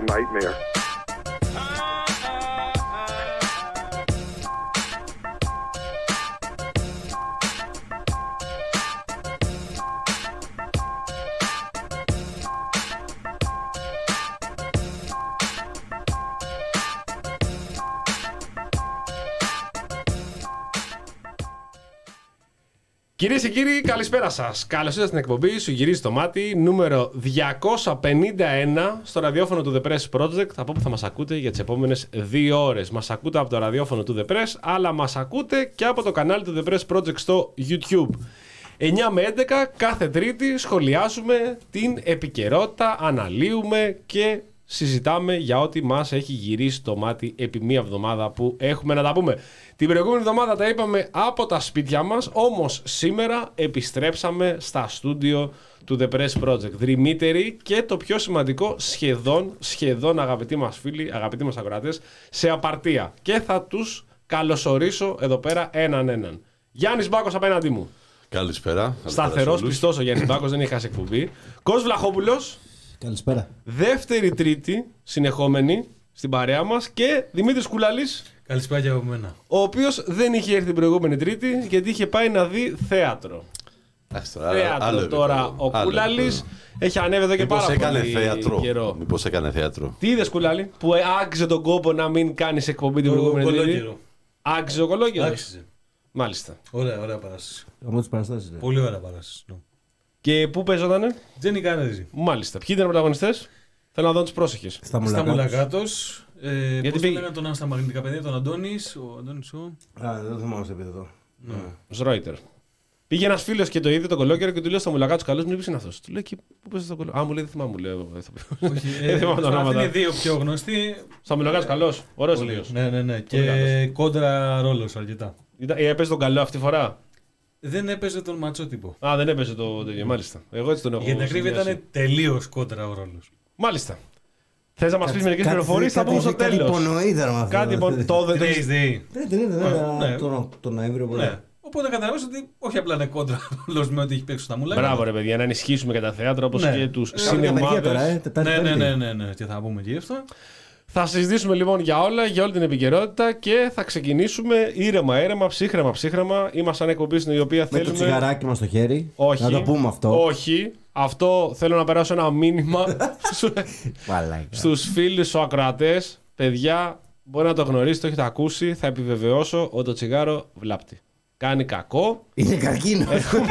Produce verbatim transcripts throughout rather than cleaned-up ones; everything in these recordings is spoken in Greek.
nightmare. Κυρίες και κύριοι, καλησπέρα σας. Καλώς ήρθατε στην εκπομπή Σου Γυρίζει το Μάτι, νούμερο διακόσια πενήντα ένα στο ραδιόφωνο του The Press Project, από όπου θα μας ακούτε για τις επόμενες δύο ώρες. Μας ακούτε από το ραδιόφωνο του The Press, αλλά μας ακούτε και από το κανάλι του The Press Project στο YouTube. εννιά με έντεκα κάθε Τρίτη σχολιάζουμε την επικαιρότητα, αναλύουμε και συζητάμε για ό,τι μας έχει γυρίσει το μάτι επί μία εβδομάδα που έχουμε να τα πούμε. Την προηγούμενη εβδομάδα τα είπαμε από τα σπίτια μας, όμως σήμερα επιστρέψαμε στα στούντιο του The Press Project. Δρυμύτεροι και το πιο σημαντικό, σχεδόν, σχεδόν αγαπητοί μας φίλοι, αγαπητοί μας ακροατές, σε απαρτία. Και θα τους καλωσορίσω εδώ πέρα έναν έναν. Γιάννης Μπάκος απέναντί μου. Καλησπέρα. Σταθερός πιστός ο Γιάννης Μπάκος, δεν έχει χάσει εκπομπή. Κος Βλαχόπουλος. Καλησπέρα. Δεύτερη Τρίτη συνεχόμενη στην παρέα μας και Δημήτρης Κουλάλης. Καλησπέρα και από μένα. Ο οποίος δεν είχε έρθει την προηγούμενη Τρίτη γιατί είχε πάει να δει θέατρο. Άστο, Θέατρο άλλο τώρα. άλλο, Ο άλλο Κουλάλης άλλο. έχει ανέβει εδώ και Μήπως πάρα έκανε πολύ θέατρο. καιρό. Μήπως έκανε θέατρο. Τι είδες, Κουλάλη, που άξιζε τον κόπο να μην κάνεις εκπομπή την προηγούμενη Τρίτη? Άξιζε ο κολόγερος. Άξιζε. Μάλιστα. Ωραία, ωραία παράσταση. Από τις παραστάσεις. Πολύ ωραία παράσταση. Και πού παίζονταν? Δεν είναι κανένα. Μάλιστα. Ποιοι ήταν οι πρωταγωνιστές? Θέλω να δω τους πρόσεχες. Στα Στα Μουλακάτος. Μουλακάτος. Ε, Γιατί πώς πήγε- το λένε τον στα μαγνητικά παιδιά, τον Αντώνης. Ο Αντώνης ο... Α, δεν θυμάμαι σε επίπεδο. Ναι. Σρόιτερ. Πήγε ένας φίλος και το είδε τον κολόγερο και του λέει στο Μουλακάτος, καλός μου είπες είναι αυτός. Του λέει και πού παίζεις τον κολόγερο? Α, μου λέει δεν θυμάμαι, μου λέει. Όχι, Δεν ε, θυμάμαι τα αυτοί ονόματα. είναι δύο πιο γνωστοί. Στα Μουλακάτος καλός. Ωραίος Πολύ. φίλος. Ναι, ναι, ναι. Πολύ Και καλός. κόντρα ρόλος αρκετά. Ήταν- Έπαιζε τον καλό αυτή τη φορά. Δεν έπαιζε τον ματσότυπο. Α, δεν έπαιζε το τέτοιο, μάλιστα. Εγώ έτσι τον έχω. Για την ακρίβεια συνδυάσει. ήταν τελείως κόντρα ο ρόλος. Μάλιστα. Θες να μας πεις μερικές πληροφορίες, θα πούμε στο Κάτι τέλος. υπονοείδαρο με αυτό. Κάτι υπο- το δεν- Δεν έχεις δει. Δεν την είδα, Ναι. δεν τον- τον Νοέμβριο. Ναι. οπότε. Οπότε καταλαβαίνεις ότι όχι απλά είναι κόντρα ρόλος με ό,τι έχει παίξει στα Μουλακάτος. Μπράβο ρε παιδιά, να ενισχύσουμε και τα θέατρα όπως Ναι. και τους Ε, Πάμε για μεριά τώρα, ε. σινεμάδες. Τετάρτη, Ναι, ναι, Πέμπτη. ναι, ναι, ναι, και θα πούμε και γι' αυτό. Θα συζητήσουμε λοιπόν για όλα, για όλη την επικαιρότητα και θα ξεκινήσουμε ήρεμα, ήρεμα, ψύχρεμα, ψύχρεμα. Είμαστε σαν εκπομπή στην οποία Με το θέλουμε. τσιγαράκι μας στο χέρι. Όχι. Να το πούμε αυτό. Όχι. Αυτό θέλω να περάσω ένα μήνυμα στου- Μαλάκα. στους φίλους σου ακροατές. Παιδιά, μπορεί να το γνωρίσετε, το έχετε ακούσει. Θα επιβεβαιώσω ότι το τσιγάρο βλάπτει. Κάνει κακό. Είναι καρκίνο.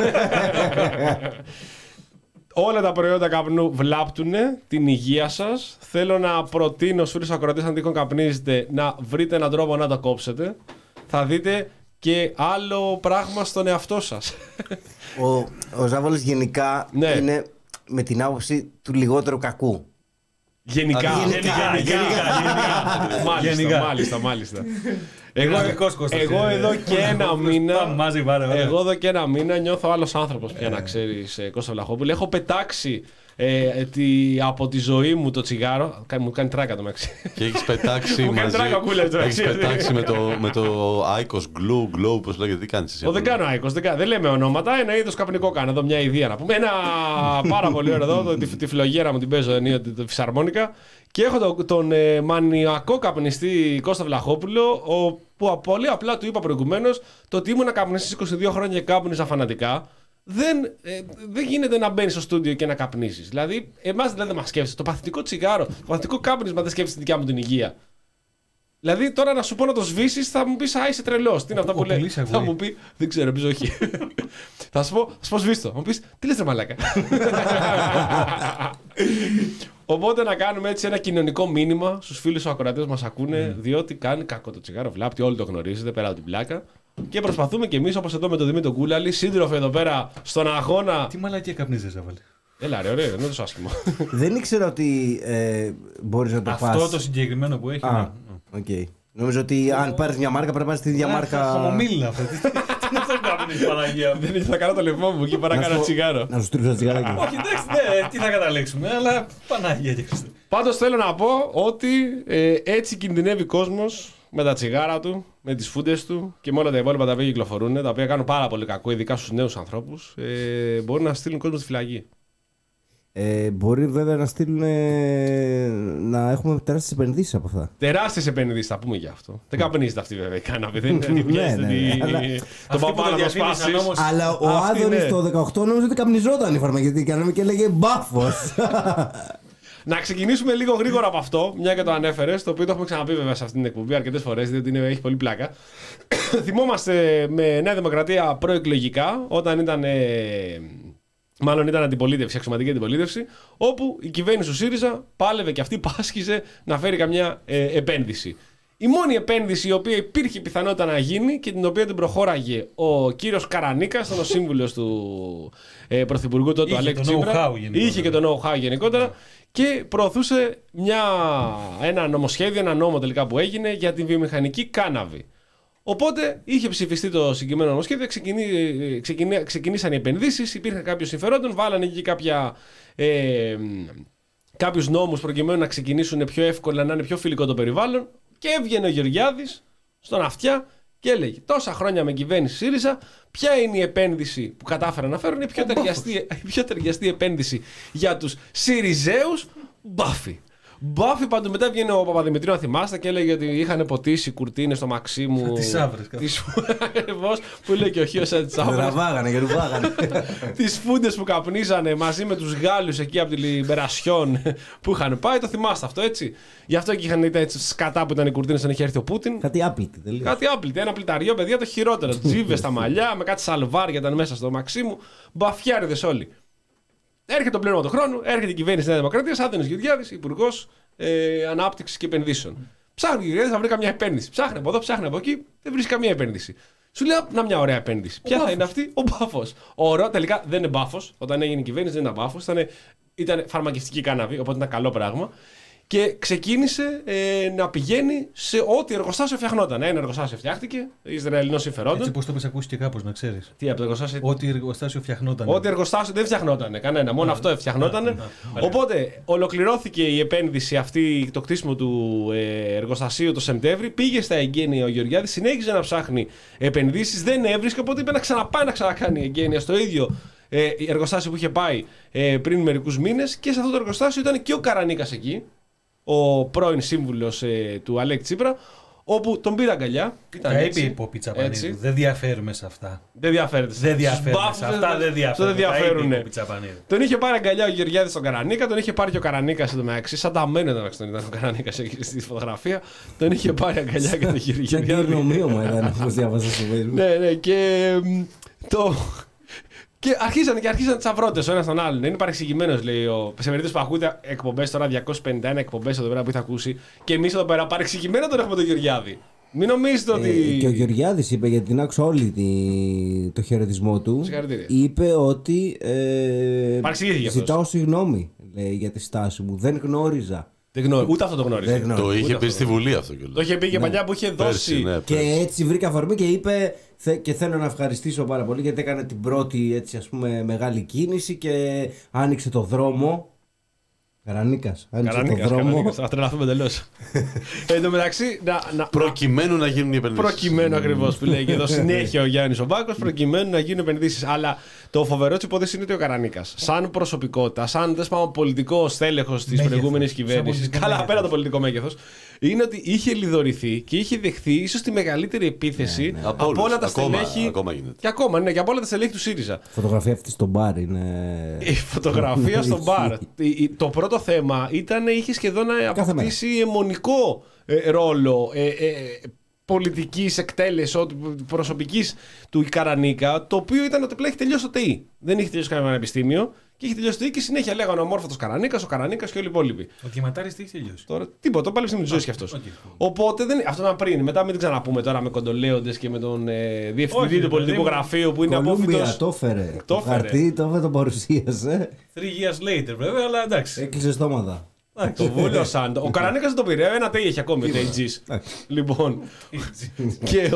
Όλα τα προϊόντα καπνού βλάπτουν την υγεία σας. Θέλω να προτείνω στους φίλους ακροατές, αν τυχόν καπνίζετε, να βρείτε έναν τρόπο να το κόψετε. Θα δείτε και άλλο πράγμα στον εαυτό σας. Ο, ο Ζάβολης γενικά Ναι. είναι με την άποψη του λιγότερου κακού. Γενικά. Γενικά, Μάλιστα, Γενικά. μάλιστα, μάλιστα. Εγώ, Γραφικός Κώστας, εγώ ε, εδώ και ένα Πάμε μήνα. μαζί, πάρε, ωραία. Εγώ εδώ και ένα μήνα νιώθω άλλος άνθρωπος πια, να ξέρεις, ε, Κώστα Βλαχόπουλε. Έχω πετάξει ε, τη, από τη ζωή μου το τσιγάρο. Κα- Μου κάνει τράκα το μεταξύ. Και έχεις πετάξει Μου κάνει μαζί. τράκα κούλα, το Έχεις ξέρεις. πετάξει με το, με το Icos Glue, Glow, πώς λέγεται, τι κάνεις εσύ? Εγώ δεν κάνω Άικος, δεν, κα- δεν λέμε ονόματα. Ένα είδος καπνικό κάνω. Εδώ μια ιδέα να πούμε. Ένα πάρα πολύ ωραίο εδώ. το- Τη, τη φλογέρα μου την παίζω ενίοτε, τη φυσαρμόνικα. Και έχω τον, τον ε, μανιακό καπνιστή Κώστα Βλαχόπουλο, ο, που πολύ απλά του είπα προηγουμένως το ότι ήμουν καπνιστής είκοσι δύο χρόνια και κάπνιζα φανατικά. Δεν, ε, δεν γίνεται να μπαίνει στο στούντιο και να καπνίσεις. Δηλαδή, εμάς δηλαδή δεν μας σκέφτεσαι. Το παθητικό τσιγάρο, το παθητικό κάπνισμα δεν σκέφτεσαι τη δικιά μου την υγεία. Δηλαδή, τώρα να σου πω να το σβήσει, θα μου πει Α, είσαι τρελό. Τι είναι αυτά Ο που λέει. Πουλής Θα ακούει. μου πει, δεν ξέρω, νομίζω όχι. Θα σου πω, θα σου πω σβήστο. Θα μου πει, τι λες ρε μαλάκα. Οπότε να κάνουμε έτσι ένα κοινωνικό μήνυμα στους φίλους του ακροατές μας ακούνε, διότι κάνει κακό το τσιγάρο, βλάπτει, όλοι το γνωρίζετε πέρα από την πλάκα. Και προσπαθούμε κι εμείς, όπως εδώ με τον Δημήτρη Κούλαλη, σύντροφοι εδώ πέρα στον αγώνα. Τι μαλακία καπνίζεις, Ζαβάλη. Έλα, ρε, ωραίο, δεν είναι τόσο άσχημο. Δεν ήξερα ότι ε, μπορείς να το πας. Αυτό το συγκεκριμένο που έχει. Α, ναι. οκ. Νομίζω ότι αν πάρεις μια μάρκα πρέπει να πάρεις τη ίδια μάρκα. Χαμομήλυνα αυτό. Τι τι είναι αυτό που καπνίζεις, Παναγία μου. Δεν ήθελα να κάνω το λαιμό μου εκεί παρά Να κάνω σου- τσιγάρο. Να σου στρίψω το τσιγαράκι. Όχι, εντάξει, ναι, τι θα καταλήξουμε, αλλά Παναγία και Χριστέ. Πάντως θέλω να πω ότι ε, έτσι κινδυνεύει ο κόσμος με τα τσιγάρα του, με τις φούντες του και με όλα τα υπόλοιπα τα οποία κυκλοφορούν, τα οποία κάνουν πάρα πολύ κακό, ειδικά στους νέους ανθρώπους. Ε, μπορούν να στείλουν κόσμο στη φυλακή. Ε, μπορεί βέβαια να στείλουν ε, να έχουμε τεράστιες επενδύσεις από αυτά. Τεράστιες επενδύσεις, θα πούμε γι' αυτό. Δεν καπνίζεται αυτή βέβαια η κάναβη. Δεν είναι το παπά να το σπάσει. Αλλά ο Άδωνης το δεκαοκτώ νόμιζε ότι καπνιζόταν η φαρμακευτική κάναβη και έλεγε μπάφος. Να ξεκινήσουμε λίγο γρήγορα από αυτό, μια και το ανέφερε, το οποίο το έχουμε ξαναπεί βέβαια σε αυτή την εκπομπή αρκετές φορές, διότι είναι, έχει πολύ πλάκα. Θυμόμαστε με Νέα Δημοκρατία προεκλογικά, όταν ήταν. Ε, μάλλον ήταν αντιπολίτευση, αξιωματική αντιπολίτευση, όπου η κυβέρνηση του ΣΥΡΙΖΑ πάλευε και αυτή πάσχιζε να φέρει καμιά ε, επένδυση. Η μόνη επένδυση η οποία υπήρχε πιθανότητα να γίνει και την οποία την προχώραγε ο κύριος Καρανίκας, ήταν ο σύμβουλος του ε, Πρωθυπουργού τότε, του Αλέξη Τσίπρα. Είχε και το know-how γενικότερα. Και προωθούσε μια, ένα νομοσχέδιο, ένα νόμο τελικά που έγινε για την βιομηχανική κάναβη. Οπότε είχε ψηφιστεί το συγκεκριμένο νομοσχέδιο, ξεκινή, ξεκινή, ξεκινήσαν οι επενδύσεις, υπήρχαν κάποιοι συμφερόντων, βάλανε εκεί κάποια, ε, κάποιους νόμους προκειμένου να ξεκινήσουν πιο εύκολα, να είναι πιο φιλικό το περιβάλλον. Και έβγαινε ο Γεωργιάδης στον αυτιά και έλεγε: τόσα χρόνια με κυβέρνηση ΣΥΡΙΖΑ, ποια είναι η επένδυση που κατάφεραν να φέρουν, η πιο, ταιριαστή, η πιο ταιριαστή επένδυση για τους ΣΥΡΙΖΕΟΥς, Μπάφη. Μπάφη, πάντου μετά βγαίνει ο Παπαδημητρίου, να θυμάστε, και έλεγε ότι είχαν ποτίσει κουρτίνες στο Μαξίμου. Τις άβρες. Ακριβώς, που λέει και ο Χίος σαν τις άβρες. Ραβάγανε και ρουβάγανε. Τις φούντες που καπνίζανε μαζί με τους Γάλλους εκεί από τη Λιμπερασιόν που είχαν πάει, το θυμάστε αυτό, έτσι. Γι' αυτό και είχαν ήταν έτσι σκατά που ήταν οι κουρτίνες όταν είχε έρθει ο Πούτιν. Κάτι άπλητη, τελείως. Κάτι άπλητη. Ένα πλυταριό, παιδιά, το χειρότερο. Τζίβες στα μαλλιά, με κάτι σαλβάρια ήταν μέσα στο Μαξίμου. Μπαφιάριδες όλοι. Έρχεται το πλήρωμα του χρόνου, έρχεται η κυβέρνηση της Νέας Δημοκρατίας, Άδωνης Γεωργιάδης, υπουργός ε, Ανάπτυξης και Επενδύσεων. Ψάχνει ο Γεωργιάδης να βρει καμιά επένδυση. Ψάχνει από εδώ, ψάχνει από εκεί, δεν βρίσκει καμία επένδυση. Σου λέει: να, μια ωραία επένδυση. Ποια θα είναι αυτή? Ο Μπάφος. Ωραίο, τελικά δεν είναι Μπάφος. Όταν έγινε η κυβέρνηση δεν ήταν Μπάφος, ήταν, ήταν φαρμακευτική κάναβη, οπότε ήταν καλό πράγμα. Και ξεκίνησε ε, να πηγαίνει σε ό,τι εργοστάσιο φτιαχνόταν. Ένα εργοστάσιο φτιάχτηκε, Ισραηλινό συμφερόντων. Έτσι, πώς το πες, ακούσει και κάπως, να ξέρεις. Τι από το εργοστάσιο. Ό,τι εργοστάσιο φτιαχνόταν. Ό,τι εργοστάσιο δεν φτιαχνόταν κανένα, μόνο αυτό φτιαχνόταν. Οπότε ολοκληρώθηκε η επένδυση αυτή, το κτίσιμο του ε, εργοστασίου το Σεπτέμβρη. Πήγε στα εγγένεια ο Γεωργιάδης, συνέχιζε να ψάχνει επενδύσεις, δεν έβρισκε. Οπότε είπε να ξαναπάει να ξανακάνει εγγένεια στο ίδιο ε, εργοστάσιο που είχε πάει ε, πριν μερικούς μήνες. Και σε αυτό το εργοστάσιο ήταν και ο Καρανίκας εκεί, ο πρώην σύμβουλος ε, του Αλέξη Τσίπρα, όπου τον πήρε αγκαλιά. Τα είπε η Πόπη Τσαπανίδου. Δεν διαφέρουμε σε αυτά. Δεν διαφέρεται. Δεν διαφέρουμε σε αυτά. Δεν διαφέρουν. Τον είχε πάρει αγκαλιά ο Γεωργιάδης στον Καρανίκα, τον είχε πάρει και ο Καρανίκας εντωμεταξύ. Σαν τα μένα εντωμεταξύ τον ήταν ο Καρανίκας εκεί στη φωτογραφία. Τον είχε πάρει αγκαλιά και τον Γεωργιάδη. Είναι ομοίωμα ήταν, όπως διάβασα στο Facebook. Ναι, ναι, και το. Και αρχίσαν και αρχίσαν τι αβρότες ο ένας τον άλλον. Είναι παρεξηγημένος, λέει ο. Σε περίπτωση που ακούτε εκπομπές τώρα, διακόσιες πενήντα ένα εκπομπές εδώ πέρα που θα ακούσει, και εμείς εδώ πέρα παρεξηγημένα τον έχουμε τον Γεωργιάδη. Μην νομίζετε ότι. Ε, και ο Γεωργιάδης είπε, γιατί την άκουσα όλη τη... το χαιρετισμό του. Είπε ότι. Ε, ζητάω συγγνώμη, λέει, για τη στάση μου. Δεν γνώριζα. Δεν γνω... Ούτε αυτό το γνώριζε. Το είχε πει στη Βουλή αυτό κιόλας. Το είχε πει και ναι. Παλιά που είχε δώσει. Πέρσι, ναι, και έτσι βρήκα αφορμή και είπε: και θέλω να ευχαριστήσω πάρα πολύ γιατί έκανε την πρώτη, έτσι, ας πούμε, μεγάλη κίνηση και άνοιξε το δρόμο. Καρανίκας. Άνοιξε Καρανίκας, το δρόμο. Καρανίκας, θα τρελαθούμε τελώς. Εν τω μεταξύ. Να, να, προκειμένου να γίνουν οι επενδύσεις. Προκειμένου ακριβώς που λέει και εδώ συνέχεια ο Γιάννης ο Μπάκος, προκειμένου να γίνουν επενδύσεις. Αλλά το φοβερό της υπόθεσης είναι ότι ο Καρανίκας, σαν προσωπικότητα, σαν δεσπάμα πολιτικό στέλεχος της προηγούμενης κυβέρνησης, καλά πέρα το πολιτικό μέγεθος, είναι ότι είχε λιδωρηθεί και είχε δεχθεί ίσως τη μεγαλύτερη επίθεση ναι, ναι. από, από όλα τα ακόμα, στελέχη. Ακόμα και ακόμα, ναι, και από όλα τα στελέχη του ΣΥΡΙΖΑ. Η φωτογραφία αυτή στο μπαρ είναι. Η φωτογραφία στο μπαρ. Το πρώτο θέμα ήταν είχε σχεδόν να αποκτήσει αιμονικό ε, ρόλο ε, ε, πολιτικής εκτέλεσης, προσωπικής του Καρανίκα, το οποίο ήταν ότι πλέον έχει τελειώσει το ΤΕΙ. Δεν είχε τελειώσει κανένα πανεπιστήμιο και είχε τελειώσει το ΤΕΙ και συνέχεια λέγανε ο αμόρφωτος Καρανίκας, ο Καρανίκας και όλοι οι υπόλοιποι. Ο Διαματάρης τι έχει τελειώσει? Τώρα, τίποτα, το πάλεψε με τη ζωή και αυτός. Okay. Οπότε δεν, αυτό ήταν πριν. Μετά μην την ξαναπούμε τώρα με κοντολέοντες και με τον ε, διευθυντή του πολιτικού γραφείου που είναι απόφυτος. Το έφερε. Το χαρτί, το έφερε, το παρουσίασε. Three years later, βέβαια, αλλά εντάξει. Έκλεισε στόματα. Το βούλωσαν. Ο Καρανίκας δεν το πήρε. Ένα ΤΕΙ έχει ακόμη. ΤΕΙ τζις. Λοιπόν. Και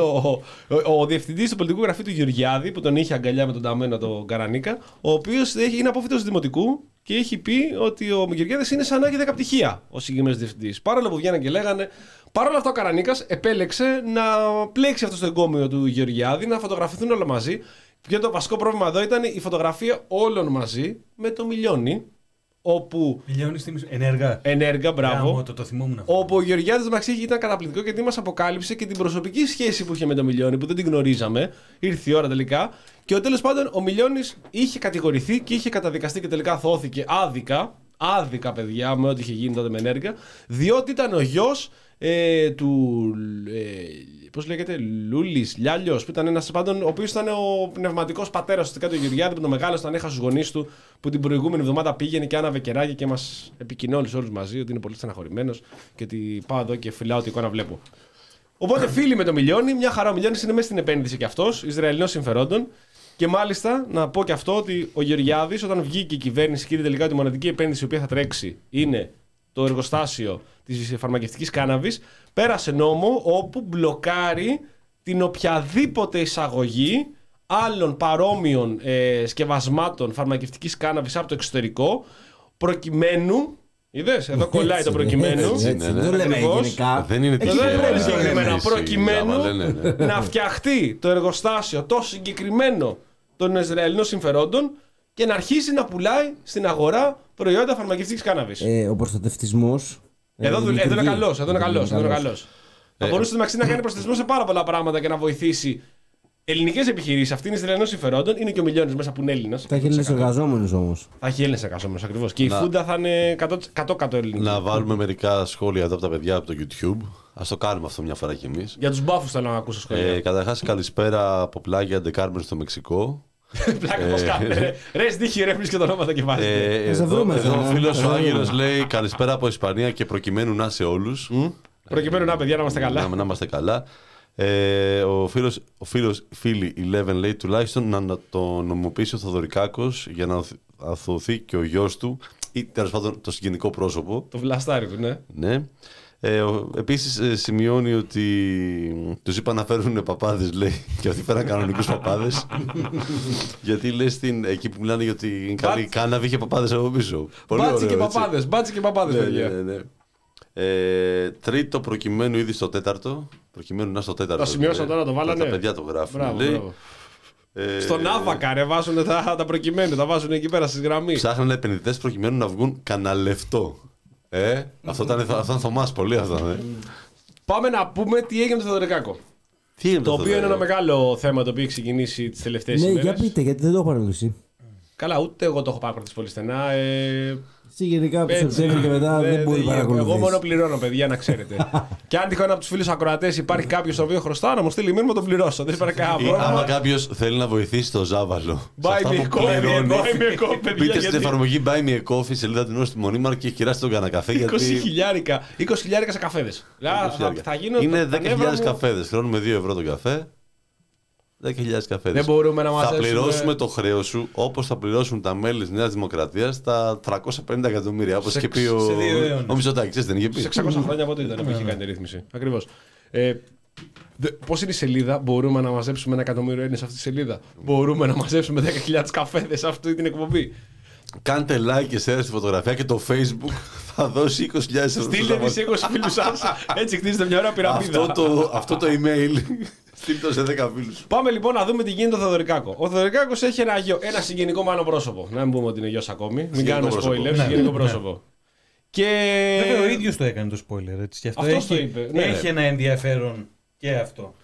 ο διευθυντής του πολιτικού γραφείου του Γεωργιάδη, που τον είχε αγκαλιά με τον ταμένο τον Καρανίκα, ο οποίος είναι απόφυτος δημοτικού και έχει πει ότι ο Γεωργιάδης είναι σαν να έχει δέκα πτυχία ο συγκεκριμένος διευθυντής. Παρόλο που βγαίναν και λέγανε. Παρ' όλα αυτά, ο Καρανίκας επέλεξε να πλέξει αυτό στο εγκόμιο του Γεωργιάδη, να φωτογραφηθούν όλα μαζί. Και το βασικό πρόβλημα εδώ ήταν η φωτογραφία όλων μαζί με το Μιλιόνι. Όπου. Μιλιώνεις τίμης. Ενέργα. Ενέργα, μπράβο. Γάμο, το, το θυμόμουν αυτό. Όπου ο Γεωργιάδης Μαξί ήταν καταπληκτικό γιατί μας αποκάλυψε και την προσωπική σχέση που είχε με τον Μιλιώνη που δεν την γνωρίζαμε. Ήρθε η ώρα τελικά. Και τέλος πάντων ο Μιλιώνης είχε κατηγορηθεί και είχε καταδικαστεί και τελικά θώθηκε άδικα. Άδικα, παιδιά, με ό,τι είχε γίνει τότε με Ενέργα. Διότι ήταν ο γιος ε, του. Ε, πώς λέγεται, Λούλης, Λιάλιος, που ήταν ένας πάντων, ο οποίος ήταν ο πνευματικός πατέρας του κάτω Γεωργιάδη, που τον μεγάλο όταν έχασε τους γονείς του, που την προηγούμενη εβδομάδα πήγαινε και άναβε κεράκι και μας επικοινώνησε όλους μαζί ότι είναι πολύ στεναχωρημένος και ότι πάω εδώ και φυλάω την εικόνα βλέπω. Οπότε φίλοι με τον Μιλιώνη, μια χαρά ο Μιλιώνης είναι μέσα στην επένδυση κι αυτός, Ισραηλινός συμφερόντων. Και μάλιστα να πω και αυτό ότι ο Γεωργιάδης, όταν βγήκε η κυβέρνηση και είδε τελικά ότι η μοναδική επένδυση η οποία θα τρέξει είναι το εργοστάσιο της φαρμακευτικής κάναβης, πέρασε νόμο όπου μπλοκάρει την οποιαδήποτε εισαγωγή άλλων παρόμοιων ε, σκευασμάτων φαρμακευτικής κάναβης από το εξωτερικό, προκειμένου. Είδες, εδώ κολλάει το προκειμένου. Δεν είναι συγκεκριμένα. Προκειμένου να φτιαχτεί το εργοστάσιο τόσο συγκεκριμένο των Ισραηλινών συμφερόντων και να αρχίσει να πουλάει στην αγορά προϊόντα φαρμακευτικής κάναβης. Ε, ο προστατευτισμός. Εδώ, εδώ, εδώ είναι καλός. Εδώ είναι καλός. Εδώ είναι καλός. Θα μπορούσε να κάνει προστατευτισμό σε πάρα πολλά πράγματα και να βοηθήσει ελληνικές επιχειρήσεις. Αυτή είναι Ισραηλινών συμφερόντων. Είναι και ο Μιλιώνης μέσα που είναι Έλληνας. Θα έχει Έλληνες εργαζόμενους όμως. Θα έχει Έλληνες εργαζόμενους ακριβώς. Και η Φούντα θα είναι εκατό τοις εκατό ελληνική. Να βάλουμε μερικά σχόλια εδώ από τα παιδιά από το YouTube. Ας το κάνουμε αυτό μια φορά κι εμείς. Για τους μπάφους θέλω να ακούσω σχόλια. Ε, Καταρχάς, καλησπέρα από Πλάγια Ντεκάρμεν στο Μεξικό. Πλάκα πώς κάνετε. Ρε στίχη ρε και το όνομα και βάζετε. Εδώ ο φίλος ο Άγγελος λέει καλησπέρα από Ισπανία και προκειμένου να σε όλους. Προκειμένου να παιδιά να είμαστε καλά. Να είμαστε καλά. Ε, ο φίλος, ο φίλος φίλη Eleven λέει τουλάχιστον να, να το νομιμοποιήσει ο Θοδωρικάκος για να αθωωωθεί και ο γιος του ή τέλος πάντων το συγγενικό πρόσωπο. Το βλαστάρι του, ναι. Ναι. Ε, ο, επίσης ε, σημειώνει ότι τους είπα να φέρουν παπάδες, λέει, και αυτοί φέραν κανονικούς παπάδες. Γιατί λέει στην, εκεί που μιλάνε για ότι είναι καλή κάναβη είχε παπάδες από πίσω. Μπάτσι και παπάδες, μπάτσι και παπάδες, παιδιά. Ναι, ναι, ναι. Ε, τρίτο προκειμένου ήδη στο τέταρτο. Προκειμένου να στο τέταρτο. Το σημειώσαν τώρα, το βάλανε. Τα παιδιά το γράφουν. Μπράβο, λέει. μπράβο. Ε, Στον Άβακα ρε βάζουν τα, τα προκειμένου, τα βάζουν εκεί πέρα στη γραμμή. Ψάχνανε επενδυτές προκειμένου να βγουν καναλευτό. Ε, αυτό ήταν, αυτό ήταν Θωμάς πολύ αυτό. Ε. Πάμε να πούμε τι έγινε με το Θεοδωρικάκο. Τι έγινε το οποίο είναι ένα μεγάλο θέμα το οποίο έχει ξεκινήσει τις τελευταίες ναι, ημέρες. Για πείτε, γιατί δεν το έχω παρακολουθήσει. Καλά, ούτε εγώ το έχω παρακολουθήσει πολύ στενά. Ε... Εσύ γενικά από το Σεπτέμβριο και μετά δεν, δεν μπορεί να παρακολουθήσει. Εγώ μόνο πληρώνω, παιδιά, να ξέρετε. Και αν τυχόν από του φίλου ακροατές υπάρχει κάποιο ο οποίο χρωστά, να μου στείλει μήνυμα, τον πληρώσω. Δεν υπάρχει κανένα πρόβλημα. Άμα κάποιο θέλει να βοηθήσει το Ζάβαλο. Buy me a coffee. Μπείτε στην εφαρμογή Buy me a coffee, σελίδα του Νόστου στη Μονίμαρ και κυράσει τον κανένα καφέ. είκοσι χιλιάρικα σε καφέδες. Είναι δέκα χιλιάδες καφέδες. Χρώνουμε δύο ευρώ τον καφέ. δέκα χιλιάδες καφέδες. Δεν μπορούμε να θα μαζέψουμε... πληρώσουμε το χρέος σου όπως θα πληρώσουν τα μέλη της Νέας Δημοκρατίας τα τριακόσια πενήντα εκατομμύρια. Όπως είχε πει ο, ο Μητσοτάκης, δεν είχε πει. Σε εξακόσια χρόνια πότε ήταν που είχε κάνει τη ρύθμιση. Ακριβώς. Ε, πώς είναι η σελίδα, μπορούμε να μαζέψουμε ένα εκατομμύριο Έλληνες σε αυτή τη σελίδα. Μπορούμε να μαζέψουμε δέκα χιλιάδες καφέδες σε αυτή την εκπομπή. Κάντε like και share στη φωτογραφία και το Facebook θα δώσει είκοσι χιλιάδες ευρώ. Στείλτε τις είκοσι φίλους σας, έτσι χτίζετε μια ωραία πυραμίδα. Αυτό το, αυτό το email στείλτε το σε δέκα φίλους. Πάμε λοιπόν να δούμε τι γίνεται το Θεοδωρικάκο. Ο Θεοδωρικάκος έχει ένα γιο, ένα συγγενικό μάλλον πρόσωπο. Να μην πούμε ότι είναι γιος ακόμη, μην κάνουμε spoiler, συγγενικό πρόσωπο. Και... Βέβαια ο ίδιος το έκανε το spoiler, έτσι, και αυτό Αυτός έχει, το είπε. Ναι, έχει ένα ενδιαφέρον και αυτό.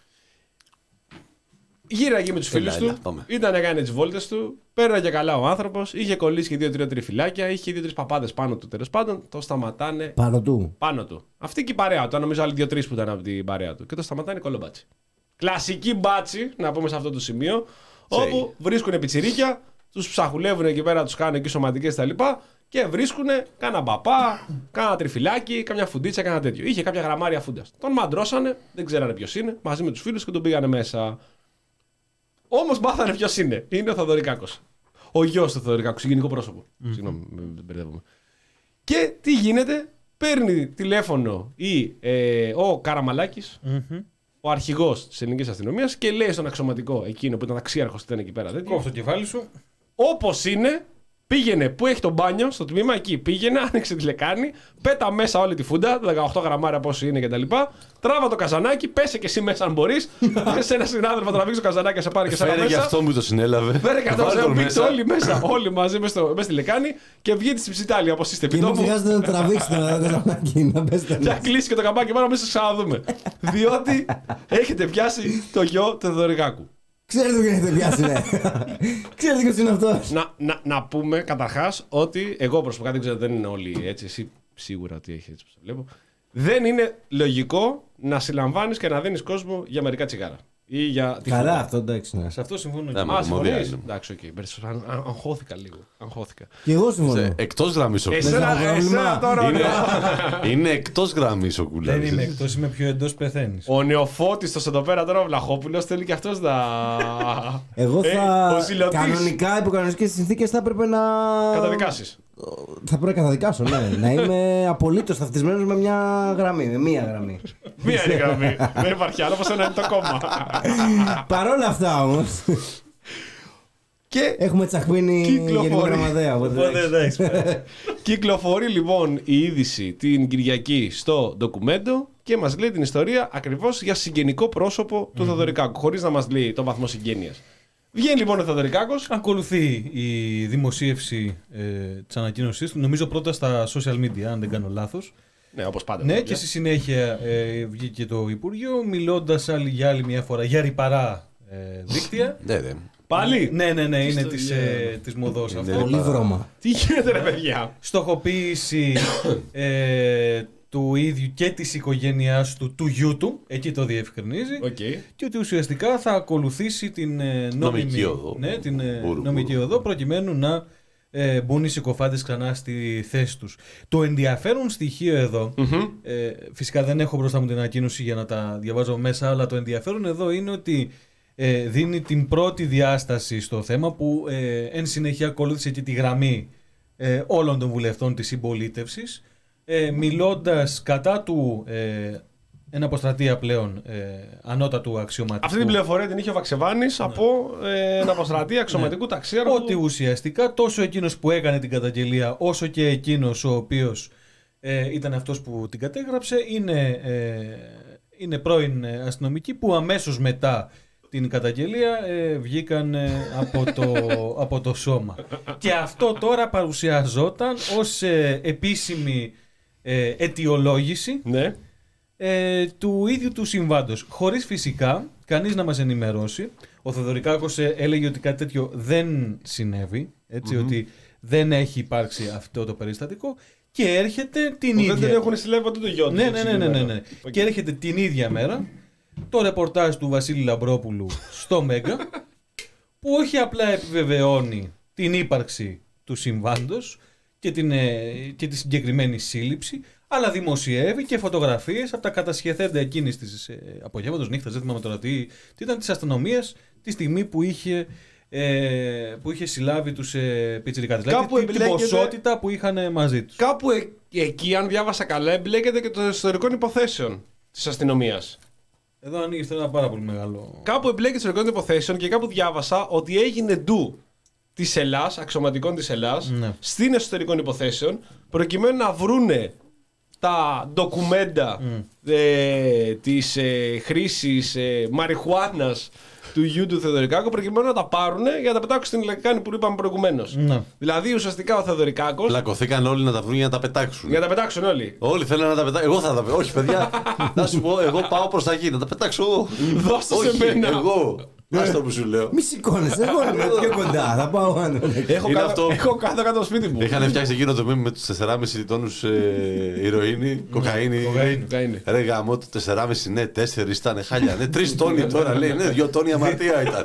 Γύραγε με τους φίλους του, ήταν να κάνει τις βόλτες του, πέραγε καλά ο άνθρωπος, είχε κολλήσει και δύο-τρία τριφυλάκια, είχε δύο-τρεις παπάδες πάνω του τέλος πάντων, το σταματάνε. Πάνω του. Πάνω του. Αυτή και η παρέα του, νομίζω άλλοι δύο-τρεις που ήταν από την παρέα του. Και το σταματάνε κολομπάτσι. Κλασική μπάτσι, να πούμε σε αυτό το σημείο, όπου βρίσκουν πιτσιρίκια, τους ψαχουλεύουν εκεί πέρα, τους κάνουν εκεί σωματικές κτλ. Και βρίσκουν κάνα μπαπά, κάνα τριφυλάκι, κάμια φουντίτσα, κάνα τέτοιο. Είχε κάποια γραμμάρια φούντας. Τον μαντρώσανε, δεν ξέρανε ποιος είναι, μαζί με τους φίλους και τον πήγανε μέσα. Όμως μάθανε ποιος είναι. Είναι ο Θεοδωρικάκος. Ο γιος του Θεοδωρικάκου, συγγενικό πρόσωπο. Mm-hmm. Συγγνώμη, με μπερδεύομαι. Και τι γίνεται, παίρνει τηλέφωνο ή, ε, ο Καραμαλάκης, mm-hmm. ο αρχηγός της ελληνικής αστυνομίας, και λέει στον αξιωματικό, εκείνο που ήταν αξίαρχος, ήταν εκεί πέρα. Κόφτω το κεφάλι σου. Όπως είναι, Πήγαινε που έχει το μπάνιο στο τμήμα, εκεί πήγαινε, άνοιξε τη λεκάνη, πέτα μέσα όλη τη φούντα, δεκαοκτώ γραμμάρια πόσο είναι κτλ. Τράβα το καζανάκι, πέσε και εσύ μέσα αν μπορείς. Σε ένα συνάδελφο τραβήξει το καζανάκι και σε πάρει και σε ένα μέσα. Φέρε και αυτό μου το συνέλαβε. Φέρε και αυτό μου το όλοι μέσα, όλοι μαζί μέσα στη λεκάνη και βγείτε στη ψητάλη όπως είστε. Και μην χρειάζεται να τραβήξετε το καζανάκι, να πέσετε. Για κλείσει και το καμπάκι πάνω, μέσα ξαναδούμε. Διότι έχετε πιάσει το γιο του Θεοδωρικάκου. Ξέρετε ποιον έχετε πιάσει, ναι. Ξέρετε ποιος είναι αυτός. Να, να, να πούμε καταρχάς ότι εγώ προσωπικά δεν ξέρω, δεν είναι όλοι έτσι. Εσύ σίγουρα ότι έχει έτσι που το βλέπω. Δεν είναι λογικό να συλλαμβάνεις και να δίνεις κόσμο για μερικά τσιγάρα. Ή για τη Καλά, αυτό εντάξει. Ναι. Σε αυτό συμφωνώ. Ναι, Α, συμφωνείς. Εντάξει, οκ. Αγχώθηκα λίγο. Αγχώθηκα. Και εγώ συμφωνώ. Εκτός γραμμής ο Κούλας. Εσένα τώρα. Είναι, είναι εκτός γραμμής ο Κούλας. Δεν είμαι εκτός, είμαι πιο εντός, πεθαίνεις. Ο νεοφώτιστος εδώ πέρα τώρα, ο Βλαχόπουλος, θέλει και αυτός να. Εγώ θα. Κανονικά, υπό κανονικές συνθήκες θα έπρεπε να. Καταδικάσεις. Θα πρέπει να καταδικάσω, ναι. Να είμαι απολύτως ταυτισμένος με μια γραμμή. Με μία γραμμή. Μία είναι η γραμμή. Δεν υπάρχει άλλο, όπως ένα είναι το κόμμα. Παρ' όλα αυτά όμως. Και έχουμε τσαχπίνει γενικό γραμματέα. Κυκλοφορεί λοιπόν η είδηση την Κυριακή στο ντοκουμέντο και μας λέει την ιστορία ακριβώς για συγγενικό πρόσωπο του Θεοδωρικάκου, χωρίς να μας λέει το βαθμό συγγένειας. Βγαίνει λοιπόν ο Θεοδωρικάκος. Ακολουθεί η δημοσίευση ε, της ανακοίνωσής του, νομίζω πρώτα στα social media, αν δεν κάνω λάθος. Ναι, όπως πάντα. Ναι, και στη συνέχεια ε, βγήκε το Υπουργείο, μιλώντας άλλη, για άλλη μια φορά για ρηπαρά ε, δίκτυα. Ναι, ναι. Πάλι. Ναι, ναι, ναι, είναι της, ε, της μοδός αυτό. Πολύ βρώμα. Τι γίνεται, ρε παιδιά. Στοχοποίηση ε, του ίδιου και της οικογένειάς του, του γιού του, εκεί το διευκρινίζει, okay. Και ότι ουσιαστικά θα ακολουθήσει την ε, νόμιμη, νομική οδό, ναι, την, ε, μπορού, νομική μπορού. οδό προκειμένου να ε, μπουν οι συκοφάντες ξανά στη θέση τους. Το ενδιαφέρον στοιχείο εδώ, mm-hmm. ε, φυσικά δεν έχω μπροστά μου την ανακοίνωση για να τα διαβάζω μέσα, αλλά το ενδιαφέρον εδώ είναι ότι ε, δίνει την πρώτη διάσταση στο θέμα που ε, εν συνεχεία ακολούθησε και τη γραμμή ε, όλων των βουλευτών της συμπολίτευσης, ε, μιλώντας κατά του ε, εν αποστρατεία πλέον ε, ανώτατου αξιωματικού. Αυτή την πληροφορία την είχε ο Βαξεβάνης, ναι, από ε, ένα αποστρατεία αξιωματικού, ναι, ταξίαρχου. Ότι ουσιαστικά τόσο εκείνος που έκανε την καταγγελία όσο και εκείνος ο οποίος ε, ήταν αυτός που την κατέγραψε είναι, ε, είναι πρώην αστυνομικοί που αμέσως μετά την καταγγελία ε, βγήκαν ε, από, το, από το σώμα. Και αυτό τώρα παρουσιαζόταν ως ε, επίσημη ε, αιτιολόγηση, ναι, ε, του ίδιου του συμβάντος. Χωρίς φυσικά κανείς να μας ενημερώσει. Ο Θεοδωρικάκος ε, έλεγε ότι κάτι τέτοιο δεν συνέβη, έτσι, mm-hmm. ότι δεν έχει υπάρξει αυτό το περιστατικό. Και έρχεται την που ίδια. Δεν έχουν συλλάβει το γιο του. Ναι, ναι, ναι, ναι, ναι, ναι. Okay. Και έρχεται την ίδια μέρα το ρεπορτάζ του Βασίλη Λαμπρόπουλου στο Μέγκα, που όχι απλά επιβεβαιώνει την ύπαρξη του συμβάντος και, την, και τη συγκεκριμένη σύλληψη, αλλά δημοσιεύει και φωτογραφίες από τα κατασχεθέντα εκείνης της ε, απογεύματος, νύχτας, δεν θυμάμαι τώρα τι, τι ήταν, της αστυνομίας τη στιγμή που είχε, ε, που είχε συλλάβει τους ε, πιτσιρικάτες. Δηλαδή την ποσότητα που είχαν μαζί τους. Κάπου ε, εκεί, αν διάβασα καλά, εμπλέκεται και το ιστορικών υποθέσεων της αστυνομίας. Εδώ ανοίγει ένα πάρα πολύ μεγάλο. Κάπου εμπλέκεται ιστορικών υποθέσεων και κάπου διάβασα ότι έγινε ντου της Ελλάς, αξιωματικών της Ελλάς, ναι, στην εσωτερικών υποθέσεων, προκειμένου να βρούνε τα ντοκουμέντα mm. ε, της ε, χρήσης ε, μαριχουάνας του γιου του Θεοδωρικάκου, προκειμένου να τα πάρουν για να τα πετάξουν στην λεκάνη που είπαμε προηγουμένως. Mm. Δηλαδή ουσιαστικά ο Θεοδωρικάκος. Πλακωθήκαν όλοι να τα βρουν για να τα πετάξουν. Για να τα πετάξουν όλοι. Όλοι θέλουν να τα πετάξουν. Εγώ θα τα πετάξω. Όχι, παιδιά, να σου πω, εγώ πάω προς τα εκεί. Να τα πετάξω εγώ. Δώστε σε μένα. Εγώ. Άστο που σου λέω. Μη σηκώνεσαι, εγώ είμαι πιο κοντά. Θα πάω πάνω. Έχω κάτω, έχω κάτω κάτω σπίτι μου. Είχαν φτιάξει εκείνο το μήνυμα με τους τεσσεράμισι τόνους ε, ηρωίνη, κοκαίνη. Ρε γαμό το τεσσεράμισι, ναι, τέσσερις ήταν χάλια. Ναι, τρεις τόνοι τώρα λέει. Ναι, δύο τόνοι αμαρτία ήταν.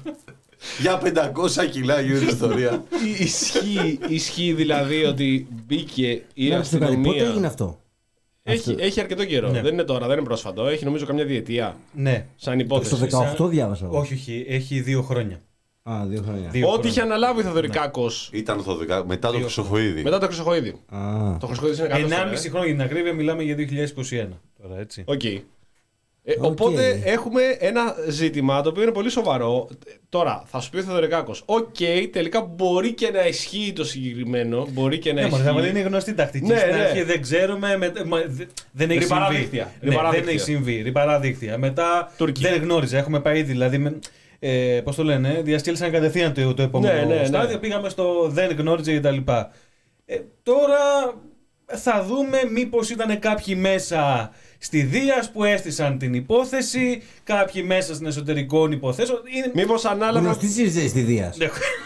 Για πεντακόσια κιλά γύρω ιστορία. Ισχύει, ισχύει δηλαδή ότι μπήκε η αστυνομία. Πότε έγινε αυτό? Έχει, έχει αρκετό καιρό. Ναι. Δεν είναι τώρα, δεν είναι πρόσφατο. Έχει νομίζω καμιά διετία. Ναι. Σαν υπόθεση. Στο δεκαοκτώ σαν... διάβασα. Όχι, όχι, έχει δύο χρόνια. Α, δύο χρόνια. Δύο Ό,τι είχε αναλάβει ο Θεοδωρικάκος. Ναι. Ήταν ο Θεοδωρικάκος. Μετά το Χρυσοχοΐδη. Μετά το Χρυσοχοΐδη. Ah. Το Χρυσοχοΐδη είναι καλό. ενάμιση χρόνια για την ακρίβεια, μιλάμε για δύο χιλιάδες είκοσι ένα. Τώρα, έτσι. Okay. Ε, okay. Οπότε έχουμε ένα ζήτημα το οποίο είναι πολύ σοβαρό. Τώρα θα σου πει ο Θεοδωρικάκος, οκ, okay, τελικά μπορεί και να ισχύει το συγκεκριμένο. Μπορεί και να ναι, ισχύει. Ναι, είναι γνωστή τακτική. Ναι, στην ναι. αρχή δεν ξέρουμε. Με, μα, δεν έχει συμβεί. Ναι, δεν έχει συμβεί. Ριπαρά δίχτυα. Μετά Τουρκία. Δεν γνώριζε. Έχουμε πάει δηλαδή. Με, ε, πώς το λένε, διαστήλισαν κατευθείαν το, το επόμενο ναι, ναι, στάδιο. Ναι. Πήγαμε στο δεν γνώριζε κτλ. Ε, τώρα θα δούμε μήπως ήταν κάποιοι μέσα στη Δίας που έστησαν την υπόθεση, κάποιοι μέσα στην εσωτερικών υποθέσεων. Είναι... Μήπως ανάλογα. Γνωστή συζήτηση στη Δίας.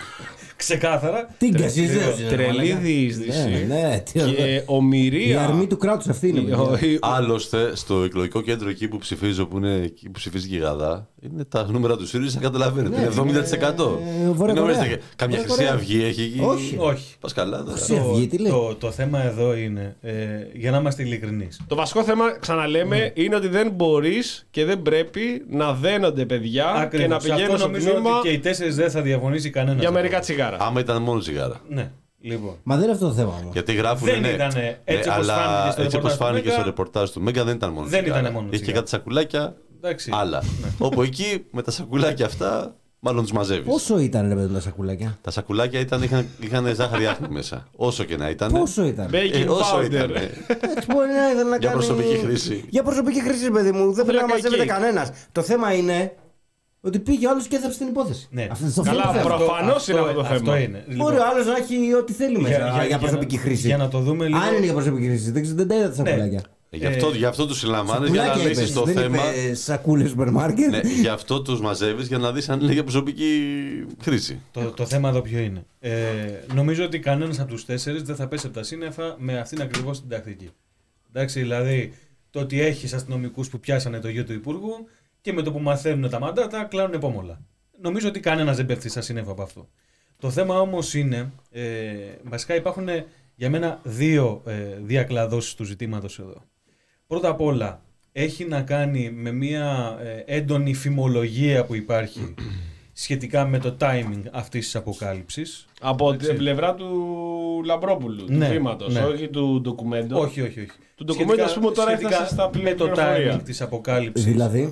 Ξεκάθαρα. Τι κασίζε. Τρελή διείσδυση. Ναι, ναι, και ομοιρία. Η αρμή του κράτους αυτή είναι. Άλλωστε, στο εκλογικό κέντρο εκεί που ψηφίζω, που, είναι, εκεί που ψηφίζει η Γιγαδά, είναι τα νούμερα του ΣΥΡΙΖΑ, καταλαβαίνετε. Είναι εβδομήντα τοις εκατό. Καμιά Χρυσή Αυγή έχει εκεί. Όχι. Όχι. Πας καλά. Το θέμα εδώ είναι, για να είμαστε ειλικρινείς. Το βασικό θέμα, ξαναλέμε, είναι ότι δεν μπορείς και δεν πρέπει να δένονται παιδιά και να πηγαίνουν στο τμήμα. Και οι τέσσερις δεν θα διαφωνήσει κανένα. Για μερικά τσιγάρα. Άμα ήταν μόνο τσιγάρα. Ναι. Λοιπόν. Μα δεν είναι αυτό το θέμα όμως. Γιατί γράφουν δεν ναι, ήταν έτσι όπως ναι, φάνηκε στο, έτσι όπως φάνηκε στο ρεπορτάζ του Μέγκα δεν ήταν μόνο δεν τσιγάρα. Ήταν μόνο Είχε και κάτι σακουλάκια. Εντάξει. Άλλα. Ναι. Όπου εκεί με τα σακουλάκια αυτά μάλλον τους μαζεύεις. Πόσο ήταν ρε παιδί τα σακουλάκια? Τα σακουλάκια ήταν, είχαν, είχαν ζάχαρη άχνη μέσα. Όσο και να ήταν. Πόσο ήταν? Ε, όσο ήταν. Μπορεί να ήθελα να Για κάνει... προσωπική χρήση. Για προσωπική χρήση, παιδί μου. Δεν πρέπει να μαζεύεται κανένας. Το θέμα είναι ότι πήγε ο άλλος και έθαψε την υπόθεση. Ναι. Αυτό, καλά, προφανώς είναι αυτό το θέμα. Αυτό είναι. Μπορεί ο άλλος να έχει ό,τι θέλει μέσα για, για, για προσωπική για χρήση. Για να το δούμε λίγο. Αν είναι για προσωπική χρήση, δεν, δεν τα είδα τα σακουλάκια. Ε, γι' αυτό, γι' αυτό τους συλλαμβάνεις για να λύσεις το δεν θέμα. Είπε, σακούλες σούπερ μάρκετ. Ναι, γι' αυτό τους μαζεύεις για να δεις αν είναι για προσωπική χρήση. Το, το θέμα εδώ ποιο είναι. Ε, νομίζω ότι κανένας από τους τέσσερις δεν θα πέσει από τα σύννεφα με αυτήν ακριβώς την τακτική. Εντάξει, δηλαδή το ότι έχεις αστυνομικούς που πιάσανε το γιο του Υπουργού και με το που μαθαίνουν τα μαντάτα κλάνουν επόμολα. Νομίζω ότι κανένας δεν πέφτει στα σύννεφα από αυτό. Το θέμα όμως είναι, ε, βασικά υπάρχουν για μένα δύο ε, διακλαδώσεις του ζητήματος εδώ. Πρώτα απ' όλα, έχει να κάνει με μια ε, έντονη φημολογία που υπάρχει σχετικά με το timing αυτής της αποκάλυψης. Από την πλευρά του Λαμπρόπουλου, ναι, του βήματος, ναι. όχι του ντοκουμέντο. Όχι, όχι, όχι. Του ντοκουμέντο, ας πούμε, τώρα έφτασε στα πληροφορία. Με το timing της αποκάλυψης. Δηλαδή...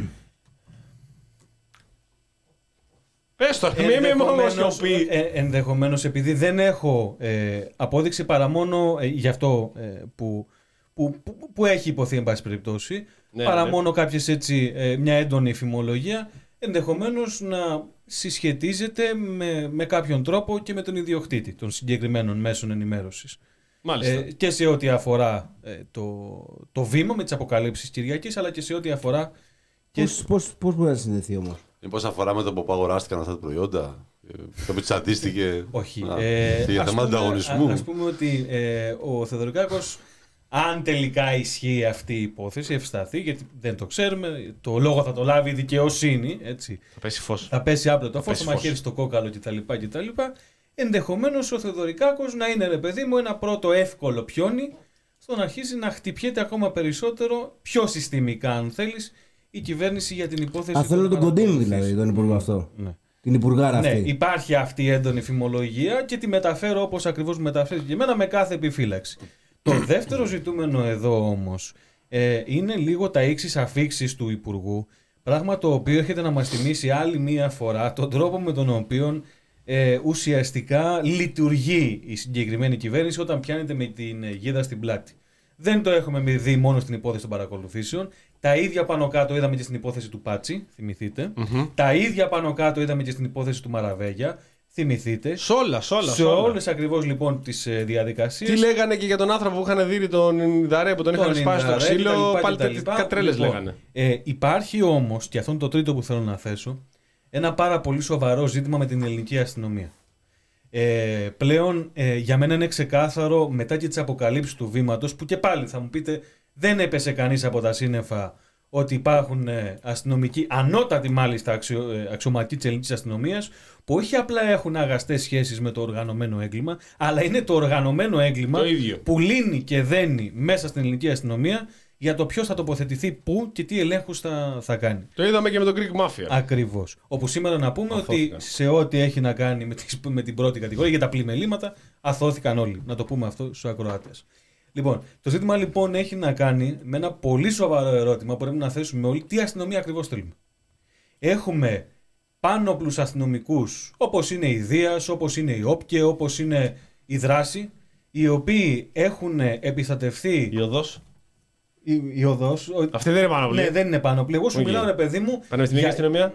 Πες το, μη με μόνο σιωπή. Ε, ενδεχομένως επειδή δεν έχω ε, απόδειξη παρά μόνο ε, γι' αυτό ε, που, που, που, που έχει υποθεί εν πάση περιπτώσει, ναι, παρά ναι. μόνο κάποιες έτσι ε, μια έντονη φημολογία, ενδεχομένως να συσχετίζεται με, με κάποιον τρόπο και με τον ιδιοκτήτη των συγκεκριμένων μέσων ενημέρωσης. Μάλιστα. Ε, και σε ό,τι αφορά ε, το, το βήμα με τις αποκαλύψεις Κυριακής, αλλά και σε ό,τι αφορά... Και... Πώς, πώς, πώς μπορεί να συνδεθεί όμως? Μήπως αφορά με το που αγοράστηκαν αυτά τα προϊόντα, κάποιο τσαντίστηκε. Όχι. Α, ε, για θέμα ανταγωνισμού. Ας πούμε ότι ε, ο Θεοδωρικάκος, αν τελικά ισχύει αυτή η υπόθεση, ευσταθεί, γιατί δεν το ξέρουμε, το λόγο θα το λάβει η δικαιοσύνη. Έτσι. Θα πέσει φως. Θα πέσει άπλο το φως, θα μαχαίρει στο κόκαλο κτλ. κτλ. Ενδεχομένως ο Θεοδωρικάκος να είναι, ρε παιδί μου, ένα πρώτο εύκολο πιόνι στο να αρχίσει να χτυπιέται ακόμα περισσότερο, πιο συστημικά αν θέλεις, η κυβέρνηση για την υπόθεση. Α, θέλω τον Κοντίνου δηλαδή, τον υπουργό αυτό. Ναι. Την υπουργάρα ναι, αυτή. Υπάρχει αυτή η έντονη φημολογία και τη μεταφέρω όπως ακριβώς μεταφέρει και εμένα με κάθε επιφύλαξη. Το δεύτερο ζητούμενο εδώ όμως ε, είναι λίγο τα ίξις αφίξεις του Υπουργού, πράγμα το οποίο έρχεται να μας θυμίσει άλλη μία φορά τον τρόπο με τον οποίο ε, ουσιαστικά λειτουργεί η συγκεκριμένη κυβέρνηση όταν πιάνεται με την γίδα στην πλάτη. Δεν το έχουμε δει μόνο στην υπόθεση των παρακολουθήσεων. Τα ίδια πάνω κάτω είδαμε και στην υπόθεση του Πάτσι, θυμηθείτε. Mm-hmm. Τα ίδια πάνω κάτω είδαμε και στην υπόθεση του Μαραβέγια, θυμηθείτε. Σε όλα, σε όλα. Σε όλες ακριβώς λοιπόν τις ε, διαδικασίες. Τι λέγανε και για τον άνθρωπο που είχαν δει τον Ινδαρέ που τον, τον είχαν σπάσει στο ξύλο, πάλι τέτοιες τρέλες λοιπόν, λέγανε. Ε, υπάρχει όμως, και αυτό είναι το τρίτο που θέλω να θέσω, ένα πάρα πολύ σοβαρό ζήτημα με την ελληνική αστυνομία. Ε, πλέον ε, για μένα είναι ξεκάθαρο μετά και τις αποκαλύψεις του βήματος, που και πάλι θα μου πείτε δεν έπεσε κανείς από τα σύννεφα ότι υπάρχουν ε, αστυνομικοί, ανώτατοι μάλιστα αξιο, ε, αξιωματικοί της ελληνικής αστυνομίας, που όχι απλά έχουν αγαστές σχέσεις με το οργανωμένο έγκλημα, αλλά είναι το οργανωμένο έγκλημα το που λύνει και δένει μέσα στην ελληνική αστυνομία για το ποιος θα τοποθετηθεί πού και τι ελέγχους θα, θα κάνει. Το είδαμε και με τον Greek Mafia. Ακριβώς. Όπου σήμερα να πούμε αθώθηκαν. Ότι σε ό,τι έχει να κάνει με, τις, με την πρώτη κατηγορία για τα πλημελήματα, αθώθηκαν όλοι. Να το πούμε αυτό στους ακροατές. Λοιπόν, το ζήτημα λοιπόν έχει να κάνει με ένα πολύ σοβαρό ερώτημα που πρέπει να θέσουμε όλοι. Τι αστυνομία ακριβώς θέλουμε? Έχουμε πάνωπλους αστυνομικούς όπως είναι η Δίας, όπως είναι η Όπκε, όπως είναι η Δράση, οι οποίοι έχουν επιστατευθεί. Η Οδός. Η, η Οδός. Αυτή δεν είναι πάνωπλη. Ναι, δεν είναι πάνωπλη. Εγώ σου okay. μιλάω, ρε παιδί μου. Πανεπιστημιακή για... αστυνομία.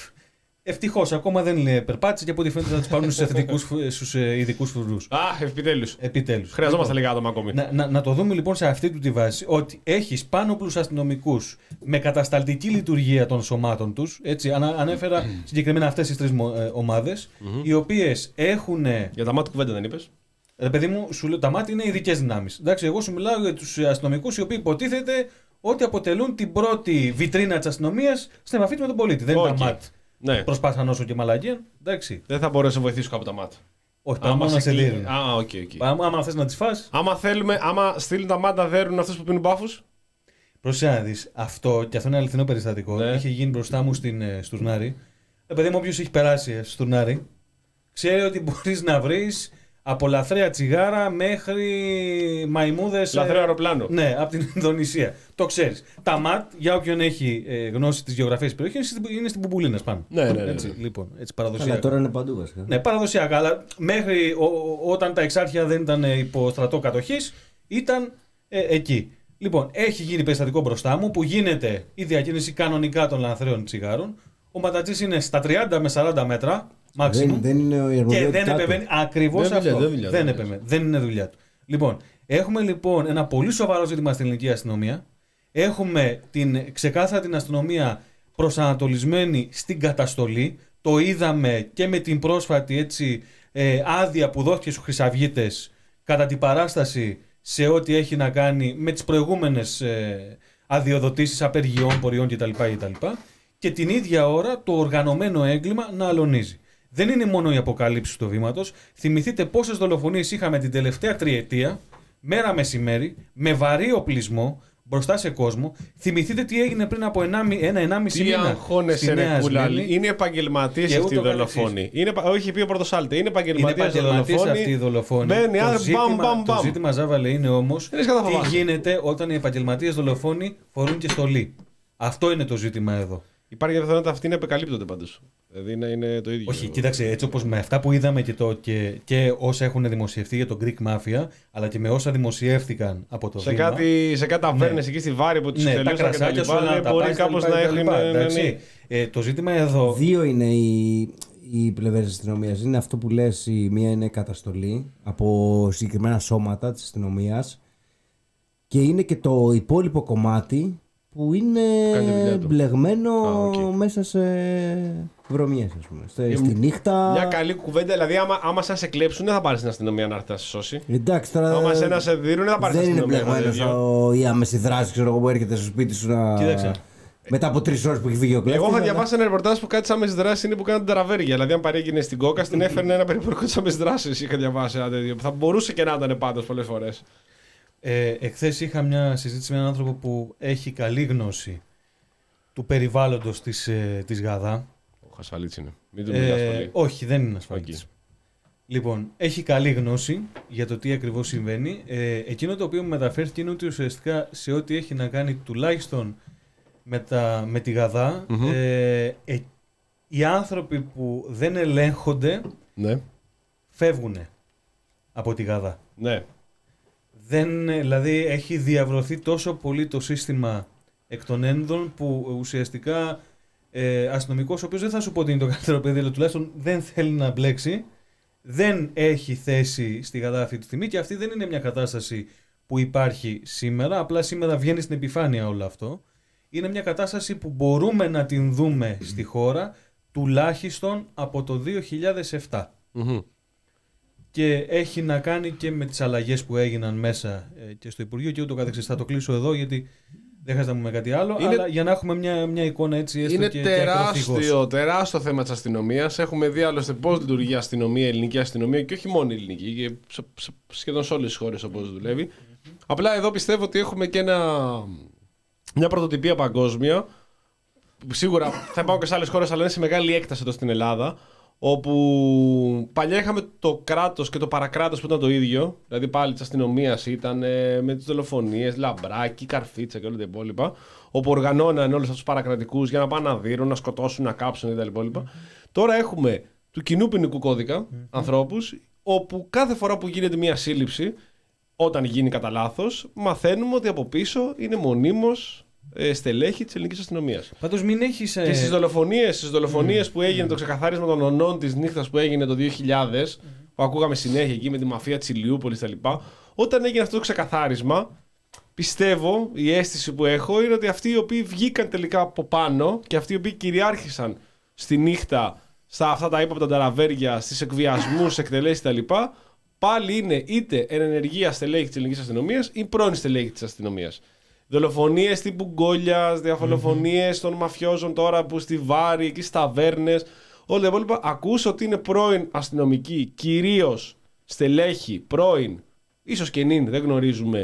Ευτυχώς, ακόμα δεν είναι περπάτηση και από ό,τι φαίνεται θα τους πάρουν στους ειδικούς φρουρούς. Α, επιτέλους. Επιτέλους. Χρειαζόμαστε λίγα άτομα ακόμη. Να, να, να το δούμε λοιπόν σε αυτή του τη βάση, ότι έχεις πάνωπλους αστυνομικούς με κατασταλτική λειτουργία των σωμάτων τους. Έτσι, ανα, ανέφερα συγκεκριμένα αυτές τις τρεις ομάδες, mm-hmm. οι οποίες έχουν. Για τα μάτια κουβέντα δεν είπες? Ρε παιδί μου, σου λέω, τα μάτια είναι ειδικές δυνάμεις. Εντάξει, εγώ σου μιλάω για τους αστυνομικούς οι οποίοι υποτίθεται ότι αποτελούν την πρώτη βιτρίνα της αστυνομίας στην επαφή με τον πολίτη. Δεν okay. είναι τα μάτια. Ναι. Προσπάθησαν όσο και μαλαγία. Εντάξει. Δεν θα μπορέσει να βοηθήσω κάπου τα μάτια. Όχι, άμα να σε δίνουν. Α, οκ, οκ. Άμα, άμα θες να τις φας. Άμα θέλουμε, άμα στείλουν τα μάτια, δέρουν αυτούς που πίνουν μπάφους. Προσέχει να δεις. Αυτό, και αυτό είναι αληθινό περιστατικό. Ναι. Είχε γίνει μπροστά μου στην ε, Στουρνάρη. Ε, παιδί μου, όποιος έχει περάσει ε, Στουρνάρη, ξέρει ότι μπορείς να βρεις από λαθρέα τσιγάρα μέχρι μαϊμούδες. Λαθρέα ε, αεροπλάνο. Ναι, από την Ινδονησία. Το ξέρεις. Τα ΜΑΤ, για όποιον έχει ε, γνώση της γεωγραφίας της περιοχής, είναι στην Πουμπουλίνα πάνω. Ναι, ναι, ναι, ναι. Έτσι, λοιπόν, έτσι παραδοσιακά. Αλλά τώρα είναι παντού βασικά. Ναι, παραδοσιακά. Αλλά μέχρι ο, ο, όταν τα εξάρχεια δεν ήταν υπό στρατό κατοχής, ήταν ε, εκεί. Λοιπόν, έχει γίνει περιστατικό μπροστά μου που γίνεται η διακίνηση κανονικά των λαθρέων τσιγάρων. Ο ματατζής είναι στα τριάντα με σαράντα μέτρα. Δεν, δεν είναι ο και δεν επεμβαίνει ακριβώς αυτό. Δεν, δουλειά, δεν, δεν, δεν είναι δουλειά του. Λοιπόν, έχουμε λοιπόν ένα πολύ σοβαρό ζήτημα στην ελληνική αστυνομία. Έχουμε την, ξεκάθαρα την αστυνομία προσανατολισμένη στην καταστολή. Το είδαμε και με την πρόσφατη έτσι, ε, άδεια που δόθηκε στους χρυσαυγίτες κατά την παράσταση σε ό,τι έχει να κάνει με τις προηγούμενες ε, αδειοδοτήσεις απεργιών, πορειών κτλ. κτλ. Και την ίδια ώρα το οργανωμένο έγκλημα να αλωνίζει. Δεν είναι μόνο η αποκάλυψη του βήματος. Θυμηθείτε πόσες δολοφονίες είχαμε την τελευταία τριετία, μέρα μεσημέρι, με βαρύ οπλισμό, μπροστά σε κόσμο. Θυμηθείτε τι έγινε πριν από ένα-ενάμιση μήνα. Τι αγχώνεσαι, ρε Κούλαλη. Είναι επαγγελματίες αυτοί οι δολοφόνοι. Είναι, όχι, πει ο Πρωτοσάλτε. Είναι επαγγελματίες αυτοί οι δολοφόνοι. Μπαίνει, το, άδε, ζήτημα, μπαμ, μπαμ, το ζήτημα, Ζάβαλε, είναι όμως τι γίνεται όταν οι επαγγελματίες δολοφόνοι φορούν και στολή. Αυτό είναι το ζήτημα εδώ. Υπάρχει πιθανότητα αυτοί να επεκαλύπτονται πάντως. Δηλαδή να είναι το ίδιο. Όχι, κοίταξε, έτσι όπως με αυτά που είδαμε και, το, και, και όσα έχουν δημοσιευτεί για τον Greek Mafia, αλλά και με όσα δημοσιεύτηκαν από το σε βήμα. Κάτι, σε κάτι ταβέρνες ναι. εκεί στη Βάρη που τους ναι, τελείωσαν και τα λοιπά, μπορεί κάπως να έχουν... Ε, το ζήτημα εδώ... Δύο είναι οι, οι πλευρές της αστυνομίας. Είναι αυτό που λες, η μία είναι καταστολή από συγκεκριμένα σώματα της αστυνομίας και είναι και το υπόλοιπο κομμάτι που είναι μπλεγμένο ah, okay. μέσα σε βρωμιές, ας πούμε. Στη, στη νύχτα. Μια καλή κουβέντα, δηλαδή άμα, άμα σε κλέψουν δεν θα πάρεις την αστυνομία να έρθει να σε σώσει. Εντάξει, τώρα. Άμα σε ένα σε δίνουν δεν θα πάρεις την αστυνομία. Δεν είναι μπλεγμένο η άμεση δράση, ξέρω εγώ, που έρχεται στο σπίτι σου να. Κοίταξε. Μετά από τρεις ώρες που έχει φύγει ο κλέφτης. Εγώ θα διαβάσει ένα ρεπορτάζ που κάτι τη άμεση δράση είναι που κάνουν την ταραβέρια. Δηλαδή, αν παρήγγεινε στην κόκα, την έφερνε ένα περιπορικό τη άμεση δράση. Είχα διαβάσει ένα τέτοιο. Θα μπορούσε και να ήταν πάντως πολλές φορές. Ε, εχθές είχα μια συζήτηση με έναν άνθρωπο που έχει καλή γνώση του περιβάλλοντος της, ε, της Γαδά. Ο ασφαλής είναι. Μην το μιλάς πολύ. Όχι, δεν είναι ασφαλής. Okay. Λοιπόν, έχει καλή γνώση για το τι ακριβώς συμβαίνει. Ε, εκείνο το οποίο μου μεταφέρθηκε είναι ότι ουσιαστικά σε ό,τι έχει να κάνει τουλάχιστον με, τα, με τη Γαδά, mm-hmm. ε, ε, οι άνθρωποι που δεν ελέγχονται ναι. φεύγουν από τη Γαδά. Ναι. Δεν, δηλαδή έχει διαβρωθεί τόσο πολύ το σύστημα εκ των ένδων που ουσιαστικά ε, αστυνομικός ο οποίος δεν θα σου πω ότι είναι το καλύτερο παιδί, αλλά τουλάχιστον δεν θέλει να μπλέξει, δεν έχει θέση στη Γαδά αυτή τη στιγμή και αυτή δεν είναι μια κατάσταση που υπάρχει σήμερα, απλά σήμερα βγαίνει στην επιφάνεια όλο αυτό. Είναι μια κατάσταση που μπορούμε να την δούμε στη χώρα τουλάχιστον από το δύο χιλιάδες επτά. Mm-hmm. Και έχει να κάνει και με τις αλλαγές που έγιναν μέσα ε, και στο Υπουργείο και ούτω καθεξής. Θα το κλείσω εδώ γιατί δεν χρειάζεται να πούμε κάτι άλλο, είναι, αλλά για να έχουμε μια, μια εικόνα έτσι έστω είναι και, τεράστιο, και τεράστιο θέμα της αστυνομίας. Έχουμε δει άλλωστε πώς λειτουργεί η αστυνομία, η ελληνική αστυνομία και όχι μόνο η ελληνική, και σε, σε, σχεδόν σε όλες τις χώρες όπως δουλεύει. Mm-hmm. Απλά εδώ πιστεύω ότι έχουμε και ένα, μια πρωτοτυπία παγκόσμια. Σίγουρα θα πάω και σε άλλες χώρες, αλλά είναι σε μεγάλη έκταση εδώ στην Ελλάδα. όπου παλιά είχαμε το κράτος και το παρακράτος που ήταν το ίδιο, δηλαδή πάλι της αστυνομίας ήταν ε, με τις δολοφονίες, Λαμπράκη, Καρφίτσα και όλα τα υπόλοιπα, όπου οργανώναν όλους αυτούς τους παρακρατικούς για να πάνε να δίνουν, να σκοτώσουν, να κάψουν και τα υπόλοιπα. Mm-hmm. Τώρα έχουμε του κοινού ποινικού κώδικα mm-hmm. ανθρώπους, όπου κάθε φορά που γίνεται μια σύλληψη, όταν γίνει κατά λάθος, μαθαίνουμε ότι από πίσω είναι μονίμως ε, στελέχη της ελληνικής αστυνομίας. Πάντως μην έχεις... Ε... Και στις δολοφονίες, στις δολοφονίες mm. που έγινε, mm. το ξεκαθάρισμα των ονών της νύχτας που έγινε το δύο χιλιάδες, mm. που ακούγαμε συνέχεια εκεί με τη μαφία της Ηλιούπολης κτλ. Όταν έγινε αυτό το ξεκαθάρισμα, πιστεύω, η αίσθηση που έχω είναι ότι αυτοί οι οποίοι βγήκαν τελικά από πάνω και αυτοί οι οποίοι κυριάρχησαν στη νύχτα, στα αυτά τα ύποπτα ταραβέρια, στις εκβιασμούς, εκτελέσεις κτλ. Πάλι είναι είτε εν ενεργεία στελέχη της ελληνικής αστυνομίας ή πρώην στελέχη της αστυνομίας. Δολοφονίες τύπου Γκόλιας, διαφολοφονίες mm-hmm. των μαφιόζων τώρα που στη Βάρη, εκεί στα Βέρνες, όλα τα υπόλοιπα. Ακούς ότι είναι πρώην αστυνομικοί, κυρίως στελέχη, πρώην, ίσως και νυν, δεν γνωρίζουμε,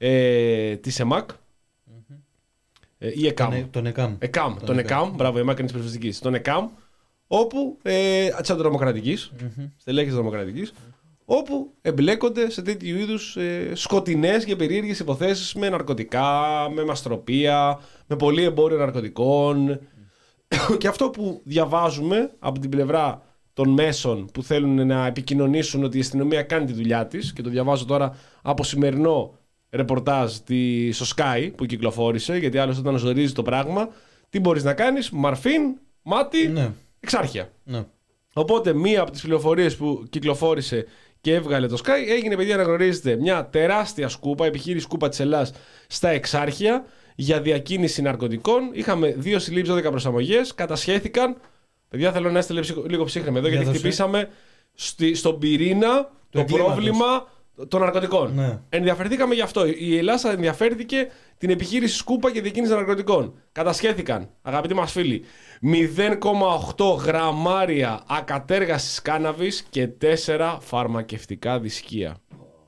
ε, της ΕΜΑΚ mm-hmm. ε, ή ΕΚΑΜ. Τον, τον ΕΚΑΜ. ΕΚΑΜ, τον, τον ΕΚΑΜ, μπράβο, η ΕΜΑΚ είναι της περιφερειακής. Τον ΕΚΑΜ, όπου, ε, της αντιδρομοκρατικής, mm-hmm. στελέχη της αντιδρομοκρατικής, όπου εμπλέκονται σε τέτοιου είδους ε, σκοτεινές και περίεργες υποθέσεις με ναρκωτικά, με μαστροπία, με πολύ εμπόριο ναρκωτικών. Mm. Και αυτό που διαβάζουμε από την πλευρά των μέσων που θέλουν να επικοινωνήσουν ότι η αστυνομία κάνει τη δουλειά της, και το διαβάζω τώρα από σημερινό ρεπορτάζ στο Sky που κυκλοφόρησε, γιατί άλλως όταν ζορίζει το πράγμα, τι μπορείς να κάνεις, μαρφίν, μάτι, ναι. εξάρχεια. Ναι. Οπότε μία από τις πληροφορίες που κυκλοφόρησε και έβγαλε το Sky έγινε, παιδιά, να γνωρίζετε, μια τεράστια σκούπα, επιχείρηση σκούπα της Ελλάς στα Εξάρχεια για διακίνηση ναρκωτικών. Είχαμε δύο συλλήψεις, δώδεκα προσαμογές, κατασχέθηκαν. Παιδιά, θέλω να είστε λίγο ψύχρεμοι εδώ, γιατί χτυπήσαμε στη, στον πυρήνα το, το πρόβλημα των ναρκωτικών. Ναι. Ενδιαφερθήκαμε γι' αυτό. Η Ελλάδα ενδιαφέρθηκε την επιχείρηση σκούπα και διακίνηση ναρκωτικών. Κατασχέθηκαν, αγαπητοί μας φίλοι, μηδέν κόμμα οκτώ γραμμάρια ακατέργασης κάναβης και τέσσερα φαρμακευτικά δισκία.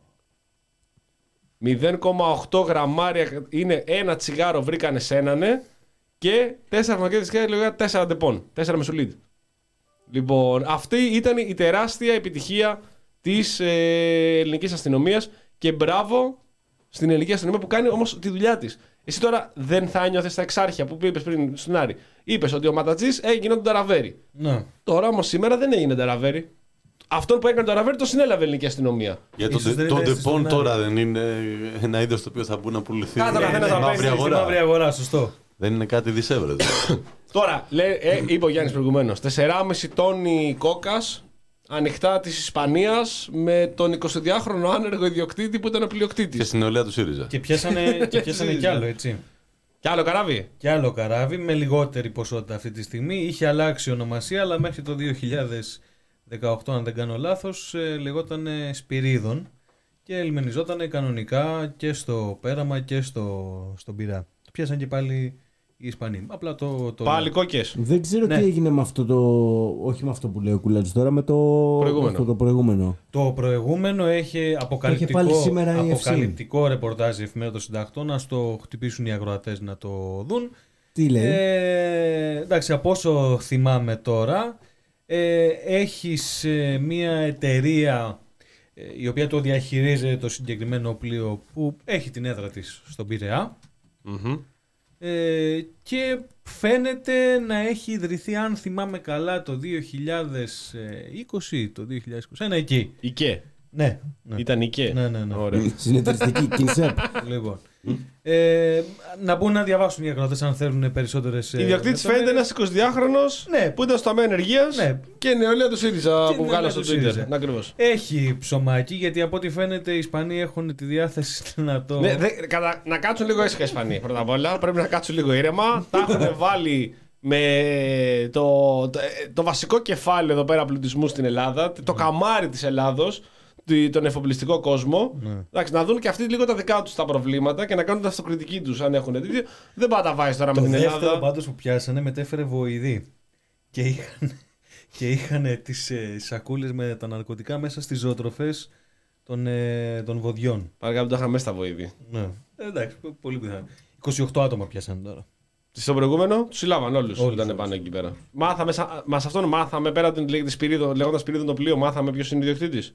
μηδέν κόμμα οκτώ γραμμάρια είναι ένα τσιγάρο, βρήκανε σε ένανε, και τέσσερα φαρμακευτικά δισκία, λέγανε τέσσερα ντεπών, τέσσερα μεσουλίτ. Λοιπόν, αυτή ήταν η τεράστια επιτυχία της ε, ελληνικής αστυνομίας, και μπράβο στην ελληνική αστυνομία που κάνει όμως τη δουλειά της. Εσύ τώρα δεν θα ένιωθες στα Εξάρχεια που είπες πριν στον Άρη. Είπες ότι ο Ματατζής έγινε τον Ταραβέρι. Ναι. Τώρα όμως σήμερα δεν έγινε Ταραβέρι. Αυτόν που έκανε τον Ταραβέρι το συνέλαβε η ελληνική αστυνομία. Για τον Ντεπών τώρα δεν είναι ένα είδος το οποίο θα μπουν να πουληθεί. Κάθε καθένα θα παίξει στη μαύρη αγορά, σωστό. Δεν είναι κάτι δισεύρετο. Τώρα, λέει, ε, είπε ο Γιάννης προηγουμένως, τέσσερα κόμμα πέντε τόνοι κόκας ανοιχτά της Ισπανίας με τον εικοσιδυάχρονο άνεργο ιδιοκτήτη που ήταν ο πλειοκτήτης. Και στην νεολαία του ΣΥΡΙΖΑ. Και πιάσανε, και πιάσανε κι άλλο, έτσι. Κι άλλο καράβι. Κι άλλο καράβι με λιγότερη ποσότητα αυτή τη στιγμή. Είχε αλλάξει ονομασία, αλλά μέχρι το δύο χιλιάδες δεκαοκτώ, αν δεν κάνω λάθος, λεγόταν Σπυρίδων και ελμενιζόταν κανονικά και στο Πέραμα και στο, στον Πειραιά. Πιάσαν και πάλι οι Ισπανοί. Απλά το, το... Πάλι κόκκες. Δεν ξέρω ναι. τι έγινε με αυτό το. Όχι με αυτό που λέει ο Κουλάτζης τώρα, με το προηγούμενο. Αυτό το προηγούμενο. Το προηγούμενο έχει αποκαλυπτικό, αποκαλυπτικό ρεπορτάζ η Εφημερίδα των Συντακτών. Να το χτυπήσουν οι ακροατές να το δουν. Τι λέει. Ε, εντάξει, από όσο θυμάμαι τώρα, ε, έχεις ε, μια εταιρεία ε, η οποία το διαχειρίζεται το συγκεκριμένο πλοίο που έχει την έδρα της στον Πειραιά. Mm-hmm. Ε, και φαίνεται να έχει ιδρυθεί, αν θυμάμαι καλά, το δύο χιλιάδες είκοσι, το δύο χιλιάδες είκοσι ένα, εκεί. ΙΚΕ. Ναι, ναι. Ήταν ΙΚΕ. Ναι, ναι, ναι. Ωραία. Συνεταιριστική Κινσέπ. Λοιπόν. ε, να μπουν να διαβάσουν οι ακροατές αν θέλουν περισσότερες. Η ιδιοκτήτης φαίνεται ένας εικοσιδυάχρονος ναι. που ήταν στο ΑΜΕ ενεργείας ναι. και νεολαία του ΣΥΡΙΖΑ που βγάλα στο Twitter. Να, έχει ψωμάκι, γιατί από ό,τι φαίνεται οι Ισπανοί έχουν τη διάθεση να το. Ναι, δε, κατα, να κάτσουν λίγο ήσυχα οι Ισπανοί πρώτα απ' όλα. Πρέπει να κάτσουν λίγο ήρεμα. Τα έχουν βάλει με το, το, το βασικό κεφάλαιο εδώ πέρα πλουτισμού στην Ελλάδα, το καμάρι της Ελλάδος, τον εφοπλιστικό κόσμο. Ναι. Εντάξει, να δουν και αυτοί λίγο τα δικά τους τα προβλήματα και να κάνουν την αυτοκριτική τους αν έχουν τέτοιο. Δεν πάει να τα βάζει τώρα το με την Ελλάδα. Το δεύτερο πάντως που πιάσανε μετέφερε βοηδή. Και είχαν, και είχαν τις ε, σακούλες με τα ναρκωτικά μέσα στις ζωοτροφές των, ε, των βοδιών. Παρακαλώ, το είχαμε μέσα στα βοηδή. Ναι. Ε, εντάξει, πολύ πιθανό. είκοσι οκτώ άτομα πιάσανε τώρα. Στο προηγούμενο του συλλάβαν όλου που ήταν πάνω εκεί πέρα. Μάθαμε, μας αυτόν μάθαμε πέρα από την λέγοντα Σπυρίδων το πλοίο, μάθαμε ποιο είναι ο ιδιοκτήτης.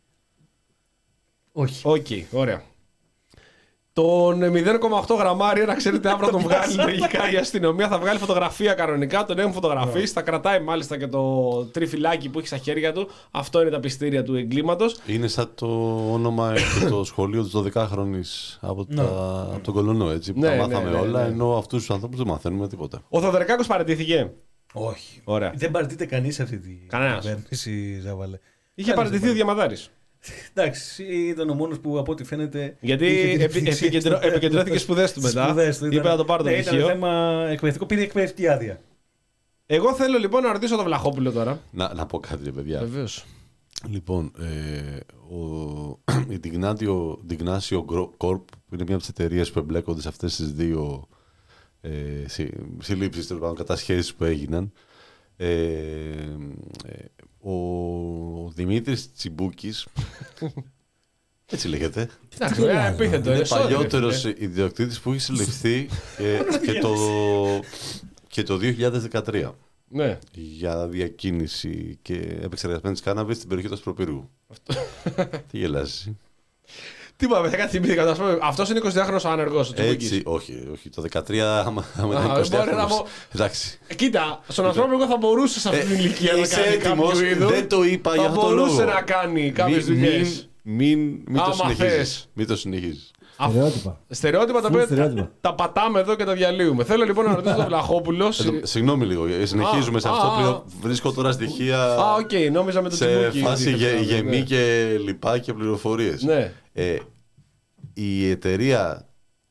Όχι. Οκ, okay, ωραία. Τον μηδέν κόμμα οκτώ γραμμάριο, να ξέρετε, αύριο τον βγάλει λογικά η αστυνομία. Θα βγάλει φωτογραφία κανονικά, τον έχουν φωτογραφίσει. Θα κρατάει μάλιστα και το τριφυλάκι που έχει στα χέρια του. Αυτό είναι τα πιστήρια του εγκλήματος. Είναι σαν το όνομα και το σχολείο τη δωδεκάχρονη από, τα... από τον Κολονό. Έτσι, που ναι, τα μάθαμε ναι, ναι, όλα, ναι. ενώ αυτού του ανθρώπου δεν μαθαίνουμε τίποτα. Ο Θοδωρικάκος παραιτήθηκε. Όχι. Ωραία. Δεν παραιτείται κανεί αυτή την κυβέρνηση, Ζαβαλέ. Είχε παραιτηθεί ο Διαμαντάρης. Εντάξει, ήταν ο μόνος που από ό,τι φαίνεται. Γιατί επικεντρώ, επικεντρώθηκε στις σπουδές του μετά. Σπουδές του, ήταν, είπε να το πάρω το ναι, πτυχίο. Ήταν θέμα εκπαιδευτικό, πήρε εκπαιδευτική άδεια. Εγώ θέλω λοιπόν να ρωτήσω τον Βλαχόπουλο τώρα. Να, να πω κάτι, παιδιά. Βεβαίως. Λοιπόν, ε, ο, η Dignatio Corp, που είναι μια από τις εταιρείες που εμπλέκονται σε αυτές τις δύο ε, συλλήψεις, τέλος πάντων, κατασχέσεις που έγιναν. Ε, ε, ο Δημήτρης Τσιμπούκης, έτσι λέγεται, επίθετο, είναι παλιότερος ιδιοκτήτης που έχει συλληφθεί και, και, το, και το δύο χιλιάδες δεκατρία. Ναι. Για διακίνηση και επεξεργασμένης κάναβης στην περιοχή του Ασπροπύργου. Τι γελάζεις? Τι είπαμε, κάτι θυμήθηκα. Αυτός είναι εικοσιδάχρονος άνεργος. Έτσι, όχι, όχι. Το δεκατρία, άμα ήταν εικοσιδάχρονος. Εντάξει. Κοίτα, στον Ασπρόπυργο θα μπορούσε σε αυτή την ηλικία να κάνει κάποιο είδος. Δεν το είπα για αυτό το λόγο. Θα μπορούσε να κάνει κάποιες δουλειές. Μην το συνεχίζεις. Μην το συνεχίζεις. Στερεότυπα. Στερεότυπα τα οποία τα πατάμε εδώ και τα διαλύουμε. Θέλω λοιπόν να ρωτήσω τον Βλαχόπουλο. Συγγνώμη λίγο, συνεχίζουμε σε αυτό. Βρίσκω τώρα στοιχεία. Α, οκ, νόμιζα με το Τσιμπούκι. Σε φάση γεμή και λοιπά και πληροφορίες. Ναι. Η εταιρεία.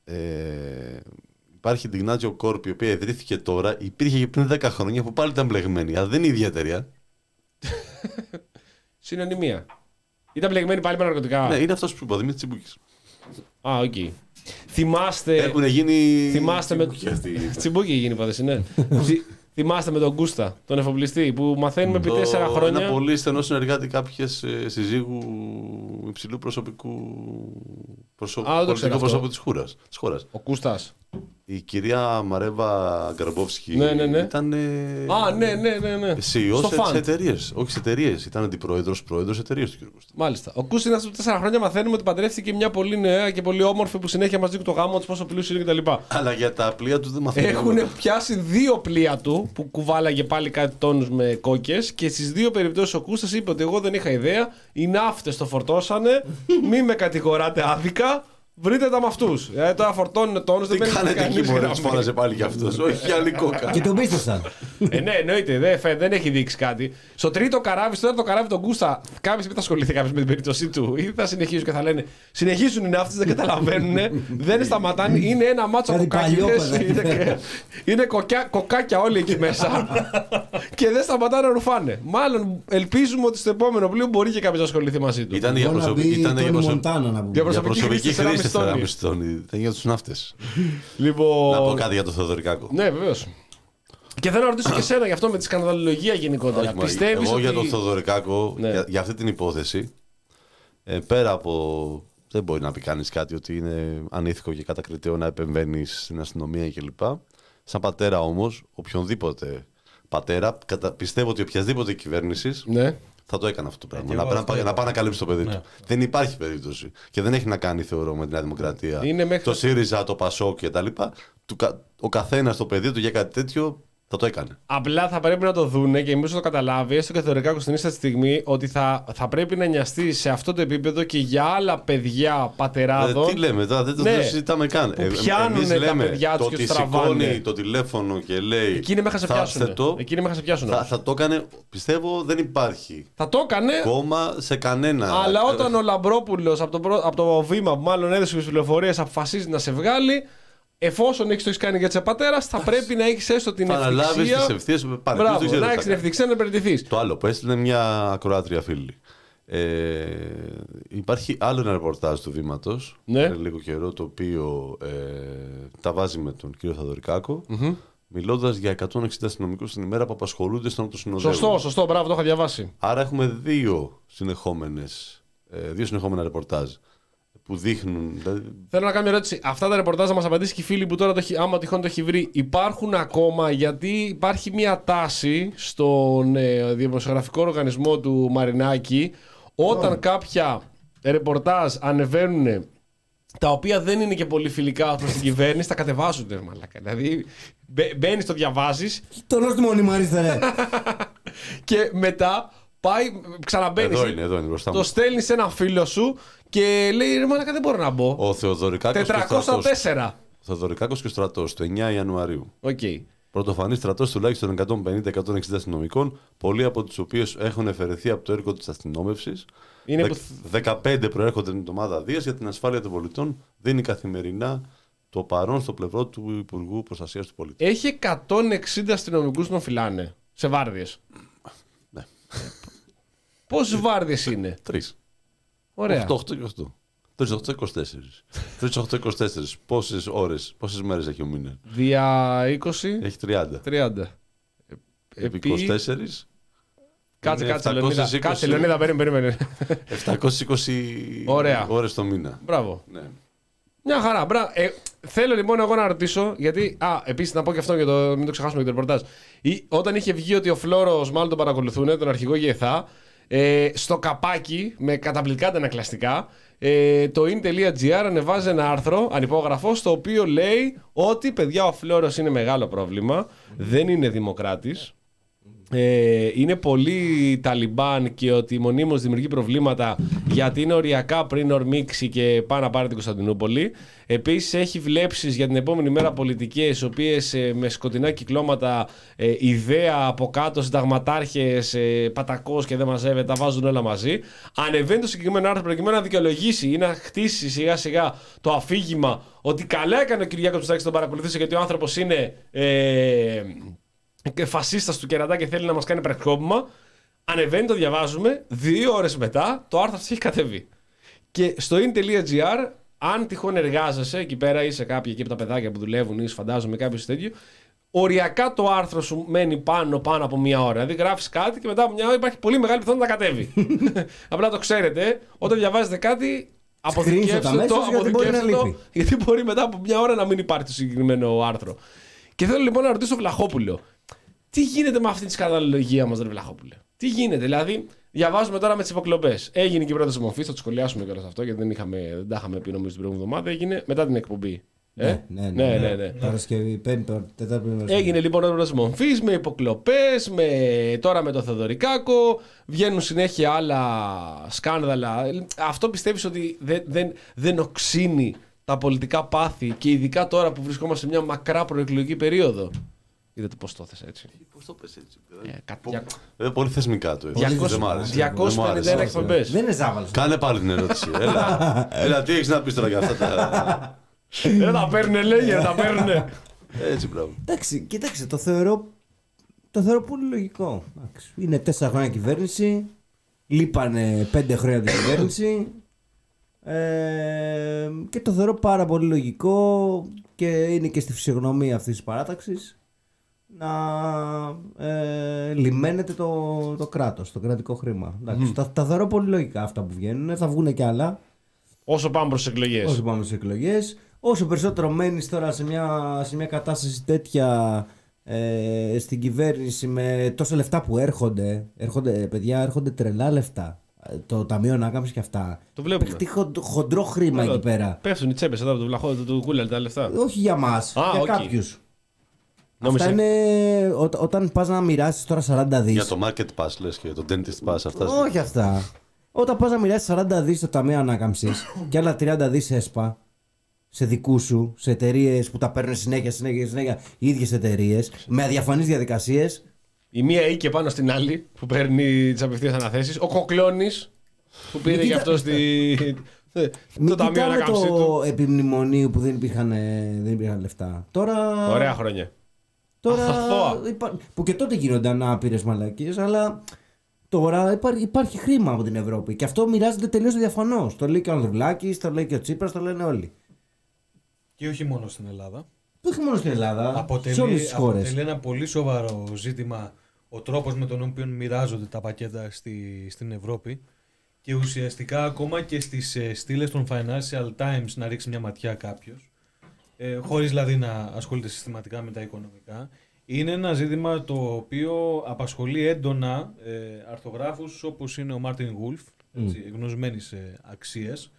Υπάρχει η Dignatio Corp, η οποία ιδρύθηκε τώρα, υπήρχε και πριν δέκα χρόνια που πάλι ήταν μπλεγμένη. Αλλά δεν είναι η ίδια εταιρεία. Συνωνυμία. Ήταν μπλεγμένη πάλι με ναρκωτικά. Ναι, είναι αυτό που είπα, ο Δημήτρης Τσιμπούκης. Α, οκ. Okay. Θυμάστε. Έχουν γίνει. Θυμάστε με. Τσιμπούκι γίνει υπόθεση, ναι. Θυμάστε με τον Κούστα, τον εφοπλιστή, που μαθαίνουμε επί τέσσερα χρόνια. Ένα πολύ στενό συνεργάτη κάποιες συζύγου υψηλού προσωπικού. Προσω... Α, πολιτικού προσώπου της χώρας. Ο Κούστας. Η κυρία Μαρέβα Γκαρμπόφσκι ναι, ναι, ναι. ήταν. Α, ναι, ναι, ναι. ναι. σι ι ο σε εταιρείες. Όχι σε εταιρείες. Ήταν αντιπρόεδρος, πρόεδρος εταιρείας του κ. Κούστα. Μάλιστα. Ο Κούστα είναι από τέσσερα χρόνια μαθαίνουμε ότι παντρεύτηκε μια πολύ νέα και πολύ όμορφη που συνέχεια μας δείχνει το γάμο τη, πόσο πλούσιο είναι κτλ. Αλλά για τα πλοία του δεν μαθαίνουμε. Έχουν πιάσει δύο πλοία του που κουβάλαγε πάλι κάτι τόνους με κόκκες και στις δύο περιπτώσεις ο Κούστας είπε ότι εγώ δεν είχα ιδέα. Οι ναύτες το φορτώσανε. Μη με κατηγοράτε άδικα. Βρείτε τα με αυτούς. Ε, τώρα φορτώνουν τόνους. Τι κάνετε εκεί, μωρέ, τους φώναζε πάλι κι αυτός. Όχι άλλη κόκα. Και τον πίστευσαν. Ε, ναι, εννοείται. Δεν, δεν έχει δείξει κάτι. Στο τρίτο καράβι, στο τέταρτο καράβι τον Κούστα, κάποια στιγμή θα ασχοληθεί κάποιος με την περίπτωση του ή θα συνεχίσουν και θα λένε συνεχίζουν οι ναύτες, δεν καταλαβαίνουν, δεν σταματάνε. Είναι ένα μάτσο κοκκάκιδες. Είναι, είναι κοκκιά, κοκκάκια όλοι εκεί μέσα. Και δεν σταματάνε να ρουφάνε. Μάλλον ελπίζουμε ότι στο επόμενο πλοίο μπορεί και κάποιος να ασχοληθεί μαζί του. Ήταν για προσωπική χρήση. Δεν ήταν για τους ναύτες. Λοιπόν... Να πω κάτι για το Θεοδωρικάκο. Ναι, βεβαίως. Και θέλω να ρωτήσω και εσένα γι' αυτό με τη σκανδαλολογία γενικότερα. Όχι, πιστεύεις εγώ ότι... για το Θεοδωρικάκο, ναι. για, για αυτή την υπόθεση, ε, πέρα από. Δεν μπορεί να πει κανείς κάτι ότι είναι ανήθικο και κατακριτέο να επεμβαίνεις στην αστυνομία κλπ. Σαν πατέρα όμως, οποιονδήποτε πατέρα, κατα... πιστεύω ότι οποιασδήποτε κυβέρνηση. Ναι. Θα το έκανε αυτό το πράγμα. Να, να, να πάει να καλύψει το παιδί ναι. του. Δεν υπάρχει περίπτωση. Και δεν έχει να κάνει, θεωρώ, με τη Νέα Δημοκρατία. Μέχρι... Το ΣΥΡΙΖΑ, το ΠΑΣΟΚ κτλ. Ο καθένας το παιδί του για κάτι τέτοιο θα το έκανε. Απλά θα πρέπει να το δούνε και εμείς το καταλάβει, έστω και θεωρητικά στην ίσα τη στιγμή, ότι θα, θα πρέπει να νοιαστεί σε αυτό το επίπεδο και για άλλα παιδιά πατεράδων. Ε, τι λέμε τώρα, δεν το, ναι, το συζητάμε καν. Που πιάνουν τα παιδιά τους και τους τραβάνε. Σηκώνει το τηλέφωνο και λέει. Εκείνοι μέχρι σε πιάσουν. Εκείνοι μέχρι σε πιάσουν. Θα, θα το έκανε, πιστεύω δεν υπάρχει. Θα το έκανε. Κόμμα σε κανένα. Αλλά όταν ο Λαμπρόπουλος από το, από το βήμα που μάλλον έδωσε τις πληροφορίες αποφασίζει να σε βγάλει. Εφόσον έχεις το έχεις κάνει για τη πατέρα, θα πρέπει να έχεις έστω την ευθυξία. Θα αναλάβεις τις ευθείες που πάνε. Μπράβο, να έχεις την ευθυξία να υπηρετηθείς. Το άλλο που έστειλε μια ακροάτρια φίλη. Ε, υπάρχει άλλο ένα ρεπορτάζ του Βήματος, ναι. λίγο καιρό, το οποίο ε, τα βάζει με τον κύριο Θεοδωρικάκο, mm-hmm. μιλώντας για εκατόν εξήντα αστυνομικούς την ημέρα που απασχολούνται στον αυτοσυνοδεύουν. Σωστό, σωστό, μπράβο, το είχα διαβάσει. Άρα έχουμε δύο, συνεχόμενες, ε, δύο συνεχόμενα ρεπορτάζ. που δείχνουν. Δηλαδή... Θέλω να κάνω μια ερώτηση. Αυτά τα ρεπορτάζ να μας απαντήσει και οι φίλοι που τώρα, το, άμα τυχόν το έχει βρει, υπάρχουν ακόμα? Γιατί υπάρχει μια τάση στον ε, δημοσιογραφικό οργανισμό του Μαρινάκη, όταν oh. κάποια ρεπορτάζ ανεβαίνουν τα οποία δεν είναι και πολύ φιλικά προς την κυβέρνηση, τα κατεβάζουν. Μαλάκα. Δηλαδή μπαίνεις, το διαβάζεις. Το λέω στη μόνιμη αριστερά. Και μετά πάει, ξαναμπαίνεις. Εδώ είναι, εδώ είναι μπροστά μου. Το στέλνεις σε ένα φίλο σου και λέει: ρε μαλάκα, δεν μπορώ να μπω. Ο Θεοδωρικάκος τετρακόσια τέσσερα. Ο Θεοδωρικάκος και ο στρατός, το εννέα Ιανουαρίου. Okay. Πρωτοφανής στρατός τουλάχιστον εκατόν πενήντα με εκατόν εξήντα αστυνομικών, πολλοί από τους οποίους έχουν εφαιρεθεί από το έργο της αστυνόμευσης. Δε, που... δεκαπέντε προέρχονται με την ομάδα Δίας για την ασφάλεια των πολιτών. Δίνει καθημερινά το παρόν στο πλευρό του Υπουργού Προστασίας του Πολίτη. Έχει εκατόν εξήντα αστυνομικούς να φυλάνε σε βάρδιες. Ναι. Πόσες βάρδιες είναι? Τρεις. Ωραία. οκτώ, οκτώ και οκτώ. τρεις, οκτώ, είκοσι τέσσερα. τρεις, οκτώ, είκοσι τέσσερα. Πόσες ώρες, πόσες μέρες έχει ο μήνας? Δια είκοσι. Έχει τριάντα. τριάντα. Επί είκοσι τέσσερα. Κάτσε, κάτσε, Λεωνίδα. Κάτσε, Λεωνίδα, περίμενε, περίμενε. επτακόσιες είκοσι ώρες το μήνα. Μπράβο. Ναι. Μια χαρά. Μπρά... Ε, θέλω λοιπόν εγώ να ρωτήσω, γιατί. Α, επίσης να πω και αυτό για το. Μην το ξεχάσουμε για το ρεπορτάζ. Ή, όταν είχε βγει ότι ο Φλόρος μάλλον τον παρακολουθούν, τον αρχηγό ΓΕΘΑ, ε, στο καπάκι με καταπληκτικά αντανακλαστικά, ε, το in.gr ανεβάζει ένα άρθρο ανυπόγραφο, στο οποίο λέει ότι παιδιά, ο Φλόρος είναι μεγάλο πρόβλημα, δεν είναι δημοκράτης. Ε, είναι πολύ Ταλιμπάν και ότι μονίμως δημιουργεί προβλήματα γιατί είναι οριακά πριν ορμήξει και πάει να πάρει την Κωνσταντινούπολη. Επίσης έχει βλέψεις για την επόμενη μέρα πολιτικές, οι οποίες ε, με σκοτεινά κυκλώματα, ε, ιδέα από κάτω, συνταγματάρχες, ε, πατακός και δεν μαζεύεται, τα βάζουν όλα μαζί. Ανεβαίνει το συγκεκριμένο άρθρο προκειμένου να δικαιολογήσει ή να χτίσει σιγά σιγά το αφήγημα ότι καλά έκανε ο Κυριάκος Μητσοτάκης τον παρακολουθήσει, γιατί ο άνθρωπος είναι Ε, και φασίστας του κερατά και θέλει να μας κάνει πραξικόπημα. Ανεβαίνει, το διαβάζουμε. Δύο ώρες μετά το άρθρο αυτό έχει κατεβεί. Και στο in.gr, αν τυχόν εργάζεσαι εκεί πέρα ή σε κάποια εκεί από τα παιδάκια που δουλεύουν ή φαντάζομαι κάποιο τέτοιο, οριακά το άρθρο σου μένει πάνω, πάνω από μία ώρα. Δηλαδή γράφεις κάτι και μετά από μια ώρα υπάρχει πολύ μεγάλη πιθανότητα να κατέβει. Απλά το ξέρετε, όταν διαβάζετε κάτι, αποθηκεύστε το, αποθηκεύστε το, γιατί μπορεί μετά από μια ώρα να μην υπάρχει το συγκεκριμένο άρθρο. Και θέλω λοιπόν να ρωτήσω τον Βλαχόπουλο. Τι γίνεται με αυτή τη σκανδαλολογία μας, ρε Βλαχόπουλε? Τι γίνεται, δηλαδή, διαβάζουμε τώρα με τις υποκλοπές. Έγινε και η πρόταση μορφής, θα το σχολιάσουμε κιόλας αυτό, γιατί δεν, είχαμε, δεν τα είχαμε πει νομίζω την προηγούμενη εβδομάδα. Έγινε μετά την εκπομπή. Ναι, ε? ναι, ναι. ναι, ναι, ναι. Παρασκευή, πέμπτη, τετάρτη. Έγινε λοιπόν η πρόταση μορφής με υποκλοπές, με, τώρα με το Θεοδωρικάκο. Βγαίνουν συνέχεια άλλα σκάνδαλα. Αυτό πιστεύεις ότι δεν, δεν, δεν οξύνει τα πολιτικά πάθη και ειδικά τώρα που βρισκόμαστε σε μια μακρά προεκλογική περίοδο? Είδατε πώς το θες έτσι? Πώς το πες έτσι? Ε, κάτι... ε, πολύ θεσμικά το. διακόσιες πενήντα ένα εκπομπές. Δεν είναι ζάβαλος. Κάνε πάλι την ερώτηση. Έλα, έλα, τι έχεις να πεις τώρα για αυτά τα... Δεν τα παίρνουνε, λέγε, δεν τα παίρνουνε. Έτσι, μπράβο. Εντάξει, κοίταξε, το θεωρώ, το θεωρώ πολύ λογικό. Είναι τέσσερα χρόνια κυβέρνηση, λείπανε πέντε χρόνια την κυβέρνηση. Ε, και το θεωρώ πάρα πολύ λογικό και είναι και στη φυσιογνωμία αυτής της παράταξης να ε, λιμένεται το, το κράτος, το κρατικό χρήμα. Mm. Τα, τα θεωρώ πολύ λογικά αυτά που βγαίνουν, θα βγουν και άλλα. Όσο πάμε προς εκλογές. Όσο πάμε προς εκλογές. Όσο περισσότερο μένεις τώρα σε μια, σε μια κατάσταση τέτοια ε, στην κυβέρνηση με τόσα λεφτά που έρχονται, έρχονται παιδιά, έρχονται τρελά λεφτά. Το Ταμείο Ανάκαμψης και αυτά. Το βλέπουμε. Πέφτει χοντ, χοντρό χρήμα Έλα, εκεί πέρα. Πέφτουν οι τσέπες εδώ από το βλαχό του, του κούλερ τα λεφτά. Όχι για μας, Α, για okay. κάποιους. Νόμιζε... Αυτά είναι ό, όταν πας να μοιράσεις τώρα σαράντα δις. Για το Market Pass λες και το Dentist Pass αυτά. Όχι αυτά. Όταν πας να μοιράσεις σαράντα δις στο Ταμείο Ανάκαμψης και άλλα τριάντα δις ΕΣΠΑ σε δικού σου, σε εταιρείες που τα παίρνουν συνέχεια, συνέχεια, συνέχεια οι ίδιες εταιρείες με αδιαφανείς διαδικασίες. Η μία ή και πάνω στην άλλη που παίρνει τις απευθείας αναθέσεις. Ο Κοκλώνης που πήρε γι' αυτό στη... Μην κοιτάμε το επιμνημονίου που δεν υπήρχαν, δεν υπήρχαν λεφτά. Τώρα... Ωραία χρόνια. Τώρα... υπά... που και τότε γίνονταν άπειρες μαλακίες, αλλά τώρα υπάρχει, υπάρχει χρήμα από την Ευρώπη και αυτό μοιράζεται τελείως διαφανώς. Το λέει και ο Ανδρουλάκης, το λέει και ο Τσίπρας, το λένε όλοι. Και όχι μόνο στην Ελλάδα. Όχι μόνο στην Ελλάδα, αποτελεί, σε όλες τις χώρες. Αποτελεί ένα πολύ σοβαρό ζήτημα ο τρόπος με τον οποίο μοιράζονται τα πακέτα στη, στην Ευρώπη. Και ουσιαστικά ακόμα και στις ε, στήλες των Financial Times να ρίξει μια ματιά κάποιος, ε, χωρίς δηλαδή να ασχολείται συστηματικά με τα οικονομικά, είναι ένα ζήτημα το οποίο απασχολεί έντονα ε, αρθογράφους όπως είναι ο Μάρτιν Γουλφ, mm. γνωσμένης ε, αξίας.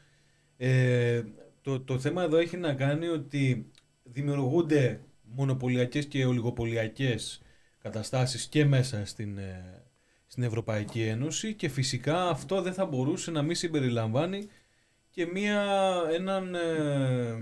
Ε, το, το θέμα εδώ έχει να κάνει ότι δημιουργούνται μονοπωλιακές και ολιγοπωλιακές καταστάσεις και μέσα στην, ε, στην Ευρωπαϊκή Ένωση και φυσικά αυτό δεν θα μπορούσε να μην συμπεριλαμβάνει και μια, έναν, ε,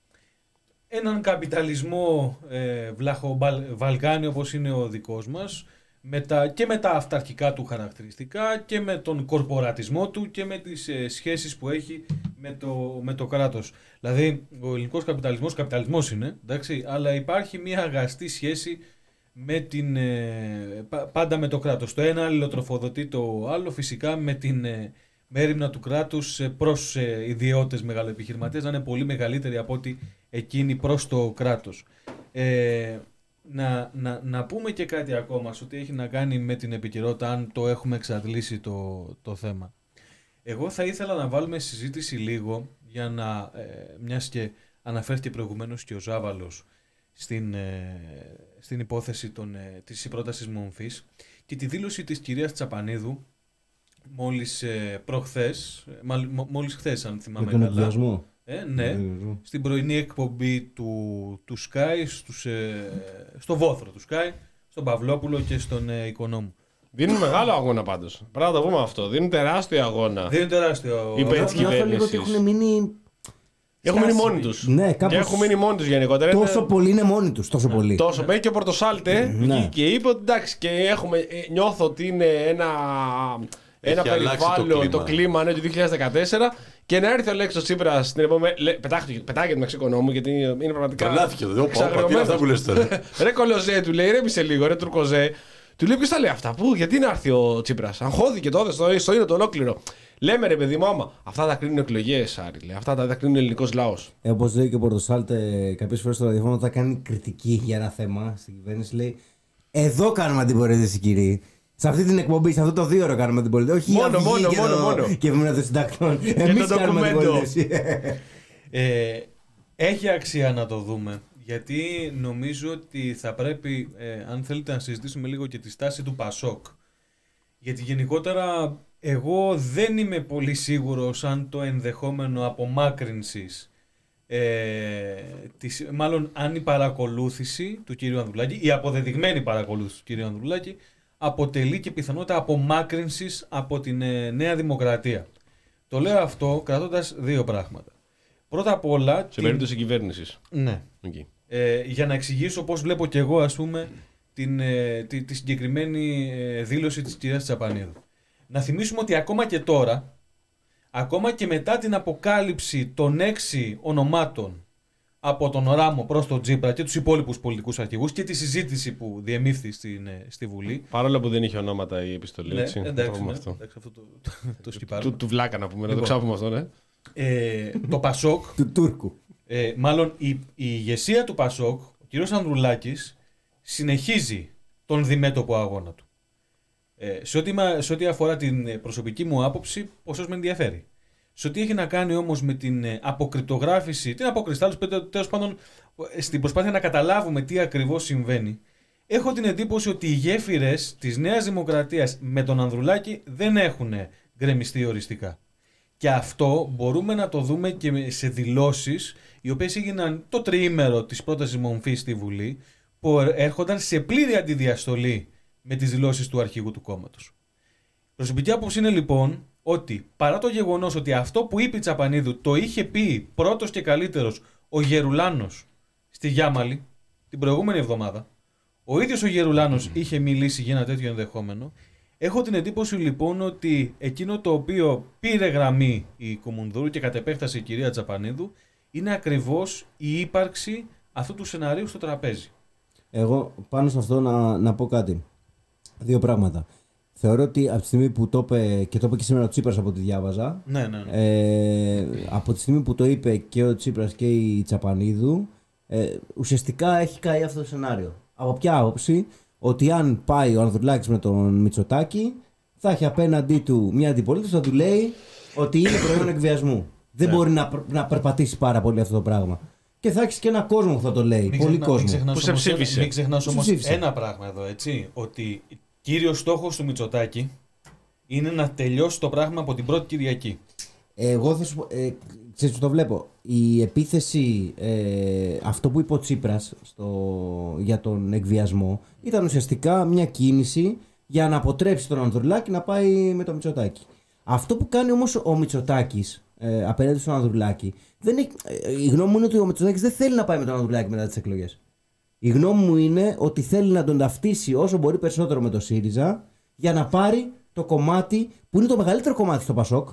έναν καπιταλισμό ε, βλαχοβαλκάνιο όπως είναι ο δικός μας, με τα, και με τα αυταρχικά του χαρακτηριστικά και με τον κορπορατισμό του και με τις ε, σχέσεις που έχει με το, με το κράτος. Δηλαδή ο ελληνικός καπιταλισμός καπιταλισμός είναι, εντάξει, αλλά υπάρχει μια αγαστή σχέση με την, ε, πάντα με το κράτος. Το ένα αλληλοτροφοδοτεί το άλλο, φυσικά με την ε, μέριμνα του κράτους προς ε, ιδιώτες μεγαλοεπιχειρηματίες να είναι πολύ μεγαλύτερη από ότι εκείνη προς το κράτος. Ε, να, να, να πούμε και κάτι ακόμα σε ό,τι έχει να κάνει με την επικαιρότητα, αν το έχουμε εξαντλήσει το, το θέμα. Εγώ θα ήθελα να βάλουμε συζήτηση λίγο για να, ε, μιας και αναφέρθηκε προηγουμένως και ο Ζάβαλος στην, ε, στην υπόθεση των, ε, της πρότασης μομφής και τη δήλωση της κυρίας Τσαπανίδου μόλις ε, προχθές, μ, μόλις χθες αν θυμάμαι καλά. Για τον εκβιασμό. Ε, ναι, mm-hmm. στην πρωινή εκπομπή του, του Sky, στους, ε, στο βόθρο του Sky, στον Παυλόπουλο και στον ε, Οικονόμου. Δίνουν μεγάλο αγώνα πάντως. Πρέπει να το πούμε αυτό. Δίνουν τεράστιο αγώνα. Δίνουν τεράστιο αγώνα. Υπέρ της κυβέρνησης. Νιώθω λίγο ότι έχουν μείνει. Έχουν μείνει μόνοι τους. Ναι, κάπως... Και έχουν μείνει μόνοι τους γενικότερα. Τόσο είναι... πολύ είναι μόνοι τους. Τόσο πολύ. Τόσο πολύ. Και ο Πορτοσάλτε ναι. και είπε ότι εντάξει, και έχουμε, νιώθω ότι είναι ένα, ένα περιβάλλον, το κλίμα, το κλίμα ναι, του δύο χιλιάδες δεκατέσσερα. Και να έρθει ο Αλέξης Τσίπρας στην επόμενη. Πετάγεται με Οικονόμου, γιατί είναι πραγματικά. Καλάθηκε εδώ. Τι αυτά που λες τώρα. Ρε Κολοζέ, του λέει, ρέμισε λίγο, ρε Τουρκοζέ. Του λέει, ποιος τα λέει αυτά, πού, γιατί να έρθει ο Τσίπρας. Αγχώθηκε τότε στο, στο είναι το ολόκληρο. Λέμε ρε παιδί μου, άμα αυτά τα κρίνουν εκλογές, Άρη. Λέει. Αυτά τα, τα κρίνουν ελληνικός λαός. Ε, όπως λέει και ο Πορτοσάλτε κάποιες φορές στο ραδιόφωνο, όταν κάνει κριτική για ένα θέμα στην κυβέρνηση, λέει: εδώ κάνουμε αντιπολίτευση, κύριε. Σε αυτή την εκπομπή, σε αυτό το δύο ώρο κάνουμε αντιπολίτευση. Όχι μόνο, μόνο, και μόνο, το, μόνο. Και έμεινα των συντακτών. Εμείς κάνουμε αντιπολίτευση. ε, έχει αξία να το δούμε. Γιατί νομίζω ότι θα πρέπει, ε, αν θέλετε να συζητήσουμε λίγο και τη στάση του Πασόκ. Γιατί γενικότερα εγώ δεν είμαι πολύ σίγουρος αν το ενδεχόμενο απομάκρυνσης, ε, της, μάλλον αν η παρακολούθηση του κ. Ανδρουλάκη, η αποδεδειγμένη παρακολούθηση του κ. Ανδρουλάκη, αποτελεί και πιθανότητα απομάκρυνσης από την ε, Νέα Δημοκρατία. Το λέω αυτό κρατώντας δύο πράγματα. Πρώτα απ' όλα... Σε την... περίπτωση κυβέρνησης. Ναι. Okay. Ε, για να εξηγήσω πώς βλέπω και εγώ, ας πούμε, την, ε, τη, τη συγκεκριμένη ε, δήλωση της κυρίας Τσαπανίδου. Να θυμίσουμε ότι ακόμα και τώρα, ακόμα και μετά την αποκάλυψη των έξι ονομάτων από τον Ράμο προς τον Τσίπρα και τους υπόλοιπους πολιτικούς αρχηγούς και τη συζήτηση που διεμήφθη στην, ε, στη Βουλή. Παρόλο που δεν είχε ονόματα η επιστολή, ναι, έτσι. Εντάξει, ναι, αυτό. εντάξει, αυτό το, το, το σκυπάρουμε. Του, του βλάκα να πούμε, να λοιπόν, το ξάπουμε αυτό, ναι. Ε, το Πασόκ, του Τούρκου. Ε, μάλλον η, η ηγεσία του Πασόκ, ο κ. Ανδρουλάκης, συνεχίζει τον διμέτωπο αγώνα του. Ε, σε, ό,τι, σε ό,τι αφορά την προσωπική μου άποψη, ποσός με ενδιαφέρει. Σε ό,τι έχει να κάνει όμως με την αποκρυπτογράφηση, την αποκριστάλλωση, τέλος πάντων στην προσπάθεια να καταλάβουμε τι ακριβώς συμβαίνει, έχω την εντύπωση ότι οι γέφυρες της Νέας Δημοκρατίας με τον Ανδρουλάκη δεν έχουν γκρεμιστεί οριστικά. Και αυτό μπορούμε να το δούμε και σε δηλώσεις οι οποίες έγιναν το τριήμερο της πρότασης μομφής στη Βουλή, που έρχονταν σε πλήρη αντιδιαστολή με τις δηλώσεις του αρχηγού του κόμματος. Προσωπική άποψη είναι λοιπόν ότι παρά το γεγονός ότι αυτό που είπε η Τσαπανίδου το είχε πει πρώτος και καλύτερος ο Γερουλάνος στη Γιάμαλη την προηγούμενη εβδομάδα, ο ίδιος ο Γερουλάνος είχε μιλήσει για ένα τέτοιο ενδεχόμενο. Έχω την εντύπωση λοιπόν ότι εκείνο το οποίο πήρε γραμμή η Κομουνδούρου και κατ' επέκταση η κυρία Τσαπανίδου είναι ακριβώς η ύπαρξη αυτού του σεναρίου στο τραπέζι. Εγώ πάνω σε αυτό να, να πω κάτι. Δύο πράγματα. Θεωρώ ότι από τη στιγμή που το είπε, και το είπε και σήμερα ο Τσίπρας από ό,τι διάβαζα, ναι, ναι, ναι. Ε, από τη στιγμή που το είπε και ο Τσίπρας και η Τσαπανίδου, ε, ουσιαστικά έχει καεί αυτό το σενάριο. Από ποια άποψη? Ότι αν πάει ο Ανδρουλάκης με τον Μητσοτάκη, θα έχει απέναντί του μια αντιπολίτευση που θα του λέει ότι είναι προϊόν εκβιασμού. Δεν μπορεί να, να περπατήσει πάρα πολύ αυτό το πράγμα. Και θα έχει και ένα κόσμο που θα το λέει. Μην πολύ ξεχνα, κόσμο. Μην που σε ψήφισε. Μην ξεχνάς όμως ψήφισε. ένα πράγμα εδώ, έτσι. Ότι κύριος στόχος του Μητσοτάκη είναι να τελειώσει το πράγμα από την πρώτη Κυριακή. Εγώ θα σου πω, ε, ξέρεις που το βλέπω. Η επίθεση, ε, αυτό που είπε ο Τσίπρας στο, για τον εκβιασμό, ήταν ουσιαστικά μια κίνηση για να αποτρέψει τον Ανδρουλάκη να πάει με τον Μητσοτάκη. Αυτό που κάνει όμως ο Μητσοτάκης ε, απέναντι στον Ανδρουλάκη, δεν έχει, ε, η γνώμη μου είναι ότι ο Μητσοτάκης δεν θέλει να πάει με τον Ανδρουλάκη μετά τις εκλογές. Η γνώμη μου είναι ότι θέλει να τον ταυτίσει όσο μπορεί περισσότερο με το ΣΥΡΙΖΑ για να πάρει το κομμάτι που είναι το μεγαλύτερο κομμάτι στο Πασόκ,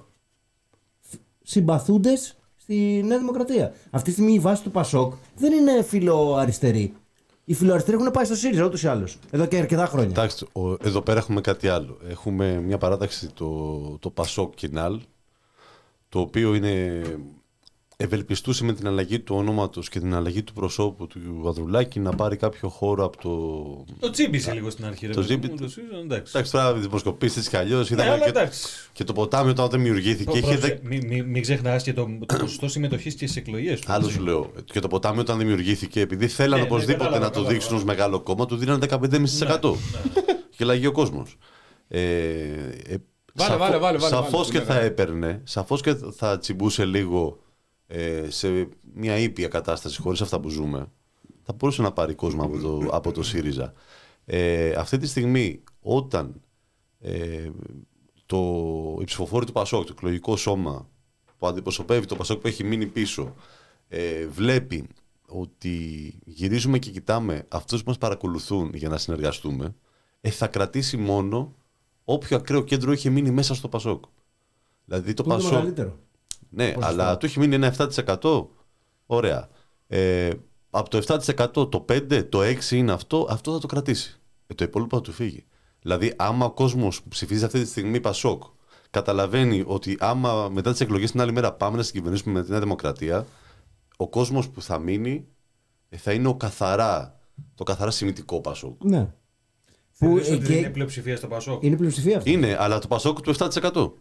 συμπαθούντες στη Νέα Δημοκρατία. Αυτή τη στιγμή η βάση του Πασόκ δεν είναι φιλοαριστερή. Οι φιλοαριστεροί έχουν πάει στο ΣΥΡΙΖΑ ούτως ή άλλως. Εδώ και αρκετά χρόνια. Εντάξει, ο- εδώ πέρα έχουμε κάτι άλλο. Έχουμε μια παράταξη, το, το Πασόκ Κινάλ, το οποίο είναι, ευελπιστούσε με την αλλαγή του ονόματος και την αλλαγή του προσώπου του Ανδρουλάκη να πάρει κάποιο χώρο από το. Το τσίμπησε λίγο στην αρχή. Ρε, Το παιδί μου, τσίμπη- το ΣΥΡΙΖΑ, εντάξει. Εντάξει, τώρα δημοσκοπήσεις έτσι κι αλλιώς. Ναι, Είδαμε αλλά και, εντάξει. και το ποτάμι όταν δημιουργήθηκε. Είχε Πρόσεξε, δε... Μην μη, μη ξεχνάς και το, το ποσοστό συμμετοχής και στις εκλογές. Άλλο σου λέω. Και το ποτάμι όταν δημιουργήθηκε, επειδή θέλανε Ναι, ναι, οπωσδήποτε κατάλαβα, να το κατάλαβα. δείξουν ως μεγάλο κόμμα, του δίνανε δεκαπέντε κόμμα πέντε τοις εκατό. Και λαγεί ο κόσμος. Ε, ε, Βάλε, βάλε, βάλε, βάλε, σαφώς βάλε, και βάλε. θα έπαιρνε, σαφώς και θα τσιμπούσε λίγο ε, σε μια ήπια κατάσταση χωρίς αυτά που ζούμε. Θα μπορούσε να πάρει κόσμο από το, από το ΣΥΡΙΖΑ. Ε, αυτή τη στιγμή, όταν ε, το, η ψηφοφόρη του Πασόκ, το εκλογικό σώμα που αντιπροσωπεύει το Πασόκ που έχει μείνει πίσω, ε, βλέπει ότι γυρίζουμε και κοιτάμε αυτούς που μας παρακολουθούν για να συνεργαστούμε, ε, θα κρατήσει μόνο όποιο ακραίο κέντρο είχε μείνει μέσα στο Πασόκ. Δηλαδή το Που είναι το Πασόκ. μεγαλύτερο. Ναι, Ποσοστό. αλλά του έχει μείνει ένα επτά τοις εκατό. Ωραία. Ε, από το επτά τοις εκατό το πέντε τοις εκατό, το έξι τοις εκατό είναι αυτό, αυτό θα το κρατήσει. Ε, το υπόλοιπο θα του φύγει. Δηλαδή, άμα ο κόσμος που ψηφίζει αυτή τη στιγμή Πασόκ καταλαβαίνει ότι άμα μετά τις εκλογές την άλλη μέρα πάμε να συγκυβερνήσουμε με τη Νέα Δημοκρατία, ο κόσμος που θα μείνει ε, θα είναι ο καθαρά, το καθαρά σημητικό Πασόκ. Ναι. Που, Θεωρείς ε, ότι και- δεν είναι πλειοψηφία στο Πασόκ. είναι πλειοψηφία αυτό. Είναι, αλλά το Πασόκ του επτά τοις εκατό.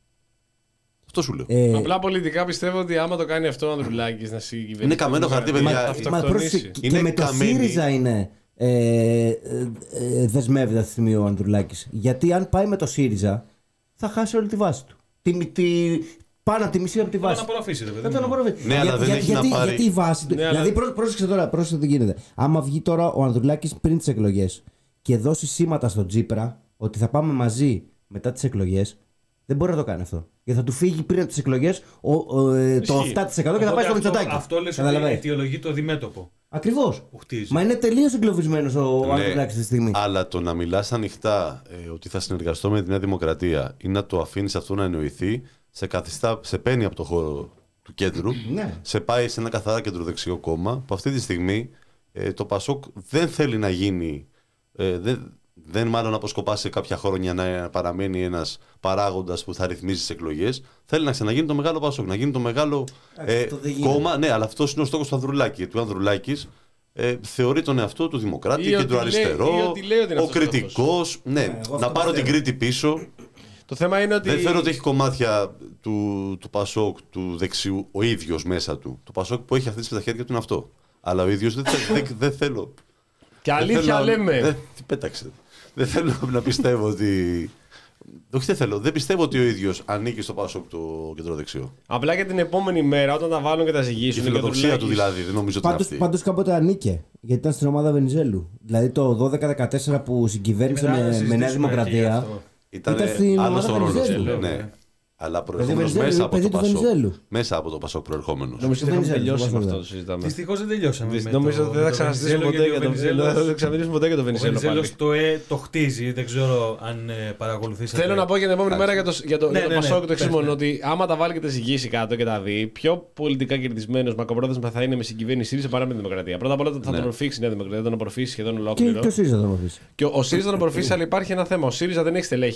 Αυτό σου λέω. Ε, Απλά πολιτικά πιστεύω ότι άμα το κάνει αυτό ο Ανδρουλάκης να συγκυβερνήσει. Είναι καμένο χαρτί, παιδιά. Μα, αυτοκτονήσει. μα πρόσεξε, και Είναι με το καμένη. ΣΥΡΙΖΑ είναι ε, ε, ε, δεσμεύεται αυτή τη στιγμή ο Ανδρουλάκης. Γιατί αν πάει με το ΣΥΡΙΖΑ θα χάσει όλη τη βάση του. Τη, τη, πάνω από τη μισή από τη Θα τον βάση. απορροφήσει, ρε παιδί Θα μου. τον απορροφήσει. Ναι, αλλά δεν έχει γιατί, να πάρει- γιατί η βάση του. Ναι, αλλά- Δηλαδή, πρό- πρόσεξε τώρα, πρόσεξε τι γίνεται. Άμα βγει τώρα ο Ανδρουλάκης πριν τις εκλογές και δώσει σήματα στον Τσίπρα ότι θα πάμε μαζί μετά τις εκλογές, δεν μπορεί να το κάνει αυτό. Γιατί θα του φύγει πριν από τις εκλογές ο, ο, ε, το Ισχύει. επτά τοις εκατό και θα πάει στο Οπότε αυτό, Μητσοτάκη. αυτό λες ότι Καταλαβαίνεις. αιτιολογεί το διμέτωπο Ακριβώς. που χτίζει. Μα είναι τελείως εγκλωβισμένος ο Ναι, Ανδρουλάκης αυτή τη στιγμή. αλλά το να μιλάς ανοιχτά ε, ότι θα συνεργαστώ με τη Νέα Δημοκρατία ή να το αφήνεις αυτό να εννοηθεί, σε, καθιστά, σε παίρνει από το χώρο του κέντρου, Ναι. σε πάει σε ένα καθαρά κεντροδεξιό κόμμα που αυτή τη στιγμή ε, το Πασόκ δεν θέλει να γίνει, ε, δεν, δεν μάλλον αποσκοπά σε κάποια χρόνια να παραμένει ένας παράγοντας που θα ρυθμίζει τις εκλογές. Θέλει να ξαναγίνει το μεγάλο Πασόκ, να γίνει το μεγάλο Εντάξει, ε, αυτό δεν γίνεται. κόμμα. Ναι, αλλά αυτό είναι ο στόχος του Ανδρουλάκη. Του Ανδρουλάκης ε, θεωρεί τον εαυτό του δημοκράτη, Ή ότι κεντροαριστερό, λέει- ή ότι λέει ότι είναι ο αυτός ο κριτικός. Ναι, εγώ να αυτό πάρω την πιστεύω. Κρήτη πίσω. Το θέμα είναι ότι. Δεν θέλω ότι έχει κομμάτια του, του Πασόκ, του δεξιού, ο ίδιος μέσα του. Το Πασόκ που έχει αυτή στα χέρια του είναι αυτό. Αλλά ο ίδιος δεν, θε- δεν, δεν θέλω. Και δεν αλήθεια θέλω να- λέμε. Δεν, τι πέταξε. Δεν θέλω να πιστεύω ότι. Όχι, δεν θέλω. Δεν πιστεύω ότι ο ίδιος ανήκει στο Πασόκ το κεντροδεξιό. Απλά και την επόμενη μέρα όταν τα βάλουν και τα Η ζυγίσουν. φιλοδοξία του Ανδρουλάκης- δηλαδή δεν νομίζω ότι είναι Πάντως, αυτή. πάντως κάποτε ανήκε. Γιατί ήταν στην ομάδα Βενιζέλου. Δηλαδή το δώδεκα δεκατέσσερα που συγκυβέρνησε Μετά να με, με συζητήσουμε Νέα εκεί Δημοκρατία. αυτό. Ήταν Ήταν στην άλλος ομάδα ο ρόλος. Βενιζέλου. Ναι. Αλλά Παιδί προερχόμενος Βενιζέλου, μέσα από παιδί το του Πασόκ. Βενιζέλου. Μέσα από το Πασόκ προερχόμενος. Νομίζω ότι Δεν είχαμε ξέρω, τελειώσει δεν με αυτό ξέρω. το συζητάμε. Δυστυχώς δεν τελειώσαμε. Δυσ- με Νομίζω το- ότι δεν θα με το ξανασυζητήσουμε Βενιζέλο, ποτέ γιατί για ο το Βενιζέλος- δεν θα ξαναμιλήσουμε ποτέ για το Ο Βενιζέλο. Βενιζέλος πάλι. το, ε, το χτίζει, δεν ξέρω αν ε, παρακολουθήσατε. Θέλω να πω για την επόμενη μέρα για το, για το, Ναι, για το ναι, ναι, Πασόκ το εξή πες, μόνο. ναι. Ότι άμα τα βάλει και τα ζυγίσει κάτω και τα δει, πιο πολιτικά κερδισμένο μακροπρόθεσμα θα είναι με συγκυβέρνηση ΣΥΡΙΖΑ παρά με τη Δημοκρατία. Πρώτα απ' όλα θα Ναι. τον απορροφήσει η Νέα Δημοκρατία, θα τον απορροφήσει σχεδόν Και, ολόκληρο. και ο ΣΥΡΙΖΑ θα τον αφήσει. Και ο ΣΥΡΙΖΑ θα τον απορροφήσει, αλλά υπάρχει ένα θέμα. Ο ΣΥΡΙΖΑ δεν έχει στελέχη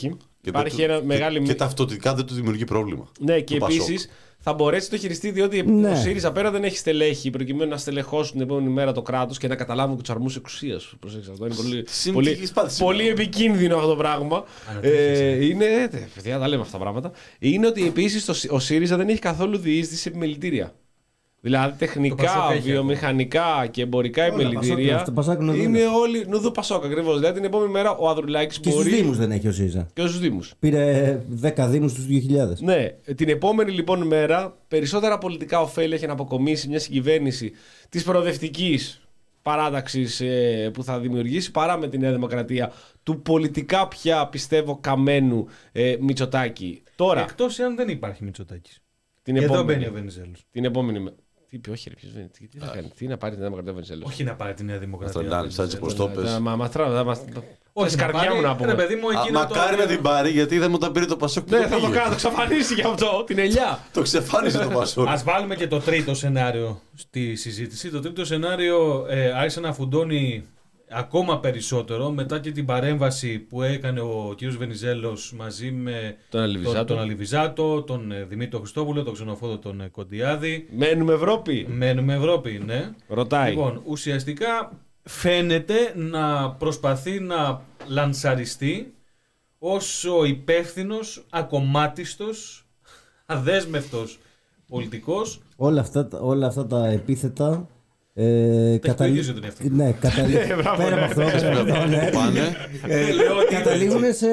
Και, Υπάρχει δεν, ένα και, μεγάλη... και ταυτοτικά δεν του δημιουργεί πρόβλημα. Ναι, και το επίσης θα μπορέσει να το χειριστεί, διότι Ναι. ο ΣΥΡΙΖΑ πέρα δεν έχει στελέχη προκειμένου να στελεχώσουν την επόμενη μέρα το κράτος και να καταλάβουν τους αρμούς εξουσίας. Προσέξτε, αυτό είναι πολύ, πολύ, πολύ επικίνδυνο αυτό το πράγμα. Ε, είναι. Ε, παιδιά, τα λέμε αυτά τα πράγματα. Είναι ότι επίσης ο ΣΥΡΙΖΑ δεν έχει καθόλου διείσδυση σε επιμελητήρια. Δηλαδή τεχνικά, βιομηχανικά και εμπορικά επιμελητήρια είναι όλοι νουδού Πασόκ ακριβώς. Δηλαδή την επόμενη μέρα ο Ανδρουλάκης και μπορεί. Και στους Δήμους δεν έχει ο ΣΥΡΙΖΑ. Και στους Δήμους. Πήρε δέκα Δήμους στους δύο χιλιάδες. Ναι, την επόμενη λοιπόν μέρα περισσότερα πολιτικά ωφέλη έχει να αποκομίσει μια συγκυβέρνηση της προοδευτικής παράταξης ε, που θα δημιουργήσει παρά με τη Νέα Δημοκρατία του πολιτικά πια πιστεύω καμένου ε, Μητσοτάκη. Τώρα. Εκτός εάν δεν υπάρχει Μητσοτάκης. Την Εδώ επόμενη, μπαίνει ο Βενιζέλος. Την επόμενη μέρα. Τι, όχι, ρε, ποιος δεν, τι, τι θα κάνει, τι να πάρει την Νέα Δημοκρατία ο Βενιζέλος. Όχι να πάρει τη Νέα Δημοκρατία. Μα μα τράβα, όχι να καρδιά μου να πούμε. Μακάρι να την πάρει, γιατί δεν μου τα πήρε το Πασόκ. Ναι, θα το κάνω, το ξαφανίσει γι' αυτό, την ελιά. Το ξεφάνισε το Πασόκ. Ας βάλουμε και το τρίτο σενάριο στη συζήτηση. Το τρίτο σενάριο ε, άρχισε να φουντώνει ακόμα περισσότερο μετά και την παρέμβαση που έκανε ο κ. Βενιζέλος μαζί με τον Αλιβιζάτο, τον, τον, Αλιβιζάτο, τον Δημήτρη Χριστόπουλο, τον ξενοφόδο τον Κοντιάδη. Μένουμε Ευρώπη. Μένουμε Ευρώπη, ναι. Ρωτάει. Λοιπόν, ουσιαστικά φαίνεται να προσπαθεί να λανσαριστεί ως ο υπεύθυνος, ακομμάτιστος, αδέσμευτος πολιτικός. Όλα αυτά, όλα αυτά τα επίθετα Ε, καταλή... ναι, καταλή... πέρα από αυτό, ναι. καταλήγουν σε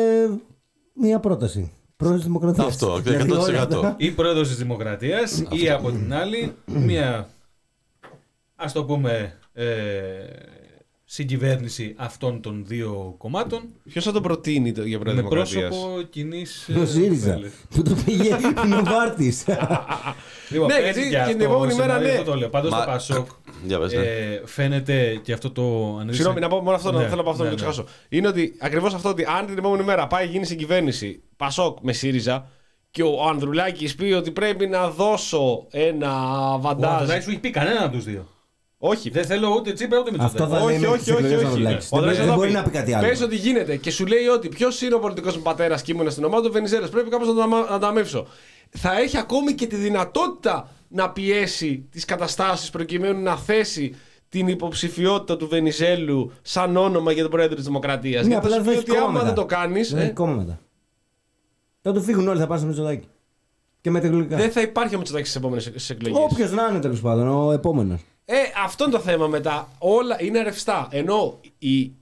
μια πρόταση. Πρόεδρος της Δημοκρατίας. Αυτό, εκατό τοις εκατό. Ή πρόεδρος της Δημοκρατίας ή από την άλλη μια, ας το πούμε, ε, συγκυβέρνηση αυτών των δύο κομμάτων. Ποιος θα το προτείνει το, για πρόεδρο με Δημοκρατίας? πρόσωπο κοινής... Ο ΣΥΡΙΖΑ. Που το πήγε ο Βάρτης. Λοιπόν, ναι, γιατί και την επόμενη μέρα ναι. Το λέω. Πάντως το Πασόκ ε, φαίνεται και αυτό το ανέβησε. Συγγνώμη, να πω μόνο αυτό, ναι, θέλω να πω αυτό, ναι, να το ναι. ξεχάσω. Είναι ότι ακριβώς αυτό ότι αν την επόμενη μέρα πάει γίνει συγκυβέρνηση Πασόκ με ΣΥΡΙΖΑ και ο Ανδρουλάκης πει ότι πρέπει να δώσω ένα βαντάζ. Ο Ανδρουλάκης σου έχει πει κανέναν από τους δύο. Όχι. Δεν θέλω ούτε Τσίπρα ούτε Μητσοτάκη. Αυτό θα όχι, λέει όχι, όχι, όχι. Δεν μπορεί να πει κάτι άλλο. Πες ότι γίνεται και σου λέει ότι ποιος είναι ο πολιτικός μου πατέρας και ήμουν στην ομάδα του Βενιζέλος. Πρέπει κάπως να το, να το αμύψω. Θα έχει ακόμη και τη δυνατότητα να πιέσει τις καταστάσεις προκειμένου να θέσει την υποψηφιότητα του Βενιζέλου σαν όνομα για τον πρόεδρο της Δημοκρατίας. Ναι, γιατί θα σου πει ότι άμα δεν το κάνεις. Δεν έχει κόμμα μετά. Θα του φύγουν όλοι, θα πάνε στο Μητσοτάκη. Και μετεκλογικά. Δεν θα υπάρχει ο Μητσοτάκης στις επόμενες εκλογές. Όποιος να είναι τέλος πάντων, ο επόμενος. Ε, αυτό είναι το θέμα μετά. Όλα είναι ρευστά. Ενώ η,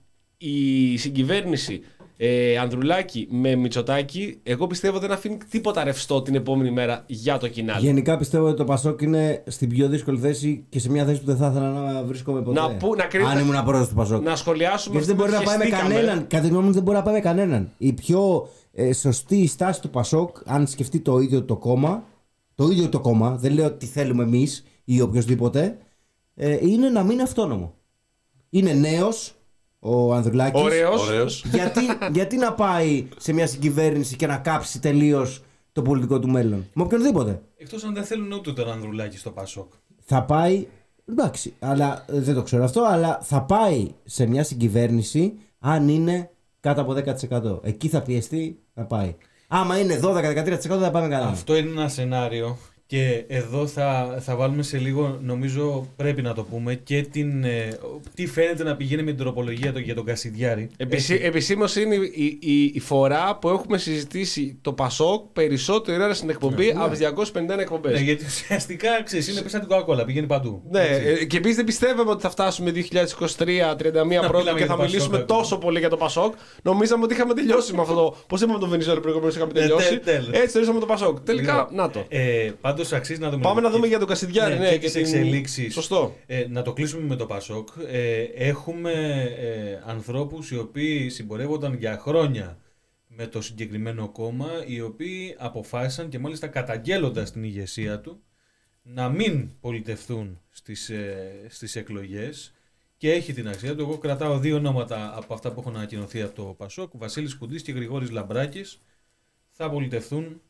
η συγκυβέρνηση ε, Ανδρουλάκη με Μητσοτάκη, εγώ πιστεύω δεν αφήνει τίποτα ρευστό την επόμενη μέρα για το κοινάλι. Γενικά πιστεύω ότι το Πασόκ είναι στην πιο δύσκολη θέση και σε μια θέση που δεν θα ήθελα να βρίσκομαι ποτέ. Να που, να κρίνει, αν ήμουν πρόεδρος του Πασόκ. Να σχολιάσουμε. Γιατί δεν μπορεί να πάει με κανέναν. Κατά τη γνώμη μου δεν μπορεί να πάει με κανέναν. Η πιο ε, σωστή στάση του Πασόκ, αν σκεφτεί το ίδιο το κόμμα, το ίδιο το κόμμα, δεν λέω τι θέλουμε εμείς ή οποιοδήποτε, ε, είναι να μείνει αυτόνομο. Είναι νέος ο Ανδρουλάκης. Ωραίος. Ωραίος. Γιατί, γιατί να πάει σε μια συγκυβέρνηση και να κάψει τελείως το πολιτικό του μέλλον. Με οποιονδήποτε. Εκτός αν δεν θέλουν ούτε τον Ανδρουλάκη στο Πασόκ. Θα πάει. Εντάξει, αλλά δεν το ξέρω αυτό, αλλά θα πάει σε μια συγκυβέρνηση αν είναι κάτω από δέκα τοις εκατό. Εκεί θα πιεστεί να πάει. Άμα είναι δώδεκα με δεκατρία τοις εκατό δεν θα πάμε καλά. Αυτό είναι ένα σενάριο. Και εδώ θα, θα βάλουμε σε λίγο, νομίζω πρέπει να το πούμε, και την, ε, τι φαίνεται να πηγαίνει με την τροπολογία το, για τον Κασιδιάρη. Επισή, επισήμως είναι η, η, η φορά που έχουμε συζητήσει το Πασόκ περισσότερη ώρα στην εκπομπή ναι, από τις διακόσιες πενήντα ένα εκπομπές. Ναι, γιατί ουσιαστικά ξέρεις, είναι πες σαν την Coca-Cola, πηγαίνει παντού. Ναι, ε, και εμείς δεν πιστεύαμε ότι θα φτάσουμε δύο χιλιάδες είκοσι τρία τριάντα μία πρώτου και θα μιλήσουμε Πασόκ, τόσο πολύ για το Πασόκ. Νομίζαμε ότι είχαμε τελειώσει με αυτό το. Πώς είπαμε τον Βενιζέλο προηγουμένως είχαμε τελειώσει. Έτσι τελειώσαμε το Πασόκ. Τελικά, να το. Αξίζει να δούμε. Πάμε να δούμε και, για τον Κασιδιάρη, ναι, ναι, και, και τις την... εξελίξεις. Σωστό. Ε, να το κλείσουμε με το Πασόκ. Ε, έχουμε ε, ανθρώπους οι οποίοι συμπορεύονταν για χρόνια με το συγκεκριμένο κόμμα, οι οποίοι αποφάσισαν και μάλιστα καταγγέλλοντας την ηγεσία του να μην πολιτευτούν στις, ε, στις εκλογές και έχει την αξία του. Εγώ κρατάω δύο ονόματα από αυτά που έχουν ανακοινωθεί από το Πασόκ. Βασίλης Κουντής και Γρηγόρης Λαμπράκης θα πολιτευτούν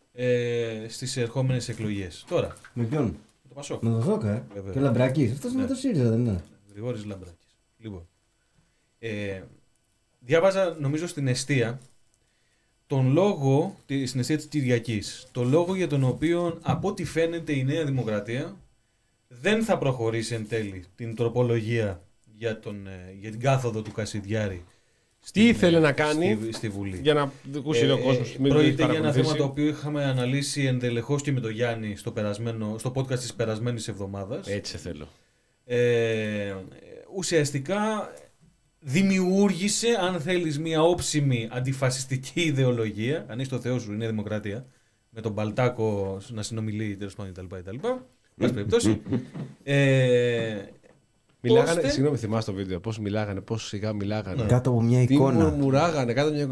Ε, στις ερχόμενες εκλογές. Τώρα. Με ποιον? Με το Πασόκ. Με το Πασόκ, ε. Βέβαια. Και ο Λαμπράκης. Αυτός είναι ναι. με το ΣΥΡΙΖΑ, δεν είναι? Γρηγόρης Λαμπράκης. Λοιπόν. Ε, διάβαζα, νομίζω στην Εστία, τον λόγο, στην αιστεία της Κυριακής, τον λόγο για τον οποίο από ό,τι φαίνεται η Νέα Δημοκρατία δεν θα προχωρήσει εν τέλει την τροπολογία για, τον, για την κάθοδο του Κασιδιάρη. Τι ήθελε να κάνει στη, στη Βουλή. Για να ακούσει ε, ο κόσμος. Ε, πρόκειται για ένα θέμα το οποίο είχαμε αναλύσει εντελεχώς και με τον Γιάννη στο, περασμένο, στο podcast της περασμένης εβδομάδας. Έτσι θέλω. Ε, ουσιαστικά δημιούργησε, αν θέλεις, μια όψιμη αντιφασιστική ιδεολογία. Αν είσαι το Θεό σου, η Νέα Δημοκρατία, με τον Μπαλτάκο να συνομιλεί τέλος πάντων κτλ. Πάση περιπτώσει. ε, Μιλάγανε, ώστε... συγγνώμη, θυμάσαι το βίντεο, πώς μιλάγανε, πώς σιγά μιλάγανε. Ναι. Κάτω από μια εικόνα. Τι μουρμουράγανε, κάτω από μια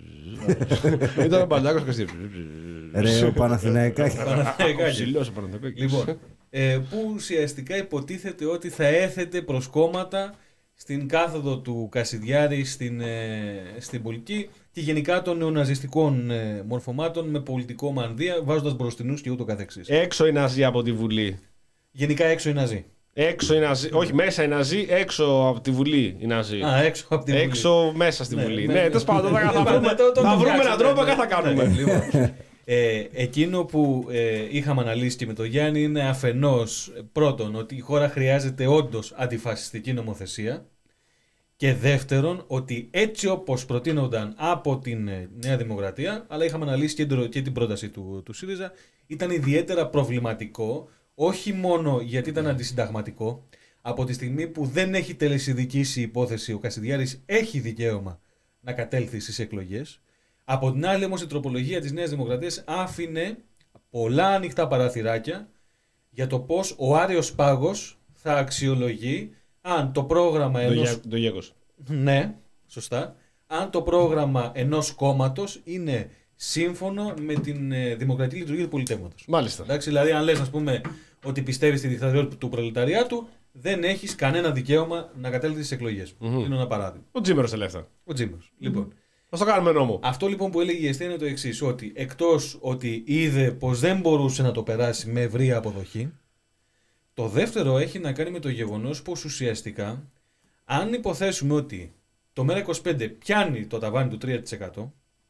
εικόνα. Ήταν ο Μπαλτάκος και Ρε, ο Παναθηναϊκάκης. Ψηλός ο Παναθηναϊκάκης. Λοιπόν, ε, που ουσιαστικά υποτίθεται ότι θα έθετε προσκόμματα στην κάθοδο του Κασιδιάρη στην, ε, στην πολιτική και γενικά των νεοναζιστικών ε, μορφωμάτων με πολιτικό μανδύα, βάζοντας μπροστινούς και ούτω καθεξής. Έξω οι Ναζί από τη Βουλή. Γενικά έξω οι Ναζί. Έξω οι Ναζί, όχι μέσα οι Ναζί, έξω από τη Βουλή οι Ναζί. Α, έξω από τη Βουλή. Έξω μέσα στη ναι, Βουλή. Ναι, ναι, ναι, τέλος πάντων, ναι, θα ναι, βρούμε, ναι, το, το, θα το βρούμε έναν φτιάξουμε, τρόπο ναι, και θα κάνουμε. Ναι, λοιπόν. ε, εκείνο που ε, είχαμε αναλύσει και με τον Γιάννη είναι αφενός πρώτον ότι η χώρα χρειάζεται όντως αντιφασιστική νομοθεσία και δεύτερον ότι έτσι όπως προτείνονταν από την Νέα Δημοκρατία, αλλά είχαμε αναλύσει και, και την πρόταση του, του ΣΥΡΙΖΑ, ήταν ιδιαίτερα προβληματικό, όχι μόνο γιατί ήταν αντισυνταγματικό, από τη στιγμή που δεν έχει τελεσιδικήσει η υπόθεση, ο Κασιδιάρης έχει δικαίωμα να κατέλθει στις εκλογές. Από την άλλη όμως η τροπολογία της Νέας Δημοκρατίας άφηνε πολλά ανοιχτά παραθυράκια για το πώς ο Άριος Πάγος θα αξιολογεί αν το πρόγραμμα ενός... Το Γιάκος. Ναι, σωστά. Αν το πρόγραμμα ενός κόμματος είναι σύμφωνο με την ε, δημοκρατική λειτουργία του πολιτεύματος. Μάλιστα. Εντάξει, δηλαδή αν λες, ας πούμε, ότι πιστεύεις στη δικτατορία του προλεταριάτου, δεν έχεις κανένα δικαίωμα να κατέλθεις στις εκλογές. Mm-hmm. Είναι ένα παράδειγμα. Ο Τζίμερος ελεύθερα. Ο Τζίμερος. Mm-hmm. Λοιπόν. Ας το κάνουμε νόμο. Αυτό λοιπόν που έλεγε η Εστία είναι το εξής, ότι εκτός ότι είδε πως δεν μπορούσε να το περάσει με ευρεία αποδοχή, το δεύτερο έχει να κάνει με το γεγονός πως ουσιαστικά, αν υποθέσουμε ότι το ΜΕΡΑ είκοσι πέντε πιάνει το ταβάνι του τρία τοις εκατό,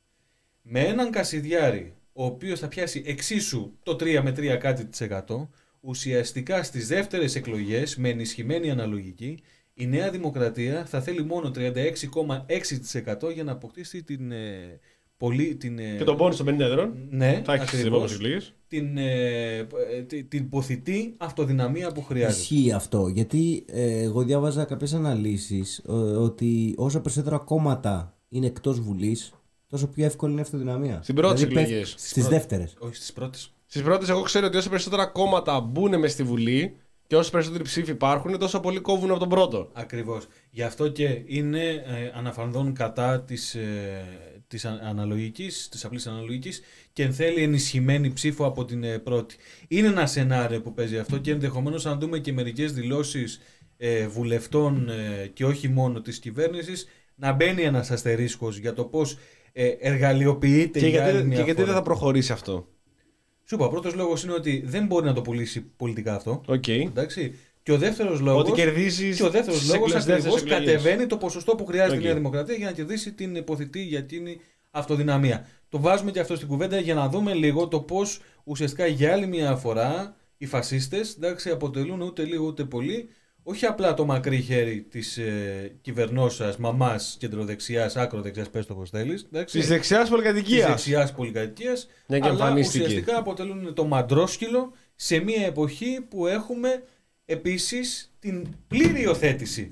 με έναν Κασιδιάρη, ο οποίος θα πιάσει εξίσου το τρία με τρία κάτι τοις εκατό, ουσιαστικά στις δεύτερες εκλογές, με ενισχυμένη αναλογική, η Νέα Δημοκρατία θα θέλει μόνο τριάντα έξι κόμμα έξι τοις εκατό για να αποκτήσει την... Ε, πολύ, την ε, και τον πόνι των πενήντα έδρων. Ναι, θα έχει στις επόμενες εκλογές. Την, ε, την, την ποθητή αυτοδυναμία που χρειάζεται. Ισχύει αυτό, γιατί ε, εγώ διάβαζα κάποιες αναλύσεις ε, ότι όσο περισσότερα κόμματα είναι εκτός Βουλής, τόσο πιο εύκολη είναι η αυτοδυναμία. Στην πρώτη δηλαδή, εκλογές. Στις, στις δεύτερες. Όχι, στις πρώτες. Στις πρώτες, εγώ ξέρω ότι όσο περισσότερα κόμματα μπουν μες στη Βουλή και όσο περισσότεροι ψήφοι υπάρχουν, τόσο πολύ κόβουν από τον πρώτο. Ακριβώς. Γι' αυτό και είναι ε, αναφανδόν κατά της, ε, της αναλογικής, της απλής αναλογικής και εν θέλει ενισχυμένη ψήφο από την ε, πρώτη. Είναι ένα σενάριο που παίζει αυτό και ενδεχομένως αν δούμε και μερικές δηλώσεις ε, βουλευτών ε, και όχι μόνο της κυβέρνησης, να μπαίνει ένας αστερίσκος για το πώς ε, εργαλειοποιείται και για γιατί, άλλη μια και γιατί φορά. δεν θα προχωρήσει αυτό. Σου είπα, ο πρώτος λόγος είναι ότι δεν μπορεί να το πουλήσει πολιτικά αυτό. Okay. Εντάξει. Και ο δεύτερος λόγος, ότι κερδίζεις και ο δεύτερος λόγος ακριβώς κατεβαίνει το ποσοστό που χρειάζεται okay. η Νέα Δημοκρατία για να κερδίσει την υποθητή για εκείνη αυτοδυναμία. Το βάζουμε και αυτό στην κουβέντα για να δούμε λίγο το πώς ουσιαστικά για άλλη μια φορά οι φασίστες, εντάξει, αποτελούν ούτε λίγο ούτε πολύ όχι απλά το μακρύ χέρι της ε, κυβερνώσας, μαμάς, κεντροδεξιάς, άκροδεξιάς, πες το όπως θέλεις. Της δεξιάς πολυκατοικίας. Της δεξιάς πολυκατοικίας, αλλά ουσιαστικά αποτελούν το μαντρόσκυλο σε μια εποχή που έχουμε επίσης την πλήρη υιοθέτηση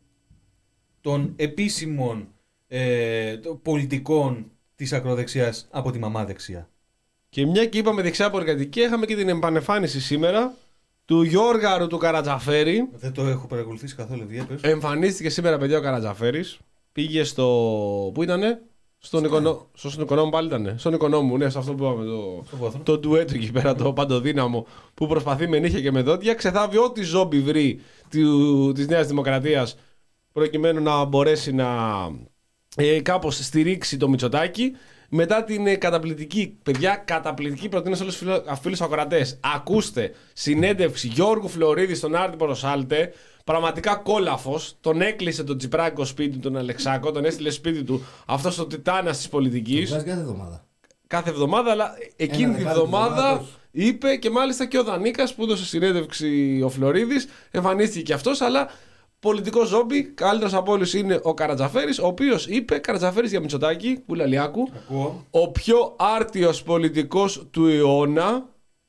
των επίσημων ε, των πολιτικών της ακροδεξιάς από τη μαμά δεξιά. Και μια και είπαμε δεξιά πολυκατοικία, είχαμε και την επανεμφάνιση σήμερα του Γιώργαρου του Καρατζαφέρη. Δεν το έχω παρακολουθήσει καθόλου, διέπες. Εμφανίστηκε σήμερα, παιδιά, ο Καρατζαφέρης. Πήγε στο. Πού ήτανε? Στον Οικονόμο. Στον Οικονόμο πάλι ήτανε. Στον Οικονόμο, ναι, σε αυτό που είπαμε. Το, το ντουέτο εκεί πέρα, το παντοδύναμο που προσπαθεί με νύχια και με δόντια. Ξεθάβει ό,τι ζόμπι βρει τη Νέα Δημοκρατία προκειμένου να μπορέσει να ε, κάπως στηρίξει το Μητσοτάκη. μετά την ε, καταπληκτική, παιδιά, καταπληκτική προτείνω σε όλους τους φίλους ακροατές. Ακούστε συνέντευξη Γιώργου Φλωρίδη στον Άρτη Πορτοσάλτε. Πραγματικά κόλαφος. Τον έκλεισε τον Τσιπράκο σπίτι του, τον Αλεξάκο, τον έστειλε σπίτι του. Αυτός ο τιτάνας της πολιτικής. Κάθε εβδομάδα. Κάθε εβδομάδα, αλλά εκείνη τη εβδομάδα είπε και μάλιστα και ο Δανίκας που έδωσε συνέντευξη ο Φλωρίδης. Εμφανίστηκε και αυτός, αλλά. Πολιτικό ζόμπι, καλύτερος από όλους είναι ο Καρατζαφέρης, ο οποίος είπε, Καρατζαφέρης για Μητσοτάκη, Κουλαλιάκου, ο πιο άρτιος πολιτικός του αιώνα,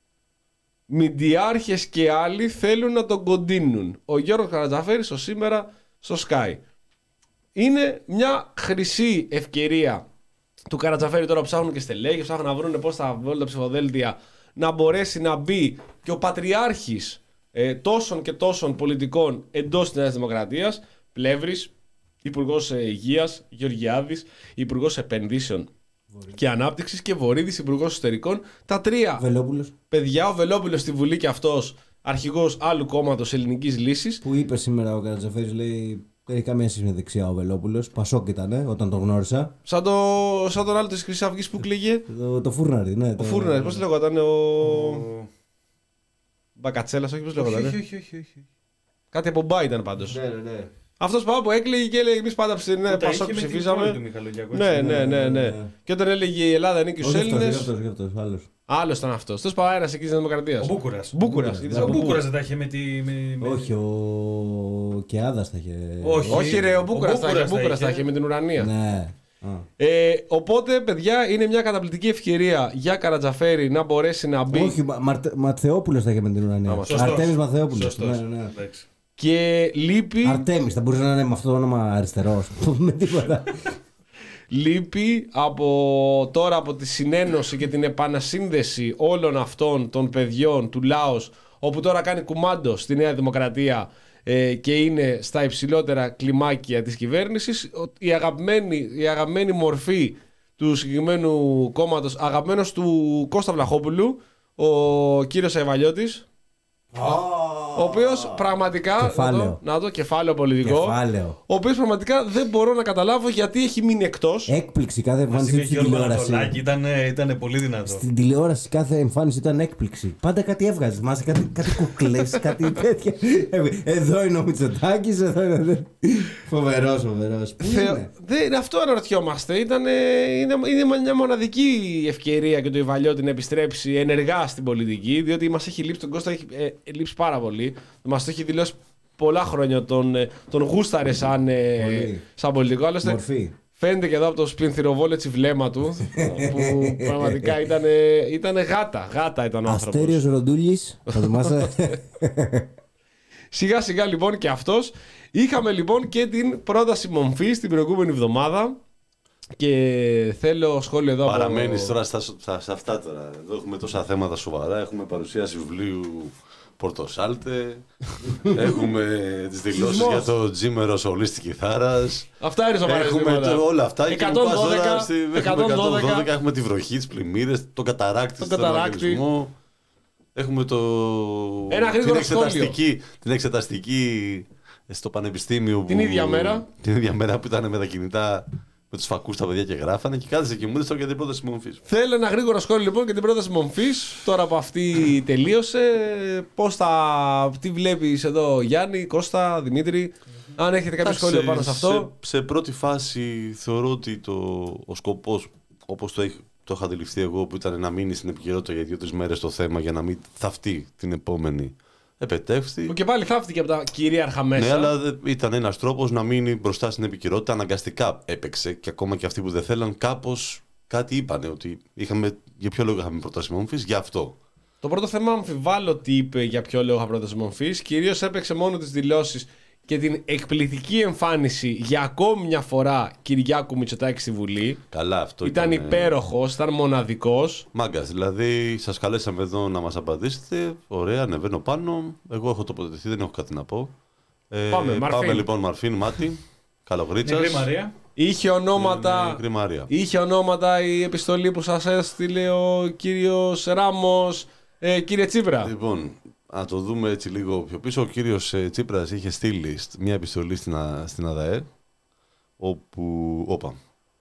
μηντιάρχες και άλλοι θέλουν να τον κοντίνουν. Ο Γιώργος Καρατζαφέρης, ο σήμερα στο Sky. Είναι μια χρυσή ευκαιρία του Καρατζαφέρη τώρα που ψάχνουν και στελέχη, ψάχνουν να βρουν πώς θα βγάλουν τα ψηφοδέλτια, να μπορέσει να μπει και ο Πατριάρχης Ε, τόσων και τόσων πολιτικών εντός της Νέας Δημοκρατίας, Πλεύρης, Υπουργός Υγείας, Γεωργιάδης, Υπουργός Επενδύσεων Βορύδη. Και Ανάπτυξης και Βορύδης, Υπουργός Εσωτερικών. Τα τρία Βελόπουλος. παιδιά, ο Βελόπουλος στη Βουλή και αυτός αρχηγός άλλου κόμματος ελληνικής λύσης. Που είπε σήμερα ο Καρατζαφέρης, λέει, δεν έχει καμία σχέση με δεξιά ο Βελόπουλος. Πασόκ ήταν όταν τον γνώρισα. Σαν, το, σαν τον άλλο της Χρυσής Αυγής που κλαίγε. Το, το Φούρναρη, ναι. Ο το... Φούρναρης, πώς λέγονταν, ο. ο... Μπακατσέλας, όχι πώς λέγονταν. Όχι, όχι, όχι, όχι. Κάτι από μπά ήταν πάντως. Ναι, ναι, ναι. Αυτός που έκλαιγε και έλεγε εμείς πάντα ψηφίζαμε. Ναι, Πασόκ ψηφίζαμε. Ναι, ναι, ναι, ναι. Και όταν έλεγε η Ελλάδα ανήκει στους Έλληνες. Άλλος ήταν αυτός. Τόσο αέρας εκεί της Δημοκρατίας. Ο Μπούκουρας. Μπούκουρας. Ο Μπούκουρας δεν τα είχε με τη. Όχι, ο Κεάδας τα είχε. Όχι, ρε, ο Μπούκουρας τα είχε με την Ουρανία. Ναι. Ε, οπότε, παιδιά, είναι μια καταπληκτική ευκαιρία για Καρατζαφέρη να μπορέσει να μπει. Όχι, Ματθεόπουλος θα είχε με την Ουρανία. Αρτέμις Ματθεόπουλος. Ναι, ναι. Και λείπει. Αρτέμις, θα μπορούσε να είναι με αυτό το όνομα αριστερός. Με τίποτα. Λείπει από τώρα από τη συνένωση και την επανασύνδεση όλων αυτών των παιδιών του Λάος, όπου τώρα κάνει κουμάντο στη Νέα Δημοκρατία ε, και είναι στα υψηλότερα κλιμάκια της κυβέρνησης. Η αγαπημένη, η αγαπημένη μορφή του συγκεκριμένου κόμματος, αγαπημένος του Κώστα Βλαχόπουλου, ο κύριος Αϊβαλιώτης, ο οποίος πραγματικά. Κεφάλαιο. Να το, να το κεφάλαιο πολιτικό. Κεφάλαιο. Ο οποίος πραγματικά δεν μπορώ να καταλάβω γιατί έχει μείνει εκτός. Έκπληξη κάθε εμφάνιση στην τηλεόραση. Ήταν, ήταν πολύ δυνατό. Στην τηλεόραση κάθε εμφάνιση ήταν έκπληξη. Πάντα κάτι έβγαζε. Μάσε κάτι, κάτι κουκλές, κάτι τέτοια. Εδώ είναι ο Μητσοτάκης, εδώ είναι. Φοβερός, φοβερός. Δεν, αυτό αναρωτιόμαστε. Ήταν, είναι, είναι μια μοναδική ευκαιρία και το Ιβαλιώτη να επιστρέψει ενεργά στην πολιτική, διότι μας έχει λείψει τον Κώστα, έχει ε, λείψει πάρα πολύ. Μας το έχει δηλώσει πολλά χρόνια. Τον, τον γούσταρε σαν, ε, σαν πολιτικό. Άλλωστε, μορφή. Φαίνεται και εδώ από το σπινθυροβόλετσι βλέμμα του που πραγματικά ήταν, ήταν γάτα. Γάτα ήταν ο άνθρωπος. Αστέριος Ροντούλης. Θα θυμάσαι. Σιγά σιγά λοιπόν και αυτός. Είχαμε λοιπόν και την πρόταση μομφής την προηγούμενη εβδομάδα. Και θέλω σχόλιο εδώ. Παραμένεις από... τώρα στα, στα, στα αυτά τώρα. Εδώ έχουμε τόσα θέματα σοβαρά. Έχουμε παρουσίαση βιβλίου Πορτοσάλτε. Έχουμε τις δηλώσεις για το τζίμερο σολίστη κιθάρας. Αυτά είναι σοβαρά. Έχουμε το, όλα αυτά. εκατόν δώδεκα, στη, έχουμε εκατόν δώδεκα. Έχουμε τη βροχή, τις πλημμύρες, τον καταράκτη, τον Ευαγγελισμό. Έχουμε το... Ένα την, εξεταστική, την εξεταστική στο πανεπιστήμιο. Την που... ίδια μέρα. Την ίδια μέρα που ήταν με τα κινητά. Με τους φακούς τα παιδιά και γράφανε και κάθεσε και μου έδωσε για την πρόταση μομφής. Θέλω ένα γρήγορο σχόλιο λοιπόν για την πρόταση μομφής. Τώρα που αυτή τελείωσε, πώς θα. Τι βλέπεις εδώ, Γιάννη, Κώστα, Δημήτρη, αν έχετε κάποιο σχόλιο πάνω σε αυτό. Σε, σε πρώτη φάση θεωρώ ότι το, ο σκοπός, όπως το, το είχα αντιληφθεί εγώ, που ήταν να μείνει στην επικαιρότητα για δύο-τρεις μέρες το θέμα για να μην θαυτεί την επόμενη. Επετεύχθη. Που και πάλι θαύτηκε από τα κυρίαρχα μέσα. Ναι, αλλά ήταν ένας τρόπος να μείνει μπροστά στην επικαιρότητα. Αναγκαστικά έπαιξε και ακόμα και αυτοί που δεν θέλαν, κάπως κάτι είπανε. Ότι είχαμε, για ποιο λόγο είχαμε πρόταση μομφής, γι' αυτό. Το πρώτο θέμα αμφιβάλλω τι είπε για ποιο λόγο είχα πρόταση μομφής. Κυρίως έπαιξε μόνο τις δηλώσεις και την εκπληκτική εμφάνιση για ακόμη μια φορά Κυριάκου Μητσοτάκη στη Βουλή. Καλά, αυτό ήταν. Ήταν υπέροχος, ήταν μοναδικός. Μάγκας, δηλαδή σας καλέσαμε εδώ να μας απαντήσετε. Ωραία, ανεβαίνω πάνω. Εγώ έχω τοποθετηθεί, δεν έχω κάτι να πω. Ε, πάμε, πάμε λοιπόν, Μαρφίν, Μάτι. Καλογρίτσας. Νεκρή Μαρία. Είχε ονόματα, είχε ονόματα η επιστολή που σας έστειλε ο κύριος Ράμος. Ε, κύριε Τσίπρα. Λοιπόν, να το δούμε έτσι λίγο πιο πίσω. Ο κύριος Τσίπρας είχε στείλει μια επιστολή στην, στην ΑΔΑΕ, όπου... Όπα.